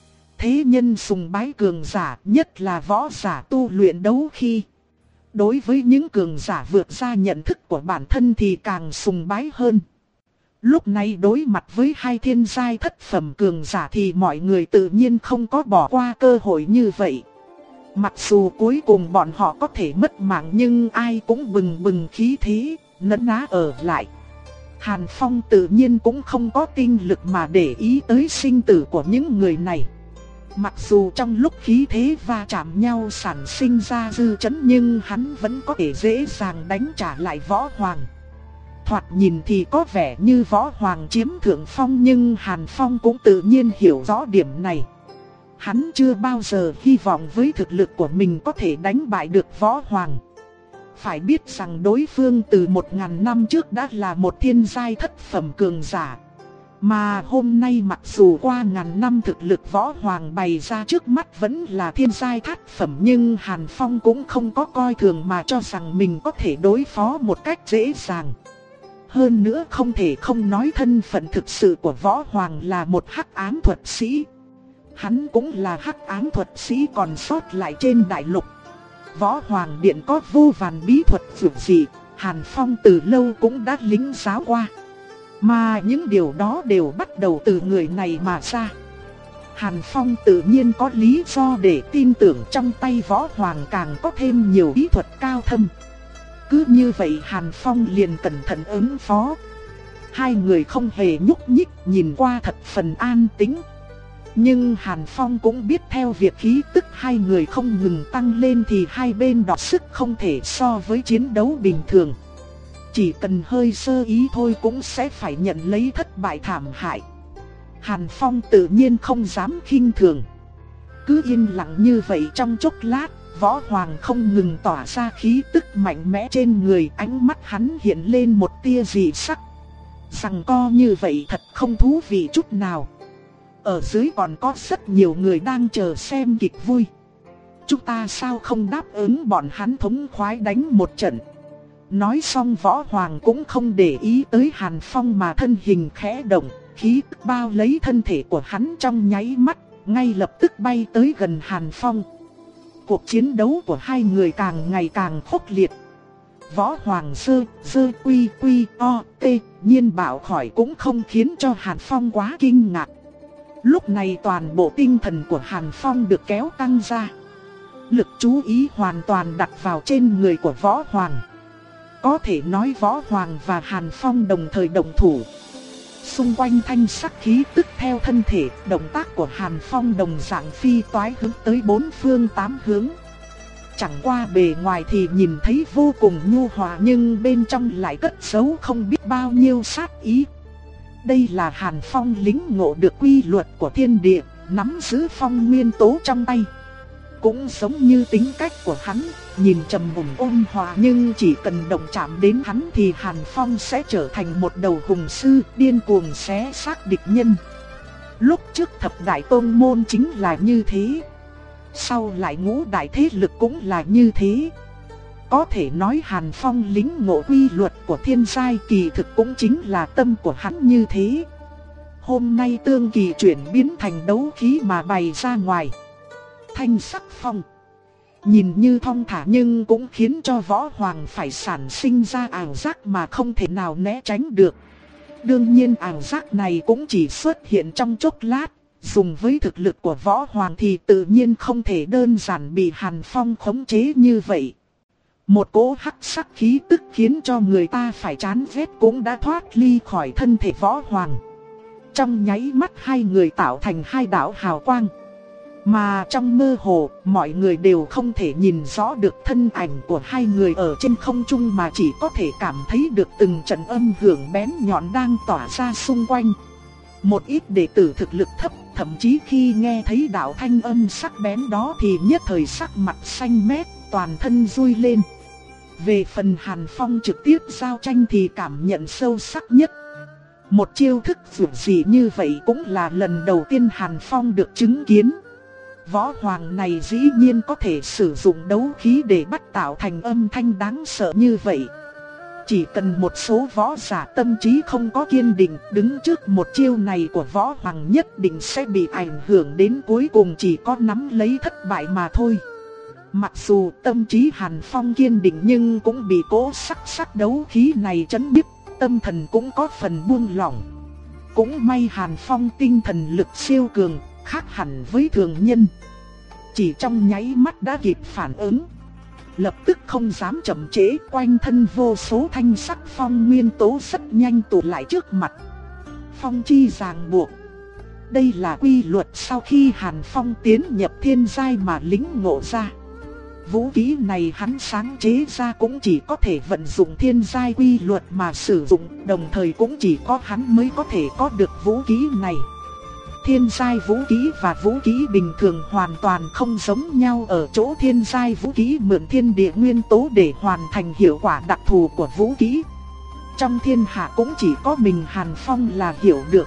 Thế nhân sùng bái cường giả, nhất là võ giả tu luyện đấu khí. Đối với những cường giả vượt ra nhận thức của bản thân thì càng sùng bái hơn. Lúc này đối mặt với hai thiên giai thất phẩm cường giả thì mọi người tự nhiên không có bỏ qua cơ hội như vậy. Mặc dù cuối cùng bọn họ có thể mất mạng nhưng ai cũng bừng bừng khí thế, nấn ná ở lại. Hàn Phong tự nhiên cũng không có tinh lực mà để ý tới sinh tử của những người này. Mặc dù trong lúc khí thế va chạm nhau sản sinh ra dư chấn nhưng hắn vẫn có thể dễ dàng đánh trả lại Võ Hoàng. Thoạt nhìn thì có vẻ như Võ Hoàng chiếm thượng phong nhưng Hàn Phong cũng tự nhiên hiểu rõ điểm này. Hắn chưa bao giờ hy vọng với thực lực của mình có thể đánh bại được Võ Hoàng. Phải biết rằng đối phương từ một ngàn năm trước đã là một thiên giai thất phẩm cường giả. Mà hôm nay mặc dù qua ngàn năm thực lực Võ Hoàng bày ra trước mắt vẫn là thiên giai thất phẩm, nhưng Hàn Phong cũng không có coi thường mà cho rằng mình có thể đối phó một cách dễ dàng. Hơn nữa không thể không nói thân phận thực sự của Võ Hoàng là một hắc ám thuật sĩ. Hắn cũng là hắc ám thuật sĩ còn sót lại trên đại lục. Võ Hoàng Điện có vô vàn bí thuật dường dị, Hàn Phong từ lâu cũng đã lĩnh giáo qua. Mà những điều đó đều bắt đầu từ người này mà ra. Hàn Phong tự nhiên có lý do để tin tưởng trong tay Võ Hoàng càng có thêm nhiều bí thuật cao thâm. Cứ như vậy Hàn Phong liền cẩn thận ứng phó. Hai người không hề nhúc nhích, nhìn qua thật phần an tĩnh. Nhưng Hàn Phong cũng biết theo việc khí tức hai người không ngừng tăng lên thì hai bên đọ sức không thể so với chiến đấu bình thường. Chỉ cần hơi sơ ý thôi cũng sẽ phải nhận lấy thất bại thảm hại. Hàn Phong tự nhiên không dám khinh thường. Cứ yên lặng như vậy trong chốc lát, Võ Hoàng không ngừng tỏa ra khí tức mạnh mẽ trên người, ánh mắt hắn hiện lên một tia dị sắc. Rằng co như vậy thật không thú vị chút nào. Ở dưới còn có rất nhiều người đang chờ xem kịch vui. Chúng ta sao không đáp ứng bọn hắn thống khoái đánh một trận. Nói xong Võ Hoàng cũng không để ý tới Hàn Phong mà thân hình khẽ động, khí tức bao lấy thân thể của hắn trong nháy mắt, ngay lập tức bay tới gần Hàn Phong. Cuộc chiến đấu của hai người càng ngày càng khốc liệt. Võ Hoàng sơ, sơ quy quy o, tê, nhiên bảo khỏi cũng không khiến cho Hàn Phong quá kinh ngạc. Lúc này toàn bộ tinh thần của Hàn Phong được kéo căng ra. Lực chú ý hoàn toàn đặt vào trên người của Võ Hoàng. Có thể nói Võ Hoàng và Hàn Phong đồng thời đồng thủ. Xung quanh thanh sắc khí tức theo thân thể, động tác của Hàn Phong đồng dạng phi toái hướng tới bốn phương tám hướng. Chẳng qua bề ngoài thì nhìn thấy vô cùng nhu hòa nhưng bên trong lại cất giấu không biết bao nhiêu sát ý. Đây là Hàn Phong lĩnh ngộ được quy luật của thiên địa, nắm giữ phong nguyên tố trong tay. Cũng giống như tính cách của hắn, nhìn trầm mùng ôn hòa nhưng chỉ cần động chạm đến hắn thì Hàn Phong sẽ trở thành một đầu hùng sư điên cuồng xé xác địch nhân. Lúc trước thập đại tôn môn chính là như thế. Sau lại ngũ đại thế lực cũng là như thế. Có thể nói Hàn Phong lĩnh ngộ quy luật của thiên giai kỳ thực cũng chính là tâm của hắn như thế. Hôm nay tương kỳ chuyển biến thành đấu khí mà bày ra ngoài. Thanh sắc phong nhìn như thong thả nhưng cũng khiến cho Võ Hoàng phải sản sinh ra ảo giác mà không thể nào né tránh được. Đương nhiên ảo giác này cũng chỉ xuất hiện trong chốc lát. Dùng với thực lực của Võ Hoàng thì tự nhiên không thể đơn giản bị Hàn Phong khống chế như vậy. Một cỗ hắc sắc khí tức khiến cho người ta phải chán ghét cũng đã thoát ly khỏi thân thể Võ Hoàng. Trong nháy mắt hai người tạo thành hai đạo hào quang. Mà trong mơ hồ, mọi người đều không thể nhìn rõ được thân ảnh của hai người ở trên không trung mà chỉ có thể cảm thấy được từng trận âm hưởng bén nhọn đang tỏa ra xung quanh. Một ít đệ tử thực lực thấp, thậm chí khi nghe thấy đạo thanh âm sắc bén đó thì nhất thời sắc mặt xanh mét, toàn thân run lên. Về phần Hàn Phong trực tiếp giao tranh thì cảm nhận sâu sắc nhất. Một chiêu thức dù gì như vậy cũng là lần đầu tiên Hàn Phong được chứng kiến. Võ Hoàng này dĩ nhiên có thể sử dụng đấu khí để bắt tạo thành âm thanh đáng sợ như vậy. Chỉ cần một số võ giả tâm trí không có kiên định, đứng trước một chiêu này của Võ Hoàng nhất định sẽ bị ảnh hưởng đến cuối cùng chỉ có nắm lấy thất bại mà thôi. Mặc dù tâm trí Hàn Phong kiên định nhưng cũng bị cỗ sắc sắc đấu khí này chấn nhiếp, tâm thần cũng có phần buông lỏng. Cũng may Hàn Phong tinh thần lực siêu cường, khác hẳn với thường nhân. Chỉ trong nháy mắt đã kịp phản ứng. Lập tức không dám chậm trễ, quanh thân vô số thanh sắc phong nguyên tố rất nhanh tụ lại trước mặt. Phong chi ràng buộc. Đây là quy luật sau khi Hàn Phong tiến nhập thiên giai mà lĩnh ngộ ra. Vũ khí này hắn sáng chế ra cũng chỉ có thể vận dụng thiên giai quy luật mà sử dụng, đồng thời cũng chỉ có hắn mới có thể có được vũ khí này. Thiên giai vũ khí và vũ khí bình thường hoàn toàn không giống nhau ở chỗ thiên giai vũ khí mượn thiên địa nguyên tố để hoàn thành hiệu quả đặc thù của vũ khí. Trong thiên hạ cũng chỉ có mình Hàn Phong là hiểu được.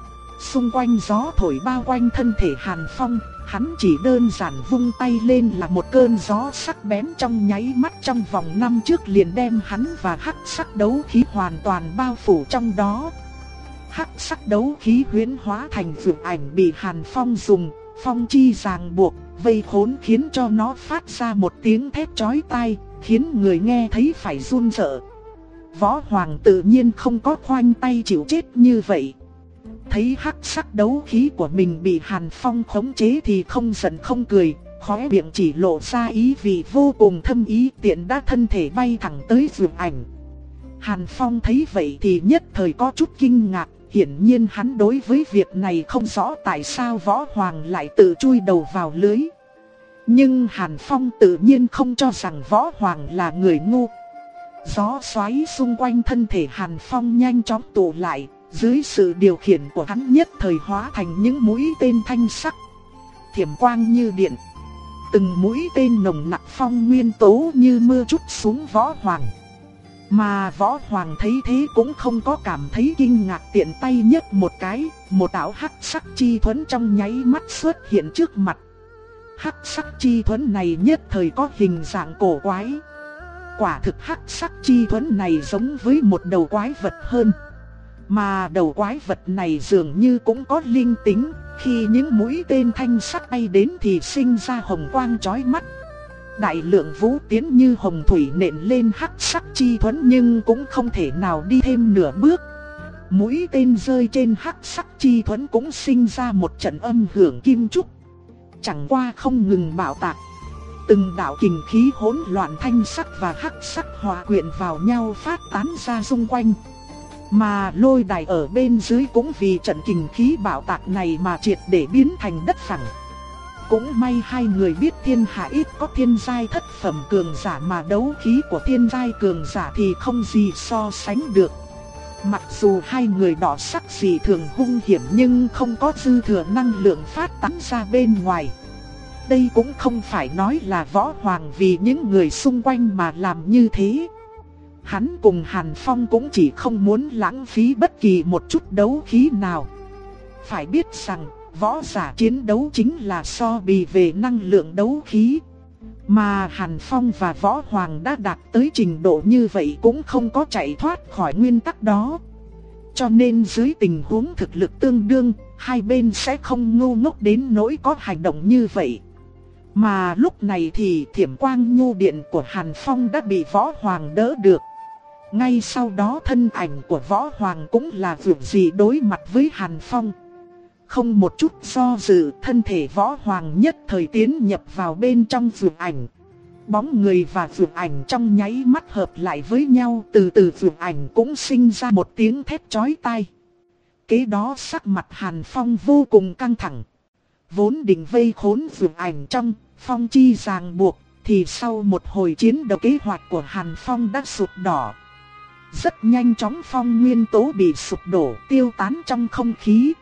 Xung quanh gió thổi bao quanh thân thể Hàn Phong, hắn chỉ đơn giản vung tay lên là một cơn gió sắc bén trong nháy mắt trong vòng năm trước liền đem hắn và hắc sắc đấu khí hoàn toàn bao phủ trong đó. Hắc sắc đấu khí huyễn hóa thành vượt ảnh bị Hàn Phong dùng phong chi ràng buộc, vây khốn khiến cho nó phát ra một tiếng thét chói tai, khiến người nghe thấy phải run sợ. Võ Hoàng tự nhiên không có khoanh tay chịu chết như vậy. thấy hắc sắc đấu khí của mình bị Hàn Phong khống chế thì không giận không cười, khóe miệng chỉ lộ ra ý vị vô cùng thâm ý, tiện đã thân thể bay thẳng tới Dược Ảnh. Hàn Phong thấy vậy thì nhất thời có chút kinh ngạc, hiển nhiên hắn đối với việc này không rõ tại sao Võ Hoàng lại tự chui đầu vào lưới. Nhưng Hàn Phong tự nhiên không cho rằng Võ Hoàng là người ngu. Gió xoáy xung quanh thân thể Hàn Phong nhanh chóng tụ lại, dưới sự điều khiển của hắn nhất thời hóa thành những mũi tên thanh sắc, thiểm quang như điện. Từng mũi tên nồng nặc phong nguyên tố như mưa trút xuống Võ Hoàng. Mà Võ Hoàng thấy thế cũng không có cảm thấy kinh ngạc, tiện tay nhấc một cái, một đạo hắc sắc chi thuẫn trong nháy mắt xuất hiện trước mặt. Hắc sắc chi thuẫn này nhất thời có hình dạng cổ quái. Quả thực hắc sắc chi thuẫn này giống với một đầu quái vật hơn. Mà đầu quái vật này dường như cũng có linh tính, khi những mũi tên thanh sắc bay đến thì sinh ra hồng quang chói mắt. Đại lượng vũ tiến như hồng thủy nện lên hắc sắc chi thuẫn nhưng cũng không thể nào đi thêm nửa bước. Mũi tên rơi trên hắc sắc chi thuẫn cũng sinh ra một trận âm hưởng kim trúc. Chẳng qua không ngừng bạo tạc. Từng đạo kình khí hỗn loạn thanh sắc và hắc sắc hòa quyện vào nhau phát tán ra xung quanh. Mà lôi đài ở bên dưới cũng vì trận kình khí bạo tạc này mà triệt để biến thành đất phẳng. Cũng may hai người biết thiên hạ ít có thiên giai thất phẩm cường giả, mà đấu khí của thiên giai cường giả thì không gì so sánh được. Mặc dù hai người đỏ sắc dị thường hung hiểm nhưng không có dư thừa năng lượng phát tán ra bên ngoài. Đây cũng không phải nói là Võ Hoàng vì những người xung quanh mà làm như thế. Hắn cùng Hàn Phong cũng chỉ không muốn lãng phí bất kỳ một chút đấu khí nào. Phải biết rằng võ giả chiến đấu chính là so bì về năng lượng đấu khí. Mà Hàn Phong và Võ Hoàng đã đạt tới trình độ như vậy cũng không có chạy thoát khỏi nguyên tắc đó. Cho nên dưới tình huống thực lực tương đương, hai bên sẽ không ngu ngốc đến nỗi có hành động như vậy. Mà lúc này thì thiểm quang nhu điện của Hàn Phong đã bị Võ Hoàng đỡ được. Ngay sau đó thân ảnh của Võ Hoàng cũng là vượt gì đối mặt với Hàn Phong. Không một chút do dự, thân thể Võ Hoàng nhất thời tiến nhập vào bên trong vượt ảnh. Bóng người và vượt ảnh trong nháy mắt hợp lại với nhau, từ từ vượt ảnh cũng sinh ra một tiếng thét chói tai. Kế đó sắc mặt Hàn Phong vô cùng căng thẳng. Vốn định vây khốn vượt ảnh trong phong chi ràng buộc, thì sau một hồi chiến đấu kế hoạch của Hàn Phong đã sụp đổ. Rất nhanh chóng phong nguyên tố bị sụp đổ tiêu tán trong không khí.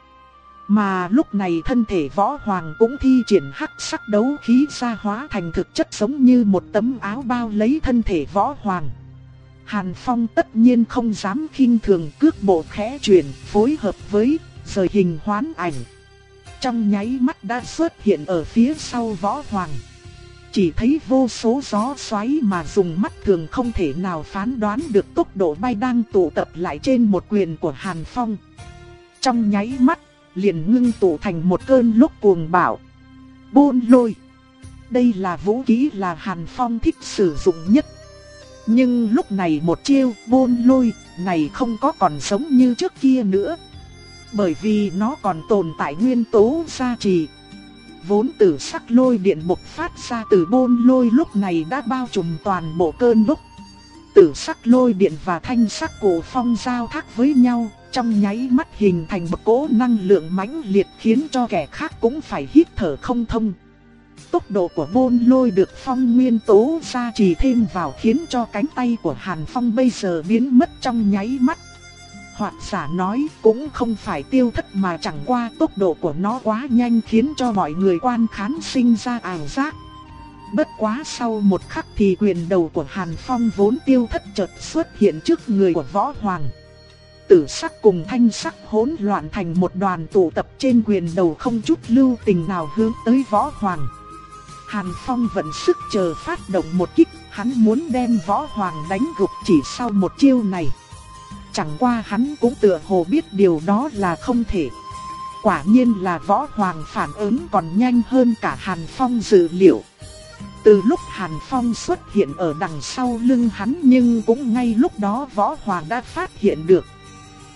Mà lúc này thân thể Võ Hoàng cũng thi triển hắc sắc đấu khí ra hóa thành thực chất giống như một tấm áo bao lấy thân thể Võ Hoàng. Hàn Phong tất nhiên không dám khinh thường, cước bộ khẽ chuyển phối hợp với rời hình hoán ảnh. Trong nháy mắt đã xuất hiện ở phía sau Võ Hoàng. Chỉ thấy vô số gió xoáy mà dùng mắt thường không thể nào phán đoán được tốc độ bay đang tụ tập lại trên một quyền của Hàn Phong. Trong nháy mắt, liền ngưng tụ thành một cơn lốc cuồng bạo. Bôn lôi. Đây là vũ khí là Hàn Phong thích sử dụng nhất. Nhưng lúc này một chiêu bôn lôi này không có còn giống như trước kia nữa. Bởi vì nó còn tồn tại nguyên tố gia trì. Vốn tử sắc lôi điện bộc phát ra từ bôn lôi lúc này đã bao trùm toàn bộ cơn lốc. Tử sắc lôi điện và thanh sắc cổ phong giao thác với nhau, trong nháy mắt hình thành một cỗ năng lượng mãnh liệt khiến cho kẻ khác cũng phải hít thở không thông. Tốc độ của bôn lôi được phong nguyên tố gia trì thêm vào khiến cho cánh tay của Hàn Phong bây giờ biến mất trong nháy mắt. Hoặc giả nói cũng không phải tiêu thất mà chẳng qua tốc độ của nó quá nhanh khiến cho mọi người quan khán sinh ra ảo giác. Bất quá sau một khắc thì quyền đầu của Hàn Phong vốn tiêu thất chợt xuất hiện trước người của Võ Hoàng. Tử sắc cùng thanh sắc hỗn loạn thành một đoàn tụ tập trên quyền đầu, không chút lưu tình nào hướng tới Võ Hoàng. Hàn Phong vận sức chờ phát động một kích, hắn muốn đem Võ Hoàng đánh gục chỉ sau một chiêu này. Chẳng qua hắn cũng tựa hồ biết điều đó là không thể. Quả nhiên là Võ Hoàng phản ứng còn nhanh hơn cả Hàn Phong dự liệu. Từ lúc Hàn Phong xuất hiện ở đằng sau lưng hắn, nhưng cũng ngay lúc đó Võ Hoàng đã phát hiện được.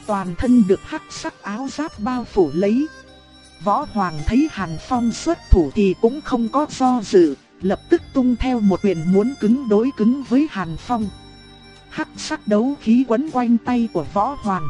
toàn thân được hắc sắc áo giáp bao phủ lấy. Võ Hoàng thấy Hàn Phong xuất thủ thì cũng không có do dự, lập tức tung theo một quyền muốn cứng đối cứng với Hàn Phong. Hắc sắc đấu khí quấn quanh tay của Võ Hoàng.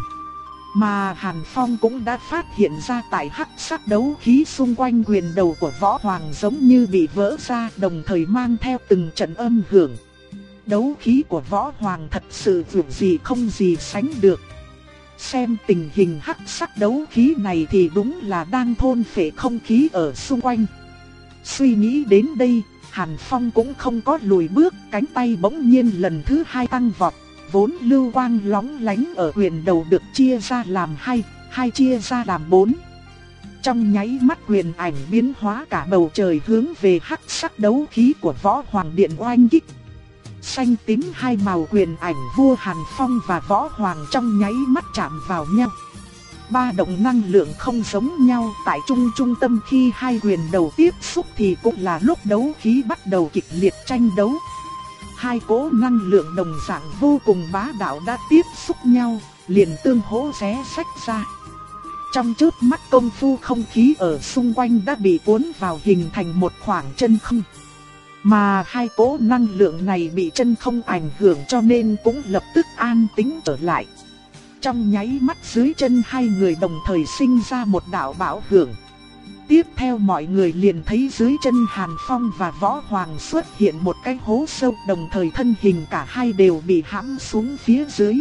Mà Hàn Phong cũng đã phát hiện ra tại hắc sắc đấu khí xung quanh quyền đầu của Võ Hoàng giống như bị vỡ ra, đồng thời mang theo từng trận âm hưởng. Đấu khí của Võ Hoàng thật sự vượt gì không gì sánh được. Xem tình hình hắc sắc đấu khí này thì đúng là đang thôn phệ không khí ở xung quanh. Suy nghĩ đến đây, Hàn Phong cũng không có lùi bước, cánh tay bỗng nhiên lần thứ hai tăng vọt. Vốn lưu quang lóng lánh ở quyền đầu được chia ra làm hai, hai chia ra làm bốn. Trong nháy mắt quyền ảnh biến hóa, cả bầu trời hướng về hắc sắc đấu khí của Võ Hoàng điện oanh kích. Xanh tím hai màu quyền ảnh vua Hàn Phong và Võ Hoàng trong nháy mắt chạm vào nhau. Ba động năng lượng không giống nhau, tại trung trung tâm khi hai quyền đầu tiếp xúc thì cũng là lúc đấu khí bắt đầu kịch liệt tranh đấu. Hai cỗ năng lượng đồng dạng vô cùng bá đạo đã tiếp xúc nhau, liền tương hỗ xé xách ra. Trong chớp mắt công phu không khí ở xung quanh đã bị cuốn vào hình thành một khoảng chân không. Mà hai cỗ năng lượng này bị chân không ảnh hưởng cho nên cũng lập tức an tĩnh trở lại. Trong nháy mắt dưới chân hai người đồng thời sinh ra một đạo bão hưởng. Tiếp theo mọi người liền thấy dưới chân Hàn Phong và Võ Hoàng xuất hiện một cái hố sâu, đồng thời thân hình cả hai đều bị hãm xuống phía dưới.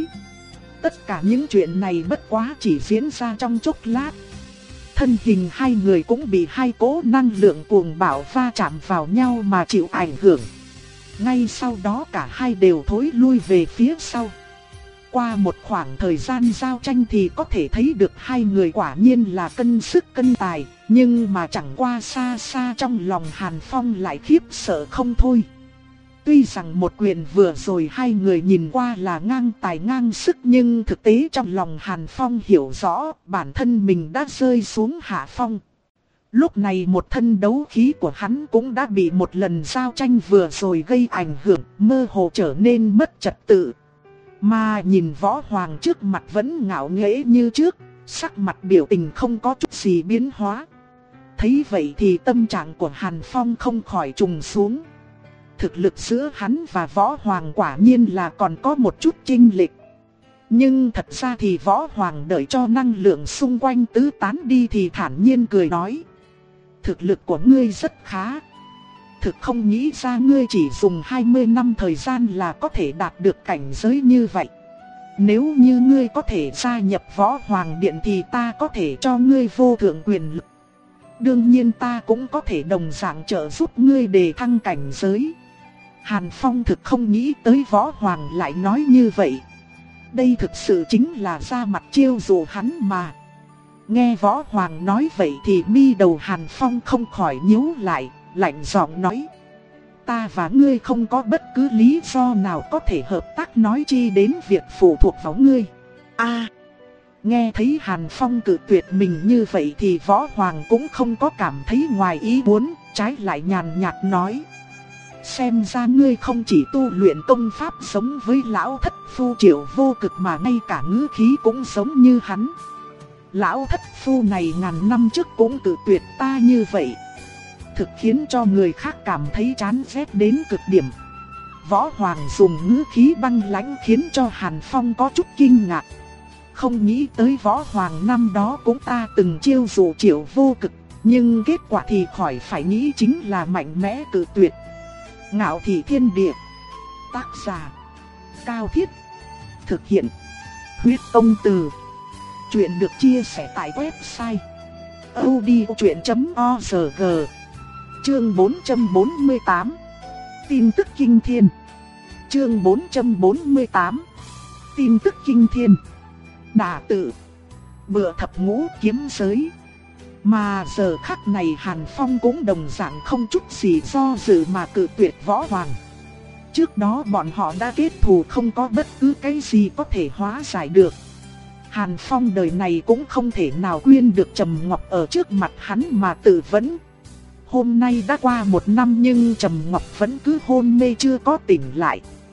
Tất cả những chuyện này bất quá chỉ diễn ra trong chốc lát. Thân hình hai người cũng bị hai cỗ năng lượng cuồng bạo va chạm vào nhau mà chịu ảnh hưởng. Ngay sau đó cả hai đều thối lui về phía sau. Qua một khoảng thời gian giao tranh thì có thể thấy được hai người quả nhiên là cân sức cân tài, nhưng mà chẳng qua xa xa trong lòng Hàn Phong lại khiếp sợ không thôi. Tuy rằng một quyền vừa rồi hai người nhìn qua là ngang tài ngang sức, nhưng thực tế trong lòng Hàn Phong hiểu rõ bản thân mình đã rơi xuống hạ phong. Lúc này một thân đấu khí của hắn cũng đã bị một lần giao tranh vừa rồi gây ảnh hưởng, mơ hồ trở nên mất trật tự. Mà nhìn Võ Hoàng trước mặt vẫn ngạo nghễ như trước, sắc mặt biểu tình không có chút gì biến hóa. Thấy vậy thì tâm trạng của Hàn Phong không khỏi trùng xuống. Thực lực giữa hắn và Võ Hoàng quả nhiên là còn có một chút chênh lệch. Nhưng thật ra thì Võ Hoàng đợi cho năng lượng xung quanh tứ tán đi thì thản nhiên cười nói: thực lực của ngươi rất khá. Thực không nghĩ ra ngươi chỉ dùng hai mươi năm thời gian là có thể đạt được cảnh giới như vậy. Nếu như ngươi có thể gia nhập Võ Hoàng Điện thì ta có thể cho ngươi vô thượng quyền lực. Đương nhiên ta cũng có thể đồng dạng trợ giúp ngươi đề thăng cảnh giới. Hàn Phong thực không nghĩ tới Võ Hoàng lại nói như vậy. Đây thực sự chính là ra mặt chiêu dụ hắn mà. Nghe Võ Hoàng nói vậy thì mi đầu Hàn Phong không khỏi nhíu lại, lạnh giọng nói: ta và ngươi không có bất cứ lý do nào có thể hợp tác, nói chi đến việc phụ thuộc vào ngươi. A, nghe thấy Hàn Phong cự tuyệt mình như vậy thì Võ Hoàng cũng không có cảm thấy ngoài ý muốn, trái lại nhàn nhạt nói: xem ra ngươi không chỉ tu luyện công pháp giống với lão thất phu Triệu Vô Cực mà ngay cả ngữ khí cũng giống như hắn. Lão thất phu này ngàn năm trước cũng cự tuyệt ta như vậy, thực khiến cho người khác cảm thấy chán ghét đến cực điểm. Võ Hoàng dùng ngữ khí băng lãnh khiến cho Hàn Phong có chút kinh ngạc. Không nghĩ tới Võ Hoàng năm đó cũng ta từng chiêu dụ Triệu Vô Cực, nhưng kết quả thì khỏi phải nghĩ chính là mạnh mẽ cự tuyệt. Ngạo Thị Thiên Địa. Tác giả: Cao Thiết. Thực hiện: Huyết Công Từ. Chuyện được chia sẻ tại website audiochuyện chấm org. Chương bốn trăm bốn mươi tám. Tin tức kinh thiên. Chương bốn trăm bốn mươi tám. Tin tức kinh thiên. Đả tự. Bựa thập ngũ kiếm giới. Mà giờ khắc này Hàn Phong cũng đồng dạng không chút gì do dự mà cự tuyệt Võ Hoàng. Trước đó bọn họ đã kết thù, không có bất cứ cái gì có thể hóa giải được. Hàn Phong đời này cũng không thể nào quên được Trầm Ngọc ở trước mặt hắn mà tự vấn. Hôm nay đã qua một năm nhưng Trầm Ngọc vẫn cứ hôn mê chưa có tỉnh lại.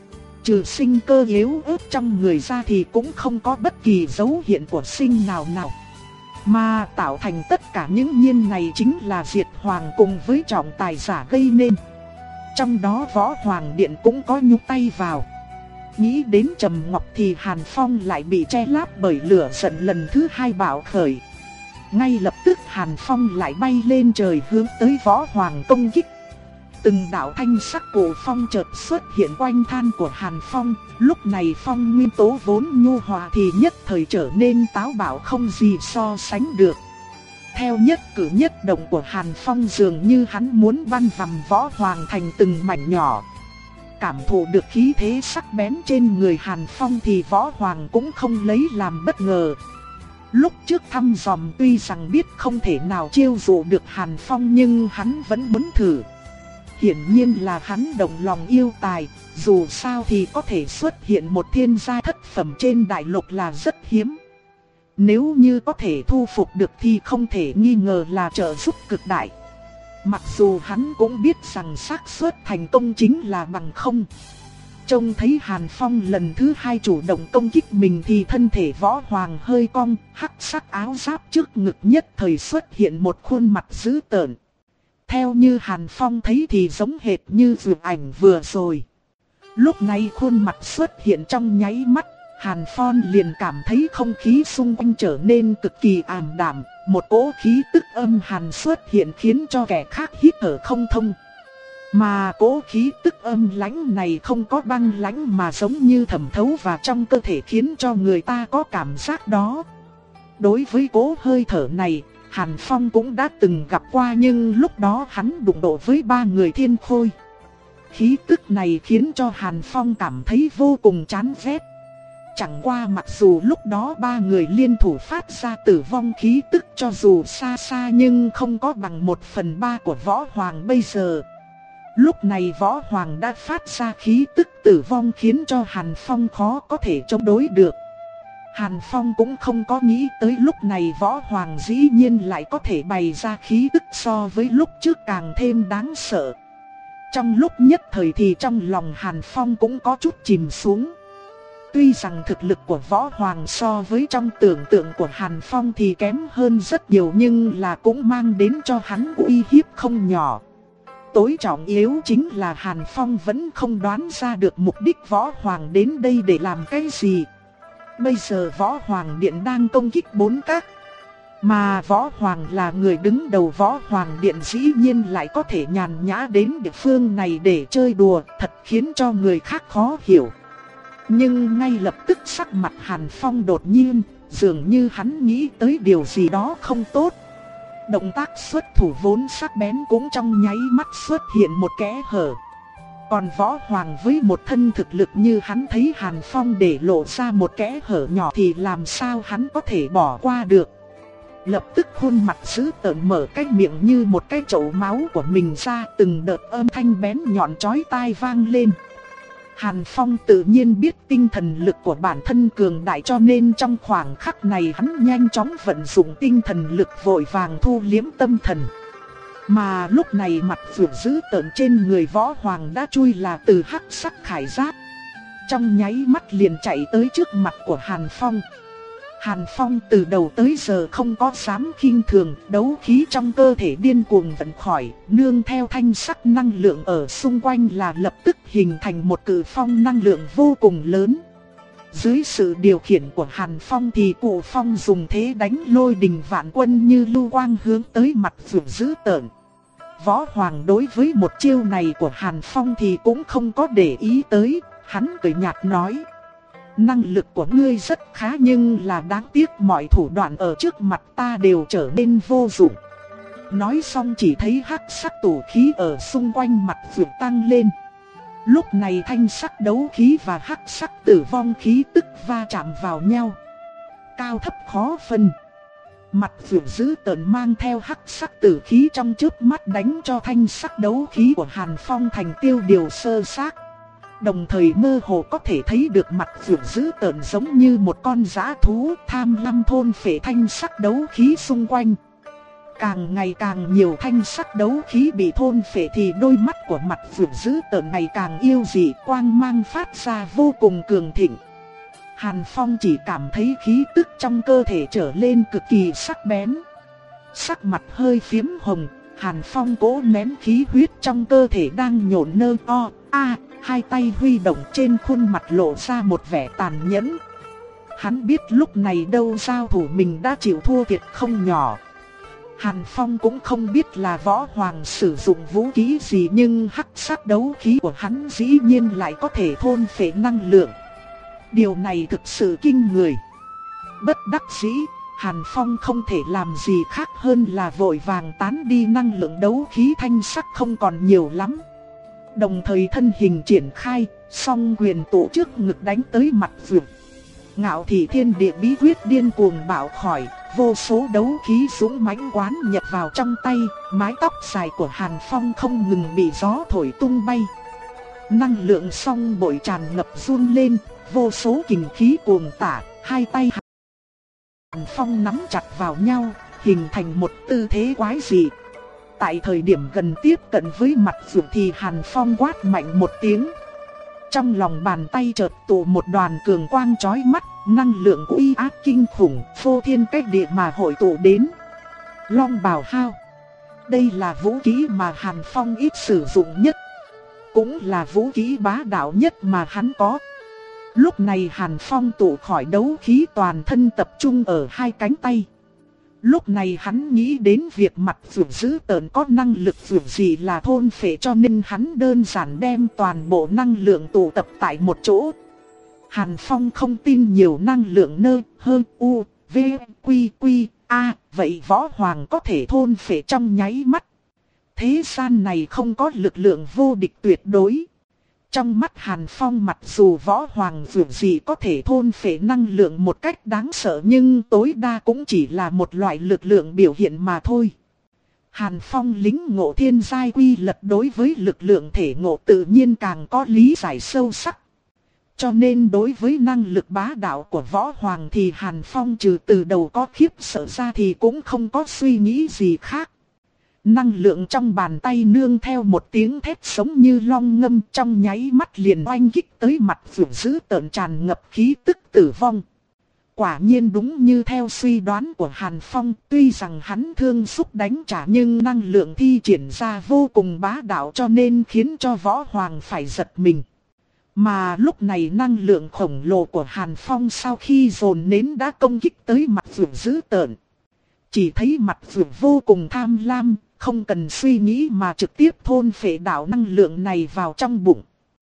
trừ sinh cơ yếu ớt trong người ra thì cũng không có bất kỳ dấu hiện của sinh nào nào. Mà tạo thành tất cả những nhiên này chính là Diệt Hoàng cùng với trọng tài giả gây nên. Trong đó Võ Hoàng Điện cũng có nhúng tay vào. Nghĩ đến Trầm Ngọc thì Hàn Phong lại bị che lấp bởi lửa giận lần thứ hai bạo khởi. Ngay lập tức Hàn Phong lại bay lên trời hướng tới Võ Hoàng công kích. Từng đạo thanh sắc cổ phong chợt xuất hiện quanh than của Hàn Phong. Lúc này phong nguyên tố vốn nhu hòa thì nhất thời trở nên táo bạo không gì so sánh được. Theo nhất cử nhất động của Hàn Phong dường như hắn muốn băm vằm Võ Hoàng thành từng mảnh nhỏ. Cảm thụ được khí thế sắc bén trên người Hàn Phong thì Võ Hoàng cũng không lấy làm bất ngờ. Lúc trước thăm dòm tuy rằng biết không thể nào chiêu dụ được Hàn Phong nhưng hắn vẫn muốn thử. Hiển nhiên là hắn động lòng yêu tài, dù sao thì có thể xuất hiện một thiên giai thất phẩm trên đại lục là rất hiếm. Nếu như có thể thu phục được thì không thể nghi ngờ là trợ giúp cực đại. Mặc dù hắn cũng biết rằng xác suất thành công chính là bằng không. Trông thấy Hàn Phong lần thứ hai chủ động công kích mình thì thân thể Võ Hoàng hơi cong, hắc sắc áo giáp trước ngực nhất thời xuất hiện một khuôn mặt dữ tợn. Theo như Hàn Phong thấy thì giống hệt như dự ảnh vừa rồi. Lúc này khuôn mặt xuất hiện trong nháy mắt, Hàn Phong liền cảm thấy không khí xung quanh trở nên cực kỳ ảm đạm. Một cỗ khí tức âm hàn xuất hiện khiến cho kẻ khác hít thở không thông. Mà cỗ khí tức âm lãnh này không có băng lãnh mà giống như thẩm thấu vào trong cơ thể khiến cho người ta có cảm giác đó. Đối với cỗ hơi thở này, Hàn Phong cũng đã từng gặp qua nhưng lúc đó hắn đụng độ với ba người thiên khôi. Khí tức này khiến cho Hàn Phong cảm thấy vô cùng chán ghét. Chẳng qua mặc dù lúc đó ba người liên thủ phát ra tử vong khí tức cho dù xa xa nhưng không có bằng một phần ba của Võ Hoàng bây giờ. Lúc này Võ Hoàng đã phát ra khí tức tử vong khiến cho Hàn Phong khó có thể chống đối được. Hàn Phong cũng không có nghĩ tới lúc này Võ Hoàng dĩ nhiên lại có thể bày ra khí tức so với lúc trước càng thêm đáng sợ. Trong lúc nhất thời thì trong lòng Hàn Phong cũng có chút chìm xuống. Tuy rằng thực lực của Võ Hoàng so với trong tưởng tượng của Hàn Phong thì kém hơn rất nhiều nhưng là cũng mang đến cho hắn uy hiếp không nhỏ. Tối trọng yếu chính là Hàn Phong vẫn không đoán ra được mục đích Võ Hoàng đến đây để làm cái gì. Bây giờ Võ Hoàng Điện đang công kích bốn các. Mà Võ Hoàng là người đứng đầu Võ Hoàng Điện dĩ nhiên lại có thể nhàn nhã đến địa phương này để chơi đùa, thật khiến cho người khác khó hiểu. Nhưng ngay lập tức sắc mặt Hàn Phong đột nhiên, dường như hắn nghĩ tới điều gì đó không tốt. Động tác xuất thủ vốn sắc bén cũng trong nháy mắt xuất hiện một kẽ hở. Còn Võ Hoàng với một thân thực lực như hắn thấy Hàn Phong để lộ ra một kẽ hở nhỏ thì làm sao hắn có thể bỏ qua được. Lập tức khuôn mặt dữ tợn mở cái miệng như một cái chậu máu của mình ra, từng đợt âm thanh bén nhọn chói tai vang lên. Hàn Phong tự nhiên biết tinh thần lực của bản thân cường đại cho nên trong khoảng khắc này hắn nhanh chóng vận dụng tinh thần lực vội vàng thu liếm tâm thần. Mà lúc này mặt vượt dữ tợn trên người Võ Hoàng đã chui là từ hắc sắc khải giáp. Trong nháy mắt liền chạy tới trước mặt của Hàn Phong. Hàn Phong từ đầu tới giờ không có dám khinh thường, đấu khí trong cơ thể điên cuồng vận khỏi, nương theo thanh sắc năng lượng ở xung quanh là lập tức hình thành một cự phong năng lượng vô cùng lớn. Dưới sự điều khiển của Hàn Phong thì cụ phong dùng thế đánh lôi đình vạn quân như lưu quang hướng tới mặt vượt dữ tợn. Võ Hoàng đối với một chiêu này của Hàn Phong thì cũng không có để ý tới, hắn cười nhạt nói. Năng lực của ngươi rất khá nhưng là đáng tiếc mọi thủ đoạn ở trước mặt ta đều trở nên vô dụng. Nói xong chỉ thấy hắc sắc tụ khí ở xung quanh mặt vượt tăng lên. Lúc này thanh sắc đấu khí và hắc sắc tử vong khí tức va chạm vào nhau. Cao thấp khó phân. Mặt vượt dữ tợn mang theo hắc sắc tử khí trong chớp mắt đánh cho thanh sắc đấu khí của Hàn Phong thành tiêu điều sơ xác. Đồng thời mơ hồ có thể thấy được mặt vượt dữ tợn giống như một con dã thú tham lam thôn phệ thanh sắc đấu khí xung quanh. Càng ngày càng nhiều thanh sắc đấu khí bị thôn phệ thì đôi mắt của mặt Dược dữ tợn ngày càng yêu dị, quang mang phát ra vô cùng cường thịnh. Hàn Phong chỉ cảm thấy khí tức trong cơ thể trở lên cực kỳ sắc bén. Sắc mặt hơi phiếm hồng, Hàn Phong cố nén khí huyết trong cơ thể đang nhộn nơ o, a, hai tay huy động trên khuôn mặt lộ ra một vẻ tàn nhẫn. Hắn biết lúc này đâu giao thủ mình đã chịu thua thiệt không nhỏ. Hàn Phong cũng không biết là Võ Hoàng sử dụng vũ khí gì, nhưng hắc sắc đấu khí của hắn dĩ nhiên lại có thể thôn phệ năng lượng. Điều này thực sự kinh người. Bất đắc dĩ, Hàn Phong không thể làm gì khác hơn là vội vàng tán đi năng lượng đấu khí thanh sắc không còn nhiều lắm. Đồng thời thân hình triển khai, song quyền tụ trước ngực đánh tới mặt Dược. Ngạo Thị Thiên Địa bí quyết điên cuồng bạo khỏi, vô số đấu khí dũng mãnh quán nhập vào trong tay, mái tóc dài của Hàn Phong không ngừng bị gió thổi tung bay. Năng lượng song bội tràn ngập run lên, vô số kình khí cuồng tả, hai tay Hàn Phong nắm chặt vào nhau, hình thành một tư thế quái dị. Tại thời điểm gần tiếp cận với mặt Dược thì Hàn Phong quát mạnh một tiếng. Trong lòng bàn tay chợt tụ một đoàn cường quang chói mắt, năng lượng uy áp kinh khủng, phô thiên cách địa mà hội tụ đến. Long bào hao. Đây là vũ khí mà Hàn Phong ít sử dụng nhất, cũng là vũ khí bá đạo nhất mà hắn có. Lúc này Hàn Phong tụ khỏi đấu khí toàn thân tập trung ở hai cánh tay. Lúc này hắn nghĩ đến việc mặt Dược dữ tợn có năng lực dược gì là thôn phệ, cho nên hắn đơn giản đem toàn bộ năng lượng tụ tập tại một chỗ. Hàn Phong không tin nhiều năng lượng nơ, hơn, u, v, quy, quy, a, vậy Võ Hoàng có thể thôn phệ trong nháy mắt. Thế gian này không có lực lượng vô địch tuyệt đối. Trong mắt Hàn Phong, mặc dù Võ Hoàng dường gì có thể thôn phệ năng lượng một cách đáng sợ, nhưng tối đa cũng chỉ là một loại lực lượng biểu hiện mà thôi. Hàn Phong lính ngộ thiên giai quy luật, đối với lực lượng thể ngộ tự nhiên càng có lý giải sâu sắc. Cho nên đối với năng lực bá đạo của Võ Hoàng thì Hàn Phong trừ từ đầu có khiếp sợ ra thì cũng không có suy nghĩ gì khác. Năng lượng trong bàn tay nương theo một tiếng thét sống như long ngâm, trong nháy mắt liền oanh kích tới mặt Dược dữ tợn, tràn ngập khí tức tử vong. Quả nhiên đúng như theo suy đoán của Hàn Phong, tuy rằng hắn thương xúc đánh trả nhưng năng lượng thi triển ra vô cùng bá đạo, cho nên khiến cho Võ Hoàng phải giật mình. Mà lúc này năng lượng khổng lồ của Hàn Phong sau khi dồn nén đã công kích tới mặt Dược dữ tợn. Chỉ thấy mặt Dược vô cùng tham lam, không cần suy nghĩ mà trực tiếp thôn phệ đạo năng lượng này vào trong bụng.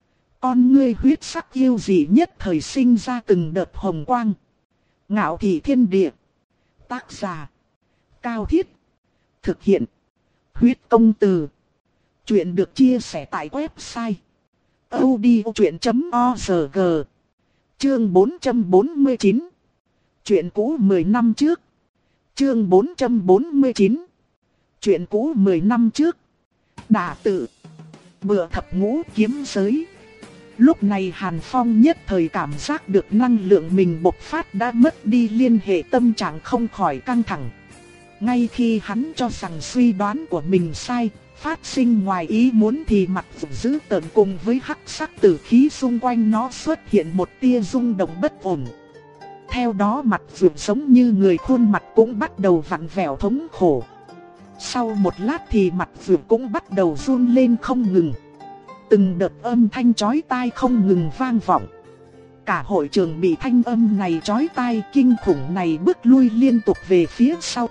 Con ngươi huyết sắc yêu dị nhất thời sinh ra từng đợt hồng quang. Ngạo Thị Thiên Địa. Tác giả: Cao Thiết. Thực hiện: Huyết Công Từ. Chuyện được chia sẻ tại website audiochuyện chấm org. Chương bốn trăm bốn mươi chín. Chuyện cũ mười năm trước. Chương bốn trăm bốn mươi chín. Chuyện cũ mười năm trước. Đả tự. Bựa thập ngũ kiếm giới. Lúc này Hàn Phong nhất thời cảm giác được năng lượng mình bộc phát đã mất đi liên hệ, tâm trạng không khỏi căng thẳng. Ngay khi hắn cho rằng suy đoán của mình sai, phát sinh ngoài ý muốn thì mặt Dược dữ tợn cùng với hắc sắc tử khí xung quanh nó xuất hiện một tia rung động bất ổn. Theo đó mặt Dược giống như người, khuôn mặt cũng bắt đầu vặn vẹo thống khổ. Sau một lát thì mặt Dược cũng bắt đầu run lên không ngừng. Từng đợt âm thanh chói tai không ngừng vang vọng. Cả hội trường bị thanh âm này chói tai kinh khủng này bước lui liên tục về phía sau.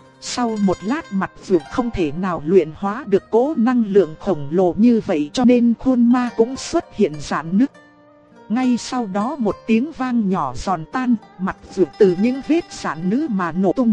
Sau một lát mặt Dược không thể nào luyện hóa được cỗ năng lượng khổng lồ như vậy, cho nên khuôn ma cũng xuất hiện rạn nứt. Ngay sau đó một tiếng vang nhỏ giòn tan, mặt Dược từ những vết rạn nứt mà nổ tung.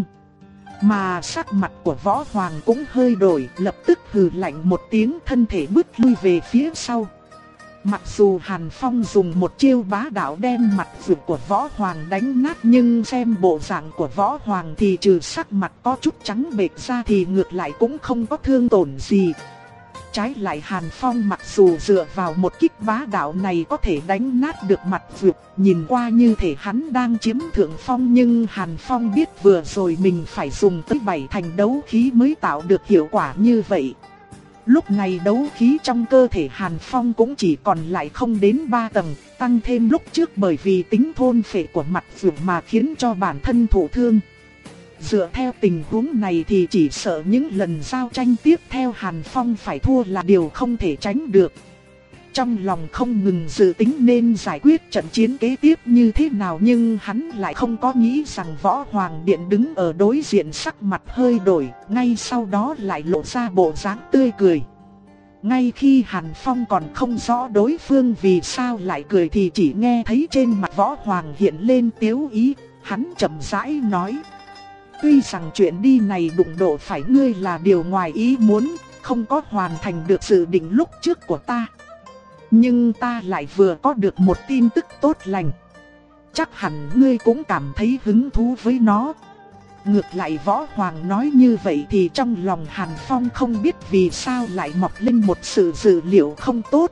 Mà sắc mặt của Võ Hoàng cũng hơi đổi, lập tức hừ lạnh một tiếng, thân thể bước lui về phía sau. Mặc dù Hàn Phong dùng một chiêu bá đạo đem mặt Dược của Võ Hoàng đánh nát, nhưng xem bộ dạng của Võ Hoàng thì trừ sắc mặt có chút trắng bệch ra thì ngược lại cũng không có thương tổn gì. Trái lại Hàn Phong mặc dù dựa vào một kích bá đạo này có thể đánh nát được mặt vượt, nhìn qua như thể hắn đang chiếm thượng phong, nhưng Hàn Phong biết vừa rồi mình phải dùng tới bảy thành đấu khí mới tạo được hiệu quả như vậy. Lúc này đấu khí trong cơ thể Hàn Phong cũng chỉ còn lại không đến ba tầng, tăng thêm lúc trước bởi vì tính thôn phệ của mặt vượt mà khiến cho bản thân thụ thương. Dựa theo tình huống này thì chỉ sợ những lần giao tranh tiếp theo Hàn Phong phải thua là điều không thể tránh được. Trong lòng không ngừng dự tính nên giải quyết trận chiến kế tiếp như thế nào, nhưng hắn lại không có nghĩ rằng Võ Hoàng Điện đứng ở đối diện sắc mặt hơi đổi, ngay sau đó lại lộ ra bộ dáng tươi cười. Ngay khi Hàn Phong còn không rõ đối phương vì sao lại cười thì chỉ nghe thấy trên mặt Võ Hoàng hiện lên tiếu ý, hắn chậm rãi nói. Tuy rằng chuyện đi này đụng độ phải ngươi là điều ngoài ý muốn, không có hoàn thành được dự định lúc trước của ta. Nhưng ta lại vừa có được một tin tức tốt lành. Chắc hẳn ngươi cũng cảm thấy hứng thú với nó. Ngược lại Võ Hoàng nói như vậy thì trong lòng Hàn Phong không biết vì sao lại mọc lên một sự dự liệu không tốt.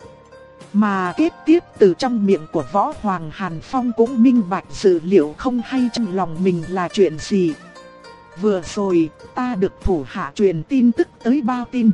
Mà kết tiếp từ trong miệng của Võ Hoàng, Hàn Phong cũng minh bạch dự liệu không hay trong lòng mình là chuyện gì. Vừa rồi, ta được thủ hạ truyền tin tức tới Bao Tin.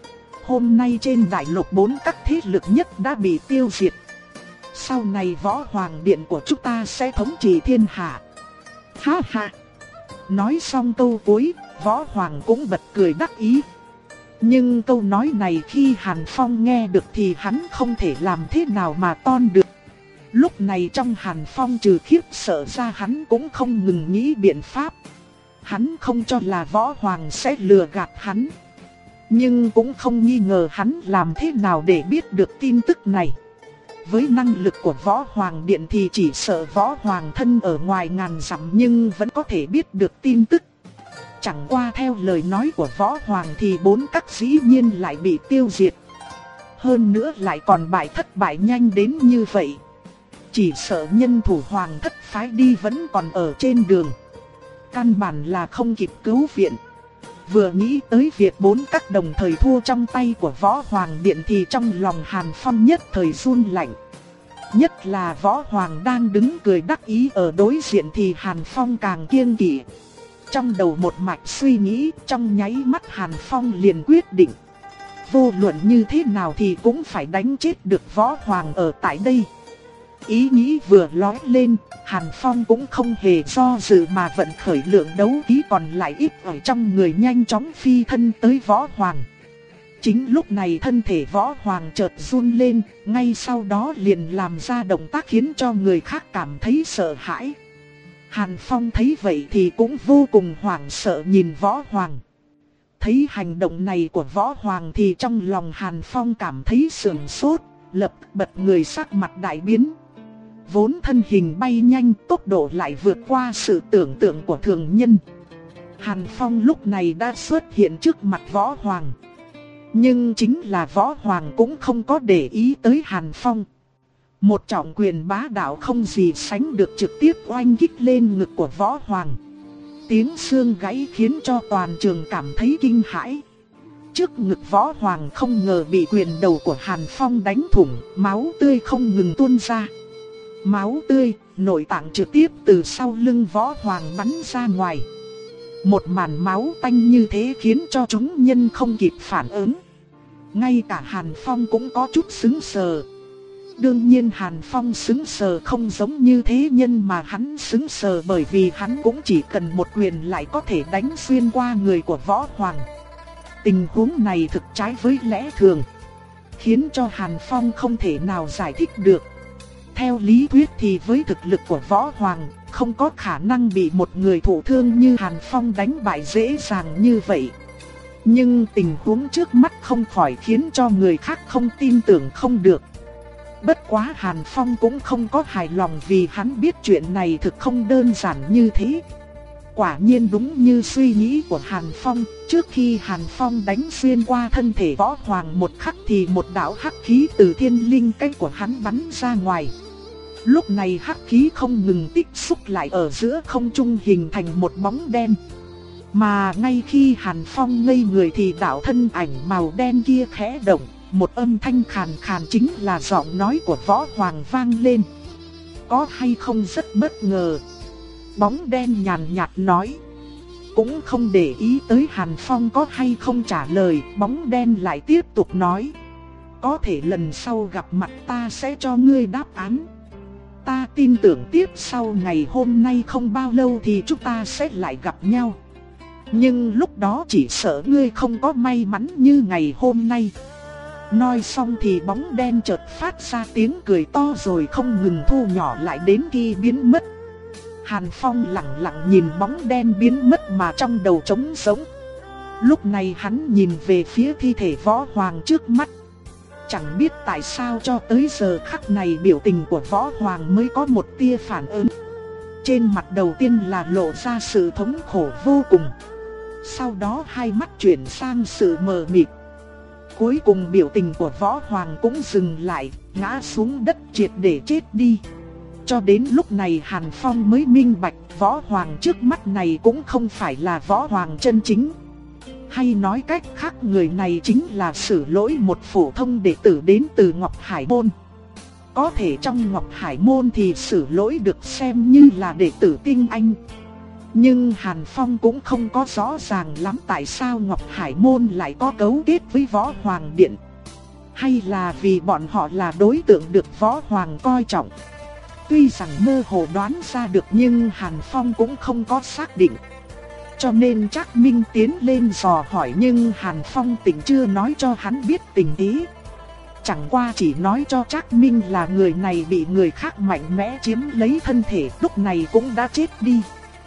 Hôm nay trên đại lục bốn các thế lực nhất đã bị tiêu diệt. Sau này Võ Hoàng Điện của chúng ta sẽ thống trị thiên hạ. Ha ha! Nói xong câu cuối, Võ Hoàng cũng bật cười đắc ý. Nhưng câu nói này khi Hàn Phong nghe được thì hắn không thể làm thế nào mà ton được. Lúc này trong Hàn Phong trừ khiếp sợ ra hắn cũng không ngừng nghĩ biện pháp. Hắn không cho là Võ Hoàng sẽ lừa gạt hắn. Nhưng cũng không nghi ngờ hắn làm thế nào để biết được tin tức này. Với năng lực của Võ Hoàng Điện thì chỉ sợ Võ Hoàng thân ở ngoài ngàn dặm nhưng vẫn có thể biết được tin tức. Chẳng qua theo lời nói của Võ Hoàng thì bốn các dĩ nhiên lại bị tiêu diệt. Hơn nữa lại còn bại thất bại nhanh đến như vậy. Chỉ sợ nhân thủ Hoàng thất phái đi vẫn còn ở trên đường. Căn bản là không kịp cứu viện. Vừa nghĩ tới việc bốn các đồng thời thua trong tay của Võ Hoàng Điện thì trong lòng Hàn Phong nhất thời run lạnh. Nhất là Võ Hoàng đang đứng cười đắc ý ở đối diện thì Hàn Phong càng kiêng kỵ. Trong đầu một mạch suy nghĩ, trong nháy mắt Hàn Phong liền quyết định. Vô luận như thế nào thì cũng phải đánh chết được Võ Hoàng ở tại đây. Ý nghĩ vừa lói lên, Hàn Phong cũng không hề do dự mà vận khởi lượng đấu khí còn lại ít ở trong người nhanh chóng phi thân tới Võ Hoàng. Chính lúc này thân thể Võ Hoàng chợt run lên, ngay sau đó liền làm ra động tác khiến cho người khác cảm thấy sợ hãi. Hàn Phong thấy vậy thì cũng vô cùng hoảng sợ nhìn Võ Hoàng. Thấy hành động này của Võ Hoàng thì trong lòng Hàn Phong cảm thấy sườn sốt, lập tức bật người sắc mặt đại biến. Vốn thân hình bay nhanh, tốc độ lại vượt qua sự tưởng tượng của thường nhân. Hàn Phong lúc này đã xuất hiện trước mặt Võ Hoàng. Nhưng chính là Võ Hoàng cũng không có để ý tới Hàn Phong. Một trọng quyền bá đạo không gì sánh được trực tiếp oanh kích lên ngực của Võ Hoàng. Tiếng xương gãy khiến cho toàn trường cảm thấy kinh hãi. Trước ngực Võ Hoàng không ngờ bị quyền đầu của Hàn Phong đánh thủng, máu tươi không ngừng tuôn ra. Máu tươi, nội tạng trực tiếp từ sau lưng Võ Hoàng bắn ra ngoài. Một màn máu tanh như thế khiến cho chúng nhân không kịp phản ứng. Ngay cả Hàn Phong cũng có chút sững sờ. Đương nhiên Hàn Phong sững sờ không giống như thế nhân mà hắn sững sờ bởi vì hắn cũng chỉ cần một quyền lại có thể đánh xuyên qua người của Võ Hoàng. Tình huống này thực trái với lẽ thường, khiến cho Hàn Phong không thể nào giải thích được. Theo lý thuyết thì với thực lực của Võ Hoàng, không có khả năng bị một người thụ thương như Hàn Phong đánh bại dễ dàng như vậy. Nhưng tình huống trước mắt không khỏi khiến cho người khác không tin tưởng không được. Bất quá Hàn Phong cũng không có hài lòng vì hắn biết chuyện này thực không đơn giản như thế. Quả nhiên đúng như suy nghĩ của Hàn Phong, trước khi Hàn Phong đánh xuyên qua thân thể Võ Hoàng một khắc thì một đạo hắc khí từ thiên linh cách của hắn bắn ra ngoài. Lúc này hắc khí không ngừng tích xúc lại ở giữa không trung hình thành một bóng đen. Mà ngay khi Hàn Phong ngây người thì đạo thân ảnh màu đen kia khẽ động, một âm thanh khàn khàn chính là giọng nói của Võ Hoàng vang lên. Có hay không rất bất ngờ. Bóng đen nhàn nhạt nói. Cũng không để ý tới Hàn Phong có hay không trả lời, bóng đen lại tiếp tục nói. Có thể lần sau gặp mặt ta sẽ cho ngươi đáp án. Ta tin tưởng tiếp sau ngày hôm nay không bao lâu thì chúng ta sẽ lại gặp nhau. Nhưng lúc đó chỉ sợ ngươi không có may mắn như ngày hôm nay. Nói xong thì bóng đen chợt phát ra tiếng cười to rồi không ngừng thu nhỏ lại đến khi biến mất. Hàn Phong lặng lặng nhìn bóng đen biến mất mà trong đầu trống rỗng. Lúc này hắn nhìn về phía thi thể Võ Hoàng trước mắt. Chẳng biết tại sao cho tới giờ khắc này biểu tình của Võ Hoàng mới có một tia phản ứng. Trên mặt đầu tiên là lộ ra sự thống khổ vô cùng. Sau đó hai mắt chuyển sang sự mờ mịt. Cuối cùng biểu tình của Võ Hoàng cũng dừng lại, ngã xuống đất triệt để chết đi. Cho đến lúc này Hàn Phong mới minh bạch Võ Hoàng trước mắt này cũng không phải là Võ Hoàng chân chính. Hay nói cách khác người này chính là Sử Lỗi, một phổ thông đệ tử đến từ Ngọc Hải Môn. Có thể trong Ngọc Hải Môn thì Sử Lỗi được xem như là đệ tử tinh anh. Nhưng Hàn Phong cũng không có rõ ràng lắm tại sao Ngọc Hải Môn lại có cấu kết với Võ Hoàng Điện. Hay là vì bọn họ là đối tượng được Võ Hoàng coi trọng. Tuy rằng mơ hồ đoán ra được nhưng Hàn Phong cũng không có xác định. Cho nên Trác Minh tiến lên dò hỏi nhưng Hàn Phong tỉnh chưa nói cho hắn biết tình ý. Chẳng qua chỉ nói cho Trác Minh là người này bị người khác mạnh mẽ chiếm lấy thân thể, lúc này cũng đã chết đi.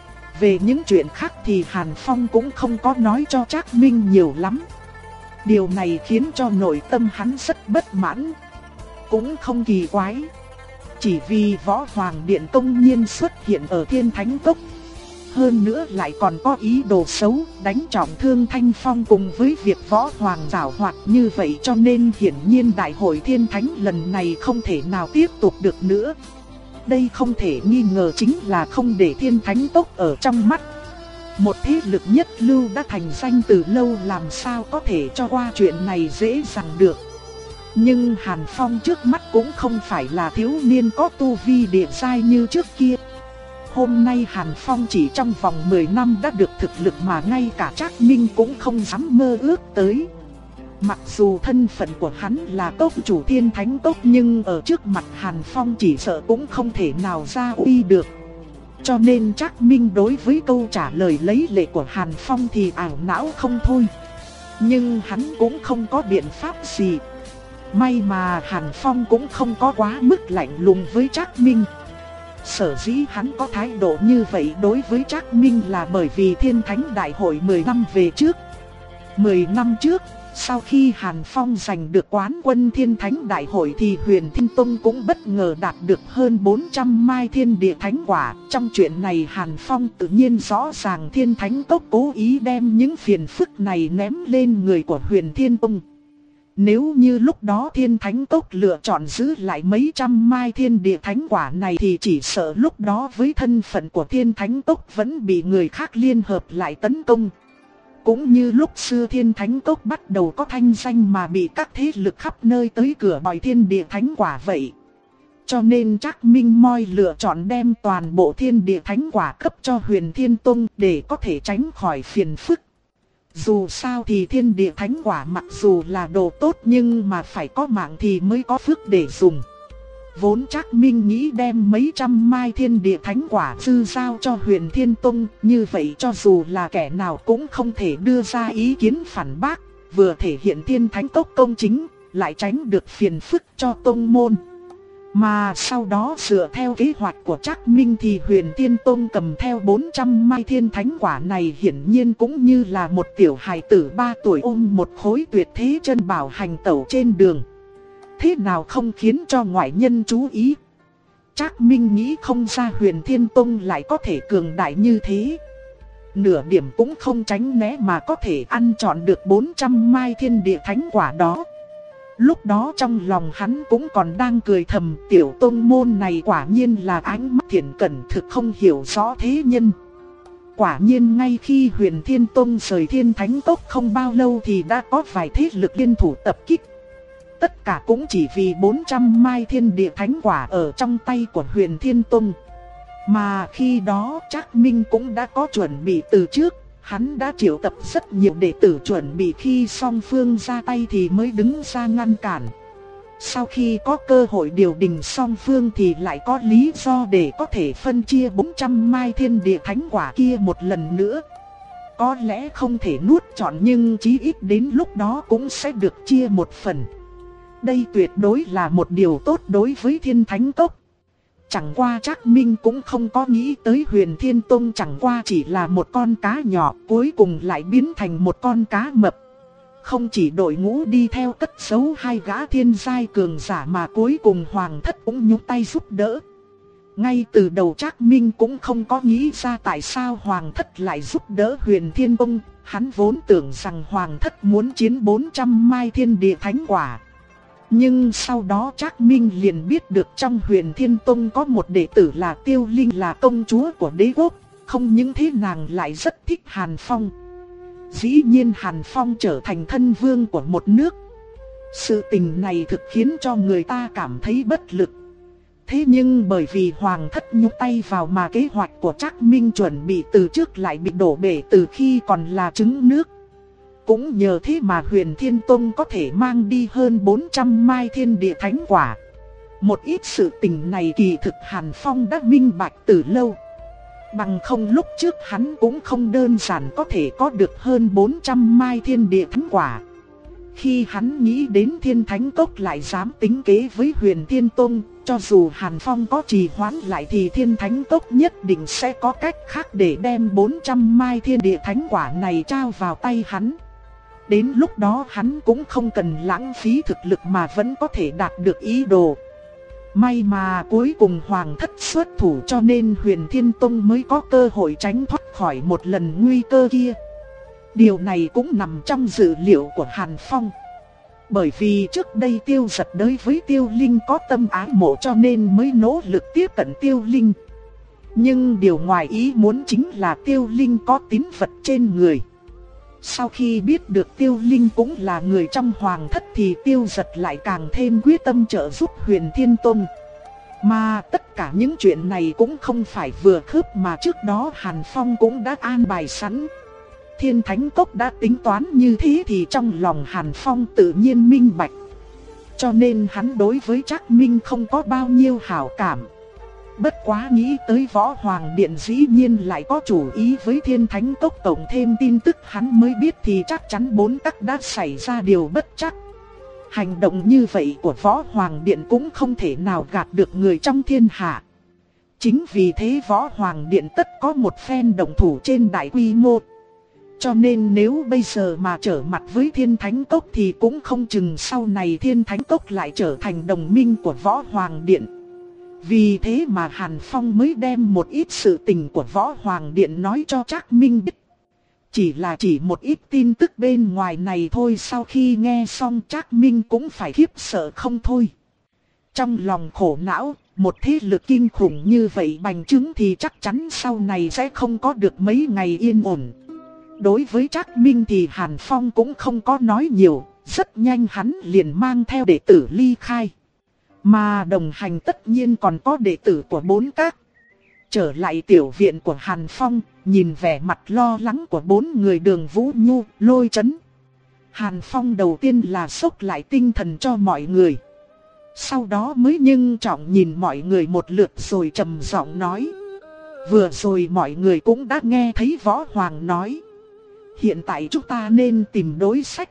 Về những chuyện khác thì Hàn Phong cũng không có nói cho Trác Minh nhiều lắm. Điều này khiến cho nội tâm hắn rất bất mãn. Cũng không kỳ quái. Chỉ vì Võ Hoàng Điện công nhiên xuất hiện ở Thiên Thánh Cốc. Hơn nữa lại còn có ý đồ xấu, đánh trọng thương Thanh Phong cùng với việc Võ Hoàng giảo hoạt như vậy, cho nên hiển nhiên Đại hội Thiên Thánh lần này không thể nào tiếp tục được nữa. Đây không thể nghi ngờ chính là không để Thiên Thánh Cốc ở trong mắt. Một thế lực nhất lưu đã thành danh từ lâu, làm sao có thể cho qua chuyện này dễ dàng được. Nhưng Hàn Phong trước mắt cũng không phải là thiếu niên có tu vi địa giai như trước kia. Hôm nay Hàn Phong chỉ trong vòng mười năm đã được thực lực mà ngay cả Trác Minh cũng không dám mơ ước tới. Mặc dù thân phận của hắn là cốc chủ Thiên Thánh Cốc nhưng ở trước mặt Hàn Phong chỉ sợ cũng không thể nào ra uy được. Cho nên Trác Minh đối với câu trả lời lấy lệ của Hàn Phong thì ảo não không thôi. Nhưng hắn cũng không có biện pháp gì. May mà Hàn Phong cũng không có quá mức lạnh lùng với Trác Minh. Sở dĩ hắn có thái độ như vậy đối với Trác Minh là bởi vì Thiên Thánh Đại hội mười năm về trước. mười năm trước, sau khi Hàn Phong giành được quán quân Thiên Thánh Đại hội thì Huyền Thiên Tông cũng bất ngờ đạt được hơn bốn trăm mai thiên địa thánh quả. Trong chuyện này Hàn Phong tự nhiên rõ ràng Thiên Thánh Cốc cố ý đem những phiền phức này ném lên người của Huyền Thiên Tông. Nếu như lúc đó Thiên Thánh Cốc lựa chọn giữ lại mấy trăm mai thiên địa thánh quả này thì chỉ sợ lúc đó với thân phận của Thiên Thánh Cốc vẫn bị người khác liên hợp lại tấn công. Cũng như lúc xưa Thiên Thánh Cốc bắt đầu có thanh danh mà bị các thế lực khắp nơi tới cửa đòi thiên địa thánh quả vậy. Cho nên Trác Minh Moi lựa chọn đem toàn bộ thiên địa thánh quả cấp cho Huyền Thiên Tông để có thể tránh khỏi phiền phức. Dù sao thì thiên địa thánh quả mặc dù là đồ tốt nhưng mà phải có mạng thì mới có phước để dùng. Vốn Trác Minh nghĩ đem mấy trăm mai thiên địa thánh quả dư giao cho Huyền Thiên Tông, như vậy cho dù là kẻ nào cũng không thể đưa ra ý kiến phản bác, vừa thể hiện Thiên Thánh Cốc công chính, lại tránh được phiền phức cho tông môn. Mà sau đó dựa theo kế hoạch của Trác Minh thì Huyền Thiên Tông cầm theo bốn trăm mai thiên thánh quả này hiển nhiên cũng như là một tiểu hài tử ba tuổi ôm một khối tuyệt thế chân bảo hành tẩu trên đường. Thế nào không khiến cho ngoại nhân chú ý. Trác Minh nghĩ không ra Huyền Thiên Tông lại có thể cường đại như thế. Nửa điểm cũng không tránh né mà có thể ăn trọn được bốn trăm mai thiên địa thánh quả đó. Lúc đó trong lòng hắn cũng còn đang cười thầm, tiểu tông môn này quả nhiên là ánh mắt thiện cẩn, thực không hiểu rõ thế nhân. Quả nhiên ngay khi Huyền Thiên Tông rời Thiên Thánh Cốc không bao lâu thì đã có vài thế lực liên thủ tập kích. Tất cả cũng chỉ vì bốn trăm mai thiên địa thánh quả ở trong tay của Huyền Thiên Tông. Mà khi đó Trác Minh cũng đã có chuẩn bị từ trước. Hắn đã triệu tập rất nhiều đệ tử chuẩn bị khi song phương ra tay thì mới đứng ra ngăn cản. Sau khi có cơ hội điều đình song phương thì lại có lý do để có thể phân chia bốn trăm mai thiên địa thánh quả kia một lần nữa. Có lẽ không thể nuốt trọn nhưng chí ít đến lúc đó cũng sẽ được chia một phần. Đây tuyệt đối là một điều tốt đối với Thiên Thánh Cốc. Chẳng qua Trác Minh cũng không có nghĩ tới Huyền Thiên Tông chẳng qua chỉ là một con cá nhỏ cuối cùng lại biến thành một con cá mập. Không chỉ đội ngũ đi theo cất giấu hai gã thiên giai cường giả mà cuối cùng Hoàng Thất cũng nhúng tay giúp đỡ. Ngay từ đầu Trác Minh cũng không có nghĩ ra tại sao Hoàng Thất lại giúp đỡ Huyền Thiên Tông. Hắn vốn tưởng rằng Hoàng Thất muốn chiến bốn trăm mai thiên địa thánh quả. Nhưng sau đó Trác Minh liền biết được trong Huyền Thiên Tông có một đệ tử là Tiêu Linh, là công chúa của đế quốc. Không những thế nàng lại rất thích Hàn Phong. Dĩ nhiên Hàn Phong trở thành thân vương của một nước. Sự tình này thực khiến cho người ta cảm thấy bất lực. Thế nhưng bởi vì Hoàng Thất nhúng tay vào mà kế hoạch của Trác Minh chuẩn bị từ trước lại bị đổ bể từ khi còn là trứng nước. Cũng nhờ thế mà Huyền Thiên Tông có thể mang đi hơn bốn trăm mai thiên địa thánh quả. Một ít sự tình này kỳ thực Hàn Phong đã minh bạch từ lâu. Bằng không lúc trước hắn cũng không đơn giản có thể có được hơn bốn trăm mai thiên địa thánh quả. Khi hắn nghĩ đến Thiên Thánh Cốc lại dám tính kế với Huyền Thiên Tông, cho dù Hàn Phong có trì hoãn lại thì Thiên Thánh Cốc nhất định sẽ có cách khác để đem bốn trăm mai thiên địa thánh quả này trao vào tay hắn. Đến lúc đó hắn cũng không cần lãng phí thực lực mà vẫn có thể đạt được ý đồ. May mà cuối cùng Hoàng Thất xuất thủ cho nên Huyền Thiên Tông mới có cơ hội tránh thoát khỏi một lần nguy cơ kia. Điều này cũng nằm trong dự liệu của Hàn Phong. Bởi vì trước đây Tiêu Giật đối với Tiêu Linh có tâm ái mộ cho nên mới nỗ lực tiếp cận Tiêu Linh. Nhưng điều ngoài ý muốn chính là Tiêu Linh có tín vật trên người. Sau khi biết được Tiêu Linh cũng là người trong Hoàng Thất thì Tiêu Giật lại càng thêm quyết tâm trợ giúp Huyền Thiên Tông. Mà tất cả những chuyện này cũng không phải vừa khớp mà trước đó Hàn Phong cũng đã an bài sẵn. Thiên Thánh Cốc đã tính toán như thế thì trong lòng Hàn Phong tự nhiên minh bạch. Cho nên hắn đối với Trác Minh không có bao nhiêu hảo cảm. Bất quá nghĩ tới Võ Hoàng Điện dĩ nhiên lại có chủ ý với Thiên Thánh Cốc, tổng thêm tin tức hắn mới biết thì chắc chắn bốn các đã xảy ra điều bất trắc. Hành động như vậy của Võ Hoàng Điện cũng không thể nào gạt được người trong thiên hạ. Chính vì thế Võ Hoàng Điện tất có một phen động thủ trên đại quy mô. Cho nên nếu bây giờ mà trở mặt với Thiên Thánh Cốc thì cũng không chừng sau này Thiên Thánh Cốc lại trở thành đồng minh của Võ Hoàng Điện. Vì thế mà Hàn Phong mới đem một ít sự tình của Võ Hoàng Điện nói cho Trác Minh biết. Chỉ là chỉ một ít tin tức bên ngoài này thôi, sau khi nghe xong Trác Minh cũng phải khiếp sợ không thôi. Trong lòng khổ não, một thế lực kinh khủng như vậy bành trướng thì chắc chắn sau này sẽ không có được mấy ngày yên ổn. Đối với Trác Minh thì Hàn Phong cũng không có nói nhiều, rất nhanh hắn liền mang theo đệ tử ly khai. Mà đồng hành tất nhiên còn có đệ tử của bốn các. Trở lại tiểu viện của Hàn Phong, nhìn vẻ mặt lo lắng của bốn người Đường Vũ Nhu, Lôi Chấn. Hàn Phong đầu tiên là xốc lại tinh thần cho mọi người. Sau đó mới nhưng trọng nhìn mọi người một lượt rồi trầm giọng nói. Vừa rồi mọi người cũng đã nghe thấy Võ Hoàng nói. Hiện tại chúng ta nên tìm đối sách.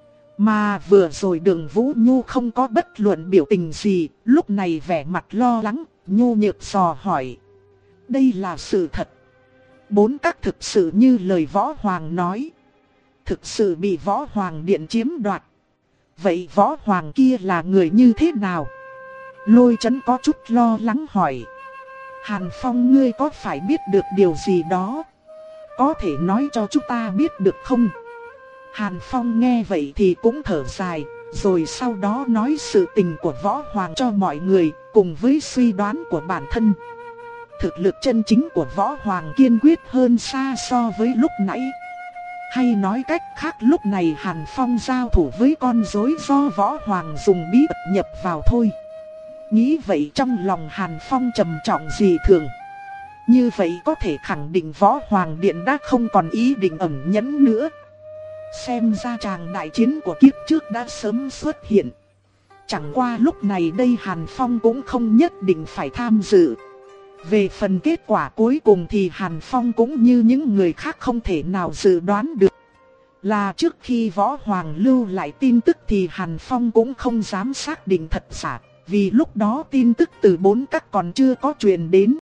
Mà vừa rồi Đường Vũ Nhu không có bất luận biểu tình gì, lúc này vẻ mặt lo lắng, nhu nhược dò hỏi. Đây là sự thật. Bốn các thực sự như lời Võ Hoàng nói. Thực sự bị Võ Hoàng Điện chiếm đoạt. Vậy Võ Hoàng kia là người như thế nào? Lôi Chấn có chút lo lắng hỏi. Hàn Phong, ngươi có phải biết được điều gì đó? Có thể nói cho chúng ta biết được không? Hàn Phong nghe vậy thì cũng thở dài, rồi sau đó nói sự tình của Võ Hoàng cho mọi người, cùng với suy đoán của bản thân. Thực lực chân chính của Võ Hoàng kiên quyết hơn xa so với lúc nãy. Hay nói cách khác, lúc này Hàn Phong giao thủ với con rối do Võ Hoàng dùng bí ẩn nhập vào thôi. Nghĩ vậy trong lòng Hàn Phong trầm trọng dị thường. Như vậy có thể khẳng định Võ Hoàng Điện đã không còn ý định ẩn nhẫn nữa. Xem ra tràng đại chiến của kiếp trước đã sớm xuất hiện. Chẳng qua lúc này đây Hàn Phong cũng không nhất định phải tham dự. Về phần kết quả cuối cùng thì Hàn Phong cũng như những người khác không thể nào dự đoán được. Là trước khi Võ Hoàng lưu lại tin tức thì Hàn Phong cũng không dám xác định thật giả. Vì lúc đó tin tức từ bốn các còn chưa có truyền đến.